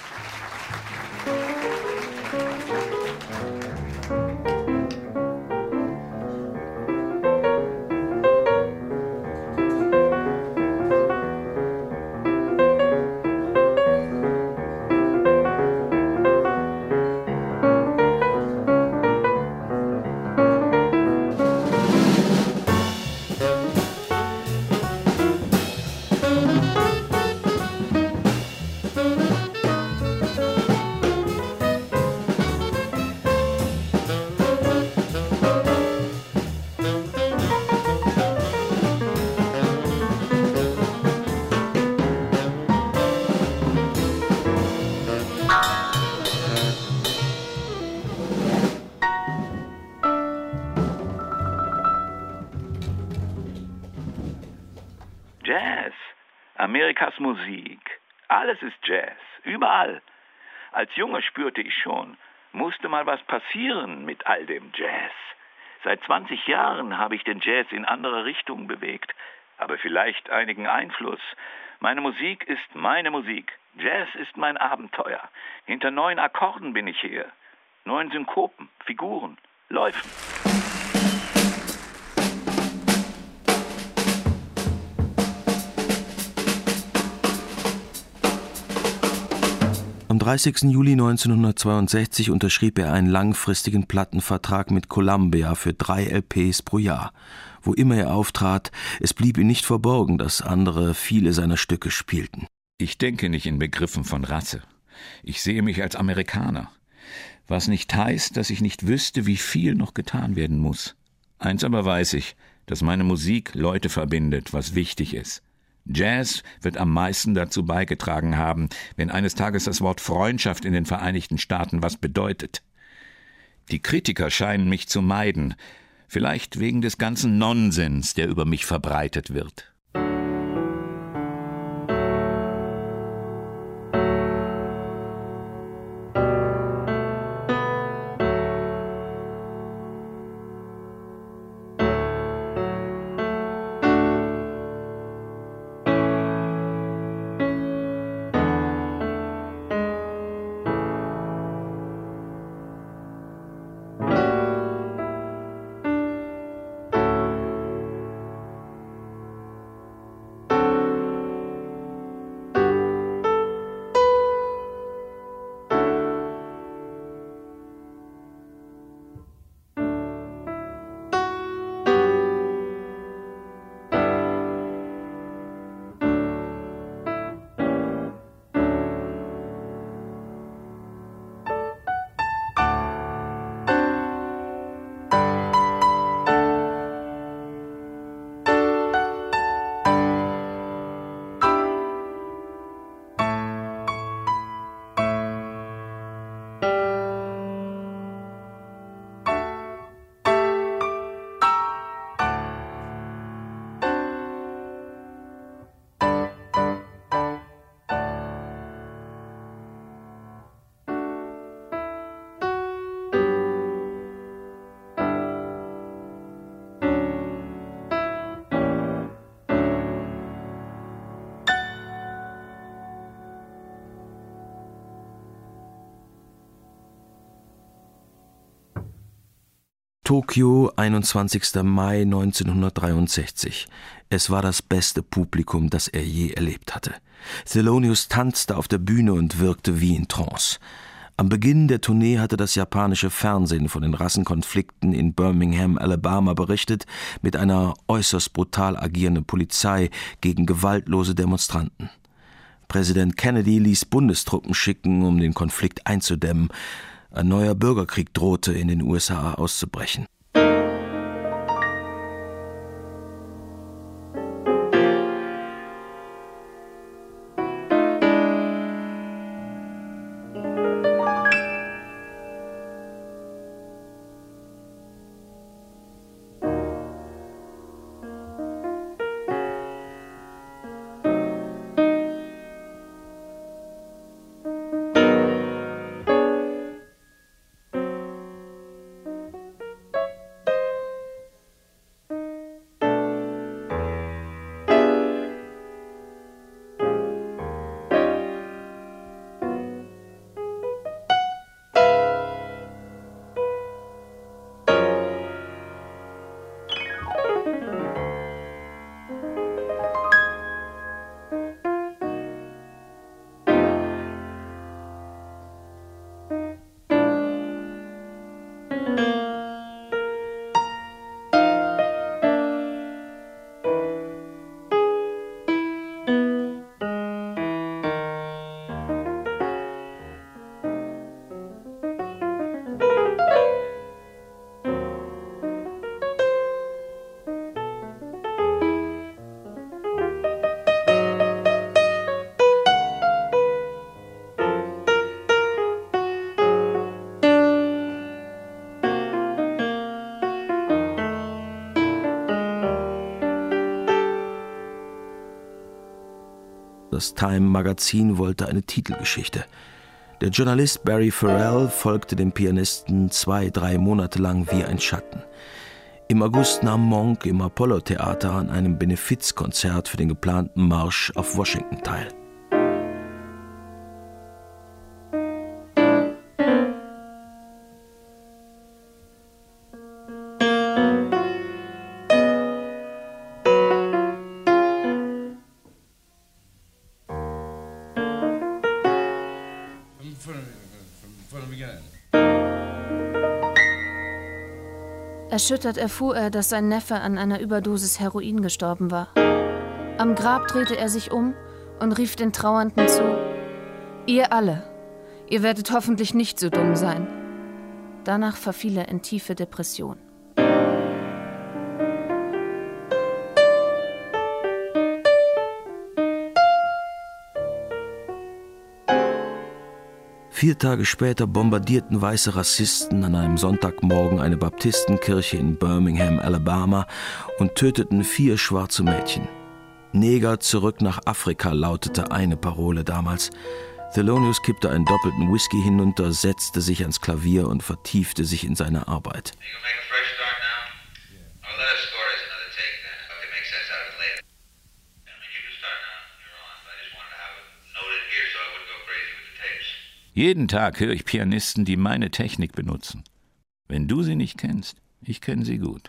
Jazz, Amerikas Musik, alles ist Jazz, überall. Als Junge spürte ich schon, musste mal was passieren mit all dem Jazz. Seit 20 Jahren habe ich den Jazz in andere Richtungen bewegt, aber vielleicht einigen Einfluss. Meine Musik ist meine Musik, Jazz ist mein Abenteuer. Hinter 9 Akkorden bin ich her, 9 Synkopen, Figuren, Läufen. Am 30. Juli 1962 unterschrieb er einen langfristigen Plattenvertrag mit Columbia für 3 LPs pro Jahr. Wo immer er auftrat, es blieb ihm nicht verborgen, dass andere viele seiner Stücke spielten. Ich denke nicht in Begriffen von Rasse. Ich sehe mich als Amerikaner. Was nicht heißt, dass ich nicht wüsste, wie viel noch getan werden muss. Eins aber weiß ich, dass meine Musik Leute verbindet, was wichtig ist. Jazz wird am meisten dazu beigetragen haben, wenn eines Tages das Wort Freundschaft in den Vereinigten Staaten was bedeutet. Die Kritiker scheinen mich zu meiden, vielleicht wegen des ganzen Nonsens, der über mich verbreitet wird. Tokio, 21. Mai 1963. Es war das beste Publikum, das er je erlebt hatte. Thelonious tanzte auf der Bühne und wirkte wie in Trance. Am Beginn der Tournee hatte das japanische Fernsehen von den Rassenkonflikten in Birmingham, Alabama berichtet, mit einer äußerst brutal agierenden Polizei gegen gewaltlose Demonstranten. Präsident Kennedy ließ Bundestruppen schicken, um den Konflikt einzudämmen. Ein neuer Bürgerkrieg drohte, in den USA auszubrechen. Das Time-Magazin wollte eine Titelgeschichte. Der Journalist Barry Farrell folgte dem Pianisten 2-3 Monate lang wie ein Schatten. Im August nahm Monk im Apollo-Theater an einem Benefizkonzert für den geplanten Marsch auf Washington teil. Erschüttert erfuhr er, dass sein Neffe an einer Überdosis Heroin gestorben war. Am Grab drehte er sich um und rief den Trauernden zu: Ihr alle, ihr werdet hoffentlich nicht so dumm sein. Danach verfiel er in tiefe Depression. Vier Tage später bombardierten weiße Rassisten an einem Sonntagmorgen eine Baptistenkirche in Birmingham, Alabama und töteten 4 schwarze Mädchen. Neger zurück nach Afrika lautete eine Parole damals. Thelonious kippte einen doppelten Whisky hinunter, setzte sich ans Klavier und vertiefte sich in seine Arbeit. Jeden Tag höre ich Pianisten, die meine Technik benutzen. Wenn du sie nicht kennst, ich kenne sie gut.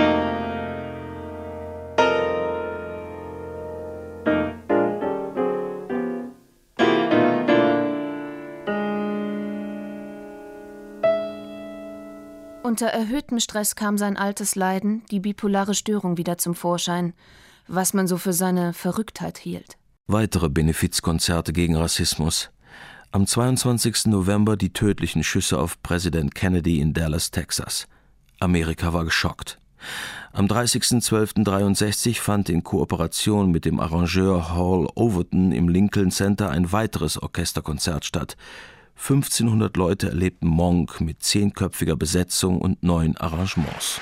Unter erhöhtem Stress kam sein altes Leiden, die bipolare Störung, wieder zum Vorschein, was man so für seine Verrücktheit hielt. Weitere Benefizkonzerte gegen Rassismus. Am 22. November die tödlichen Schüsse auf Präsident Kennedy in Dallas, Texas. Amerika war geschockt. Am 30.12.63 fand in Kooperation mit dem Arrangeur Hall Overton im Lincoln Center ein weiteres Orchesterkonzert statt. 1500 Leute erlebten Monk mit 10-köpfiger Besetzung und 9 Arrangements.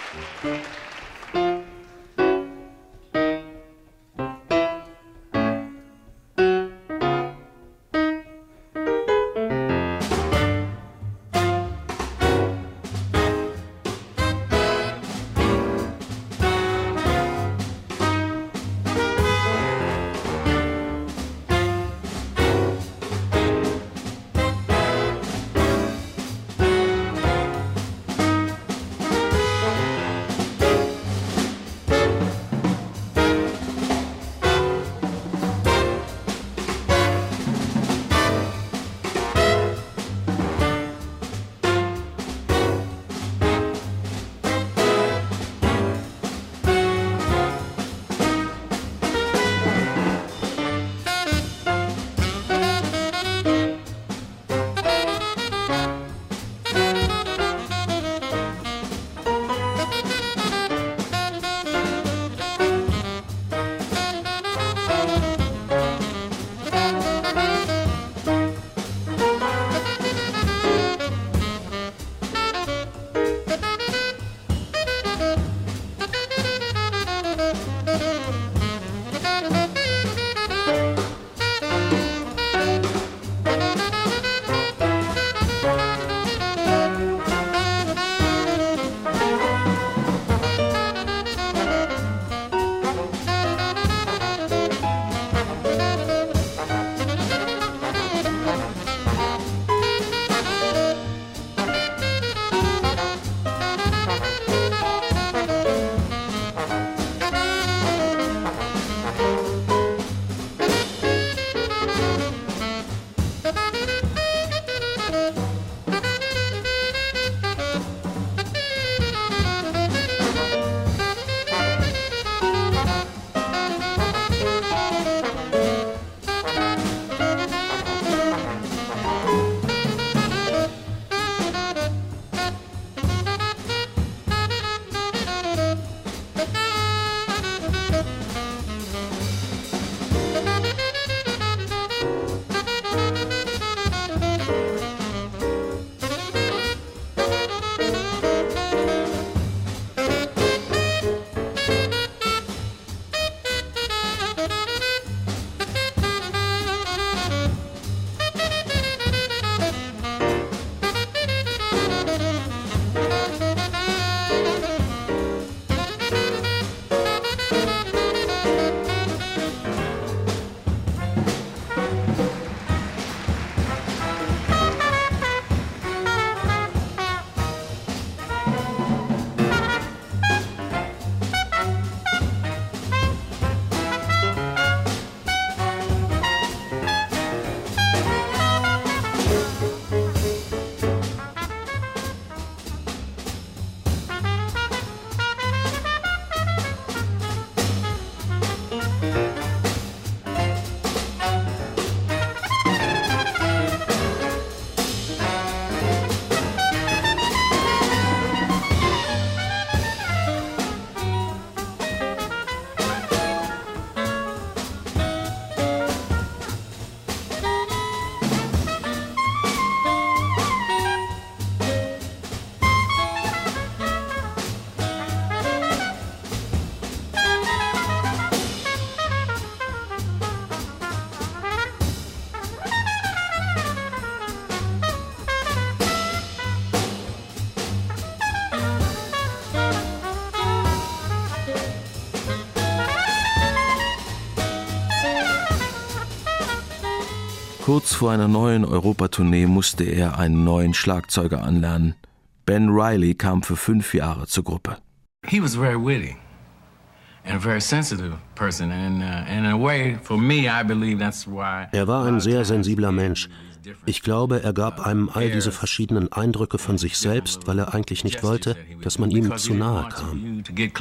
Kurz vor einer neuen Europatournee musste er einen neuen Schlagzeuger anlernen. Ben Riley kam für 5 Jahre zur Gruppe. He was very witty and a very sensitive person, and in a way, for me, I believe that's why. Er war ein sehr sensibler Mensch. Ich glaube, er gab einem all diese verschiedenen Eindrücke von sich selbst, weil er eigentlich nicht wollte, dass man ihm zu nahe kam.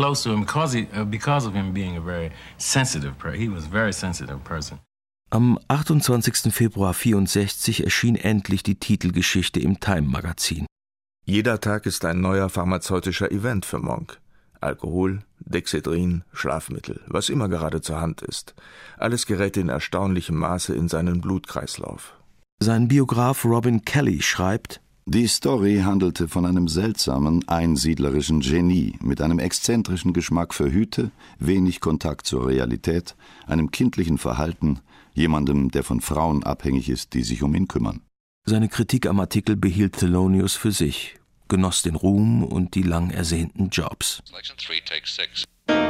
Am 28. Februar 1964 erschien endlich die Titelgeschichte im Time-Magazin. Jeder Tag ist ein neuer pharmazeutischer Event für Monk. Alkohol, Dexedrin, Schlafmittel, was immer gerade zur Hand ist. Alles gerät in erstaunlichem Maße in seinen Blutkreislauf. Sein Biograf Robin Kelly schreibt: Die Story handelte von einem seltsamen, einsiedlerischen Genie mit einem exzentrischen Geschmack für Hüte, wenig Kontakt zur Realität, einem kindlichen Verhalten, jemandem, der von Frauen abhängig ist, die sich um ihn kümmern. Seine Kritik am Artikel behielt Thelonious für sich, genoss den Ruhm und die lang ersehnten Jobs. Selection 3, take 6.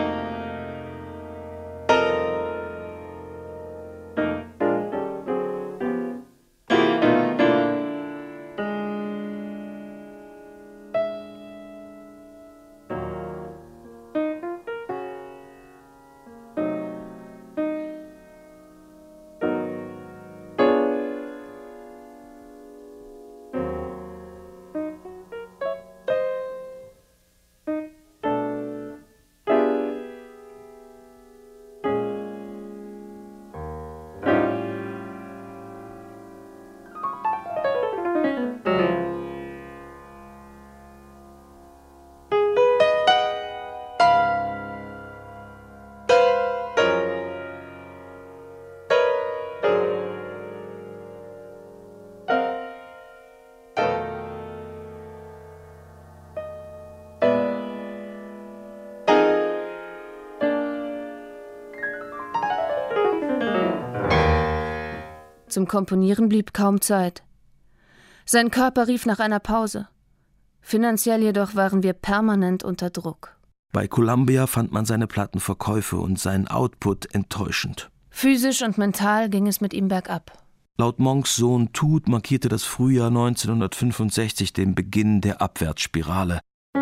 Zum Komponieren blieb kaum Zeit. Sein Körper rief nach einer Pause. Finanziell jedoch waren wir permanent unter Druck. Bei Columbia fand man seine Plattenverkäufe und seinen Output enttäuschend. Physisch und mental ging es mit ihm bergab. Laut Monks Sohn Tut markierte das Frühjahr 1965 den Beginn der Abwärtsspirale.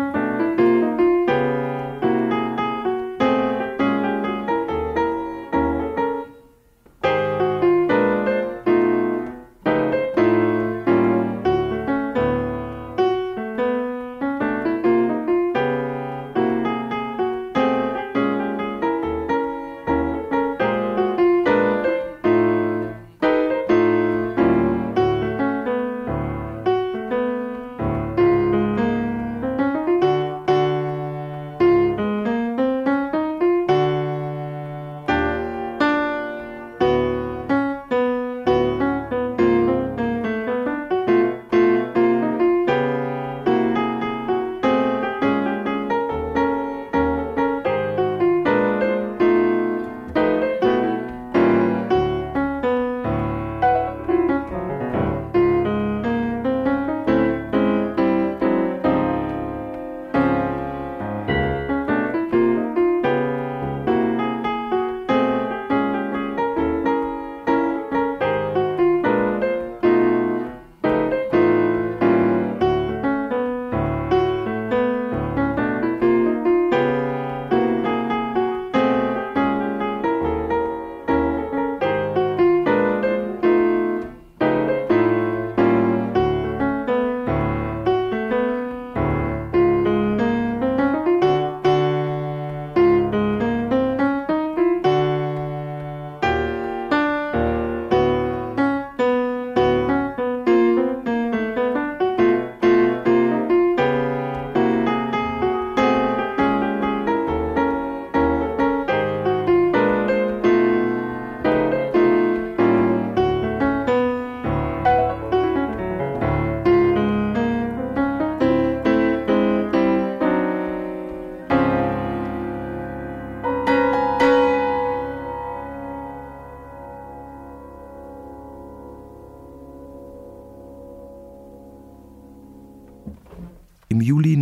Im Juli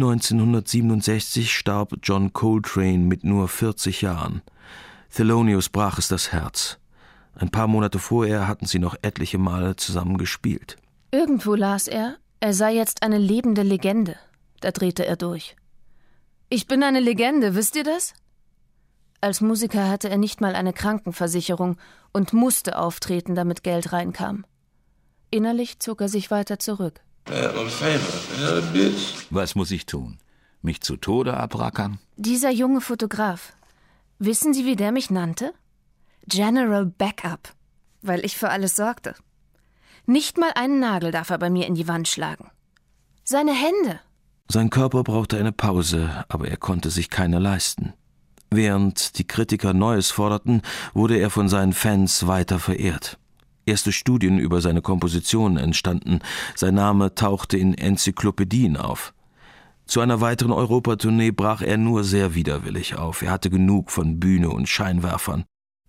1967 starb John Coltrane mit nur 40 Jahren. Thelonious brach es das Herz. Ein paar Monate vorher hatten sie noch etliche Male zusammen gespielt. Irgendwo las er sei jetzt eine lebende Legende. Da drehte er durch. Ich bin eine Legende, wisst ihr das? Als Musiker hatte er nicht mal eine Krankenversicherung und musste auftreten, damit Geld reinkam. Innerlich zog er sich weiter zurück. Was muss ich tun? Mich zu Tode abrackern? Dieser junge Fotograf, wissen Sie, wie der mich nannte? General Backup, weil ich für alles sorgte. Nicht mal einen Nagel darf er bei mir in die Wand schlagen. Seine Hände. Sein Körper brauchte eine Pause, aber er konnte sich keine leisten. Während die Kritiker Neues forderten, wurde er von seinen Fans weiter verehrt. Erste Studien über seine Kompositionen entstanden, sein Name tauchte in Enzyklopädien auf. Zu einer weiteren Europatournee brach er nur sehr widerwillig auf. Er hatte genug von Bühne und Scheinwerfern.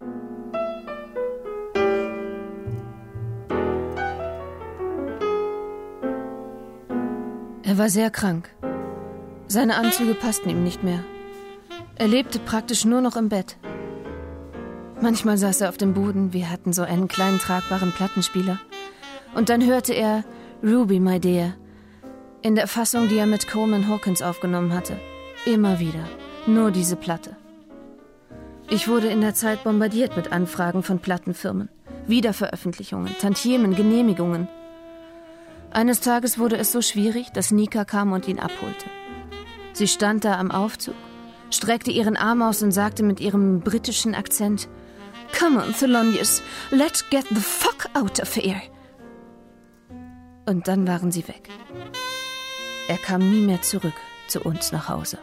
Er war sehr krank. Seine Anzüge passten ihm nicht mehr. Er lebte praktisch nur noch im Bett. Manchmal saß er auf dem Boden, wir hatten so einen kleinen tragbaren Plattenspieler. Und dann hörte er Ruby, My Dear, in der Fassung, die er mit Coleman Hawkins aufgenommen hatte. Immer wieder, nur diese Platte. Ich wurde in der Zeit bombardiert mit Anfragen von Plattenfirmen, Wiederveröffentlichungen, Tantiemen, Genehmigungen. Eines Tages wurde es so schwierig, dass Nika kam und ihn abholte. Sie stand da am Aufzug, streckte ihren Arm aus und sagte mit ihrem britischen Akzent: "Come on, Thelonious, let's get the fuck out of here." Und dann waren sie weg. Er kam nie mehr zurück zu uns nach Hause.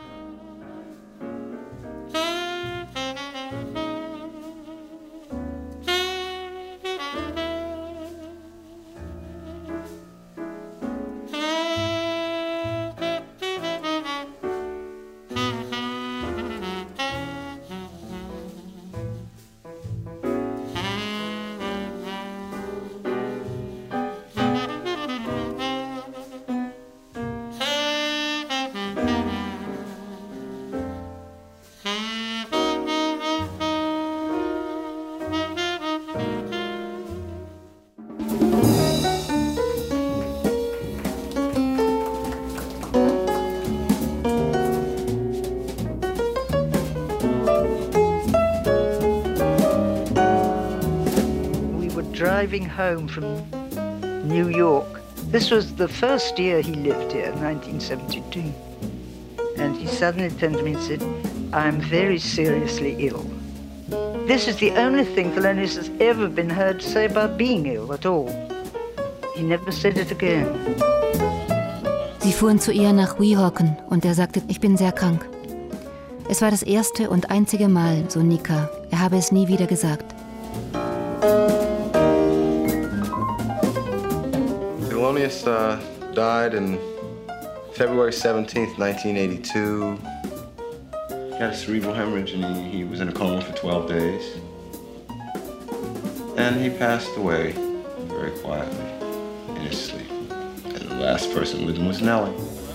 Driving home from New York. This was the first year he lived here, 1972. And he suddenly turned to me and said, "I'm very seriously ill." This is the only thing Thelonious has ever been heard to say about being ill at all. He never said it again. Sie fuhren zu ihr nach Weehawken und er sagte, ich bin sehr krank. Es war das erste und einzige Mal, so Nika. Er habe es nie wieder gesagt. Thelonious died on February 17th, 1982. He had a cerebral hemorrhage and he was in a coma for 12 days. And he passed away very quietly in his sleep. And the last person with him was Nellie.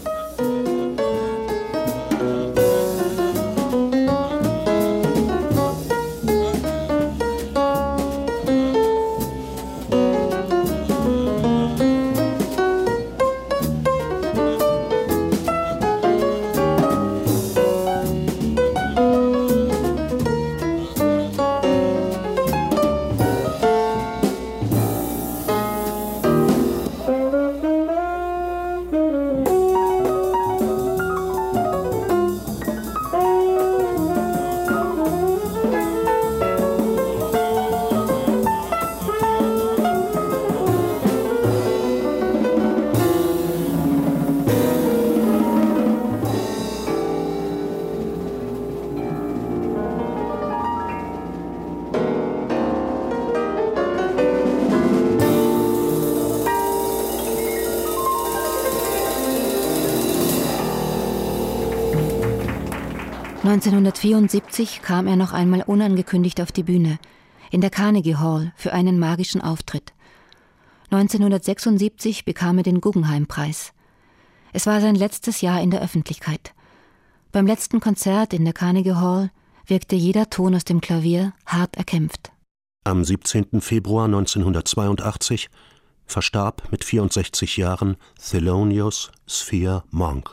...1974 kam er noch einmal unangekündigt auf die Bühne, in der Carnegie Hall, für einen magischen Auftritt. 1976 bekam er den Guggenheim-Preis. Es war sein letztes Jahr in der Öffentlichkeit. Beim letzten Konzert in der Carnegie Hall wirkte jeder Ton aus dem Klavier hart erkämpft. Am 17. Februar 1982 verstarb mit 64 Jahren Thelonious Sphere Monk.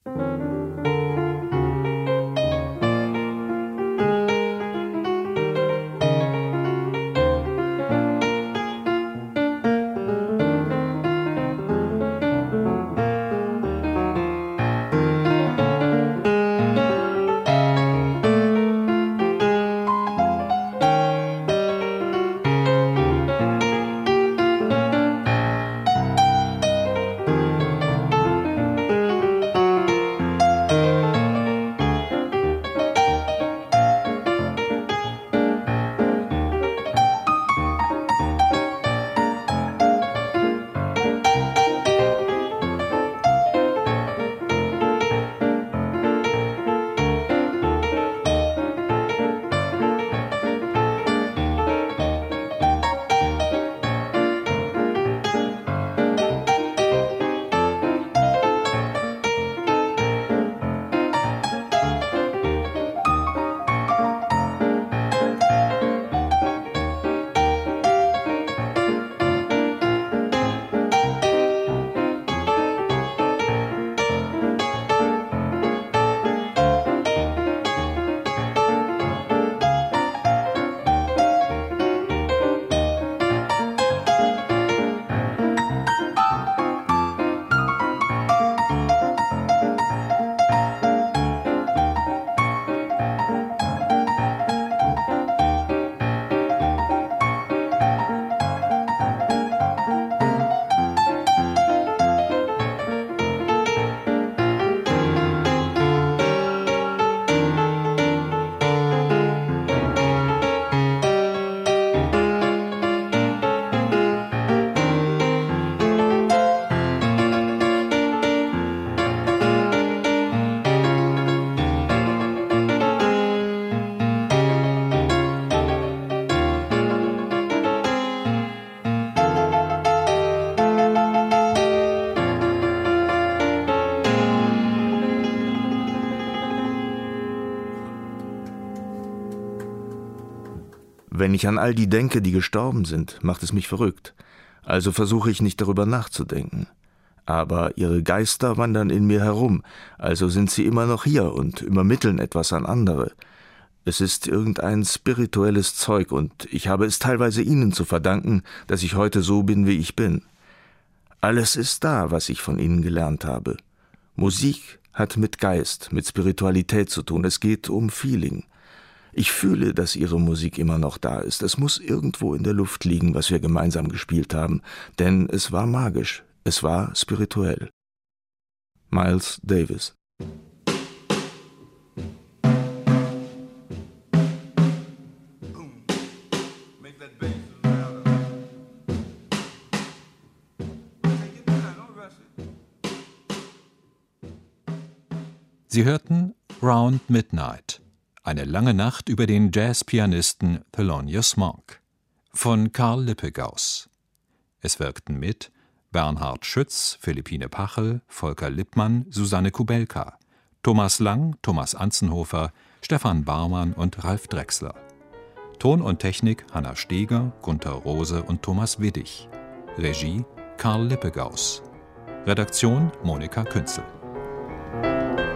Wenn ich an all die denke, die gestorben sind, macht es mich verrückt. Also versuche ich nicht darüber nachzudenken. Aber ihre Geister wandern in mir herum, also sind sie immer noch hier und übermitteln etwas an andere. Es ist irgendein spirituelles Zeug und ich habe es teilweise ihnen zu verdanken, dass ich heute so bin, wie ich bin. Alles ist da, was ich von ihnen gelernt habe. Musik hat mit Geist, mit Spiritualität zu tun. Es geht um Feeling. Ich fühle, dass ihre Musik immer noch da ist. Es muss irgendwo in der Luft liegen, was wir gemeinsam gespielt haben, denn es war magisch, es war spirituell. Miles Davis. Sie hörten Round Midnight, eine lange Nacht über den Jazzpianisten Thelonious Monk von Karl Lippegaus. Es wirkten mit Bernhard Schütz, Philippine Pachel, Volker Lippmann, Susanne Kubelka, Thomas Lang, Thomas Anzenhofer, Stefan Barmann und Ralf Drechsler. Ton und Technik Hanna Steger, Gunther Rose und Thomas Widdig. Regie Karl Lippegaus. Redaktion Monika Künzel.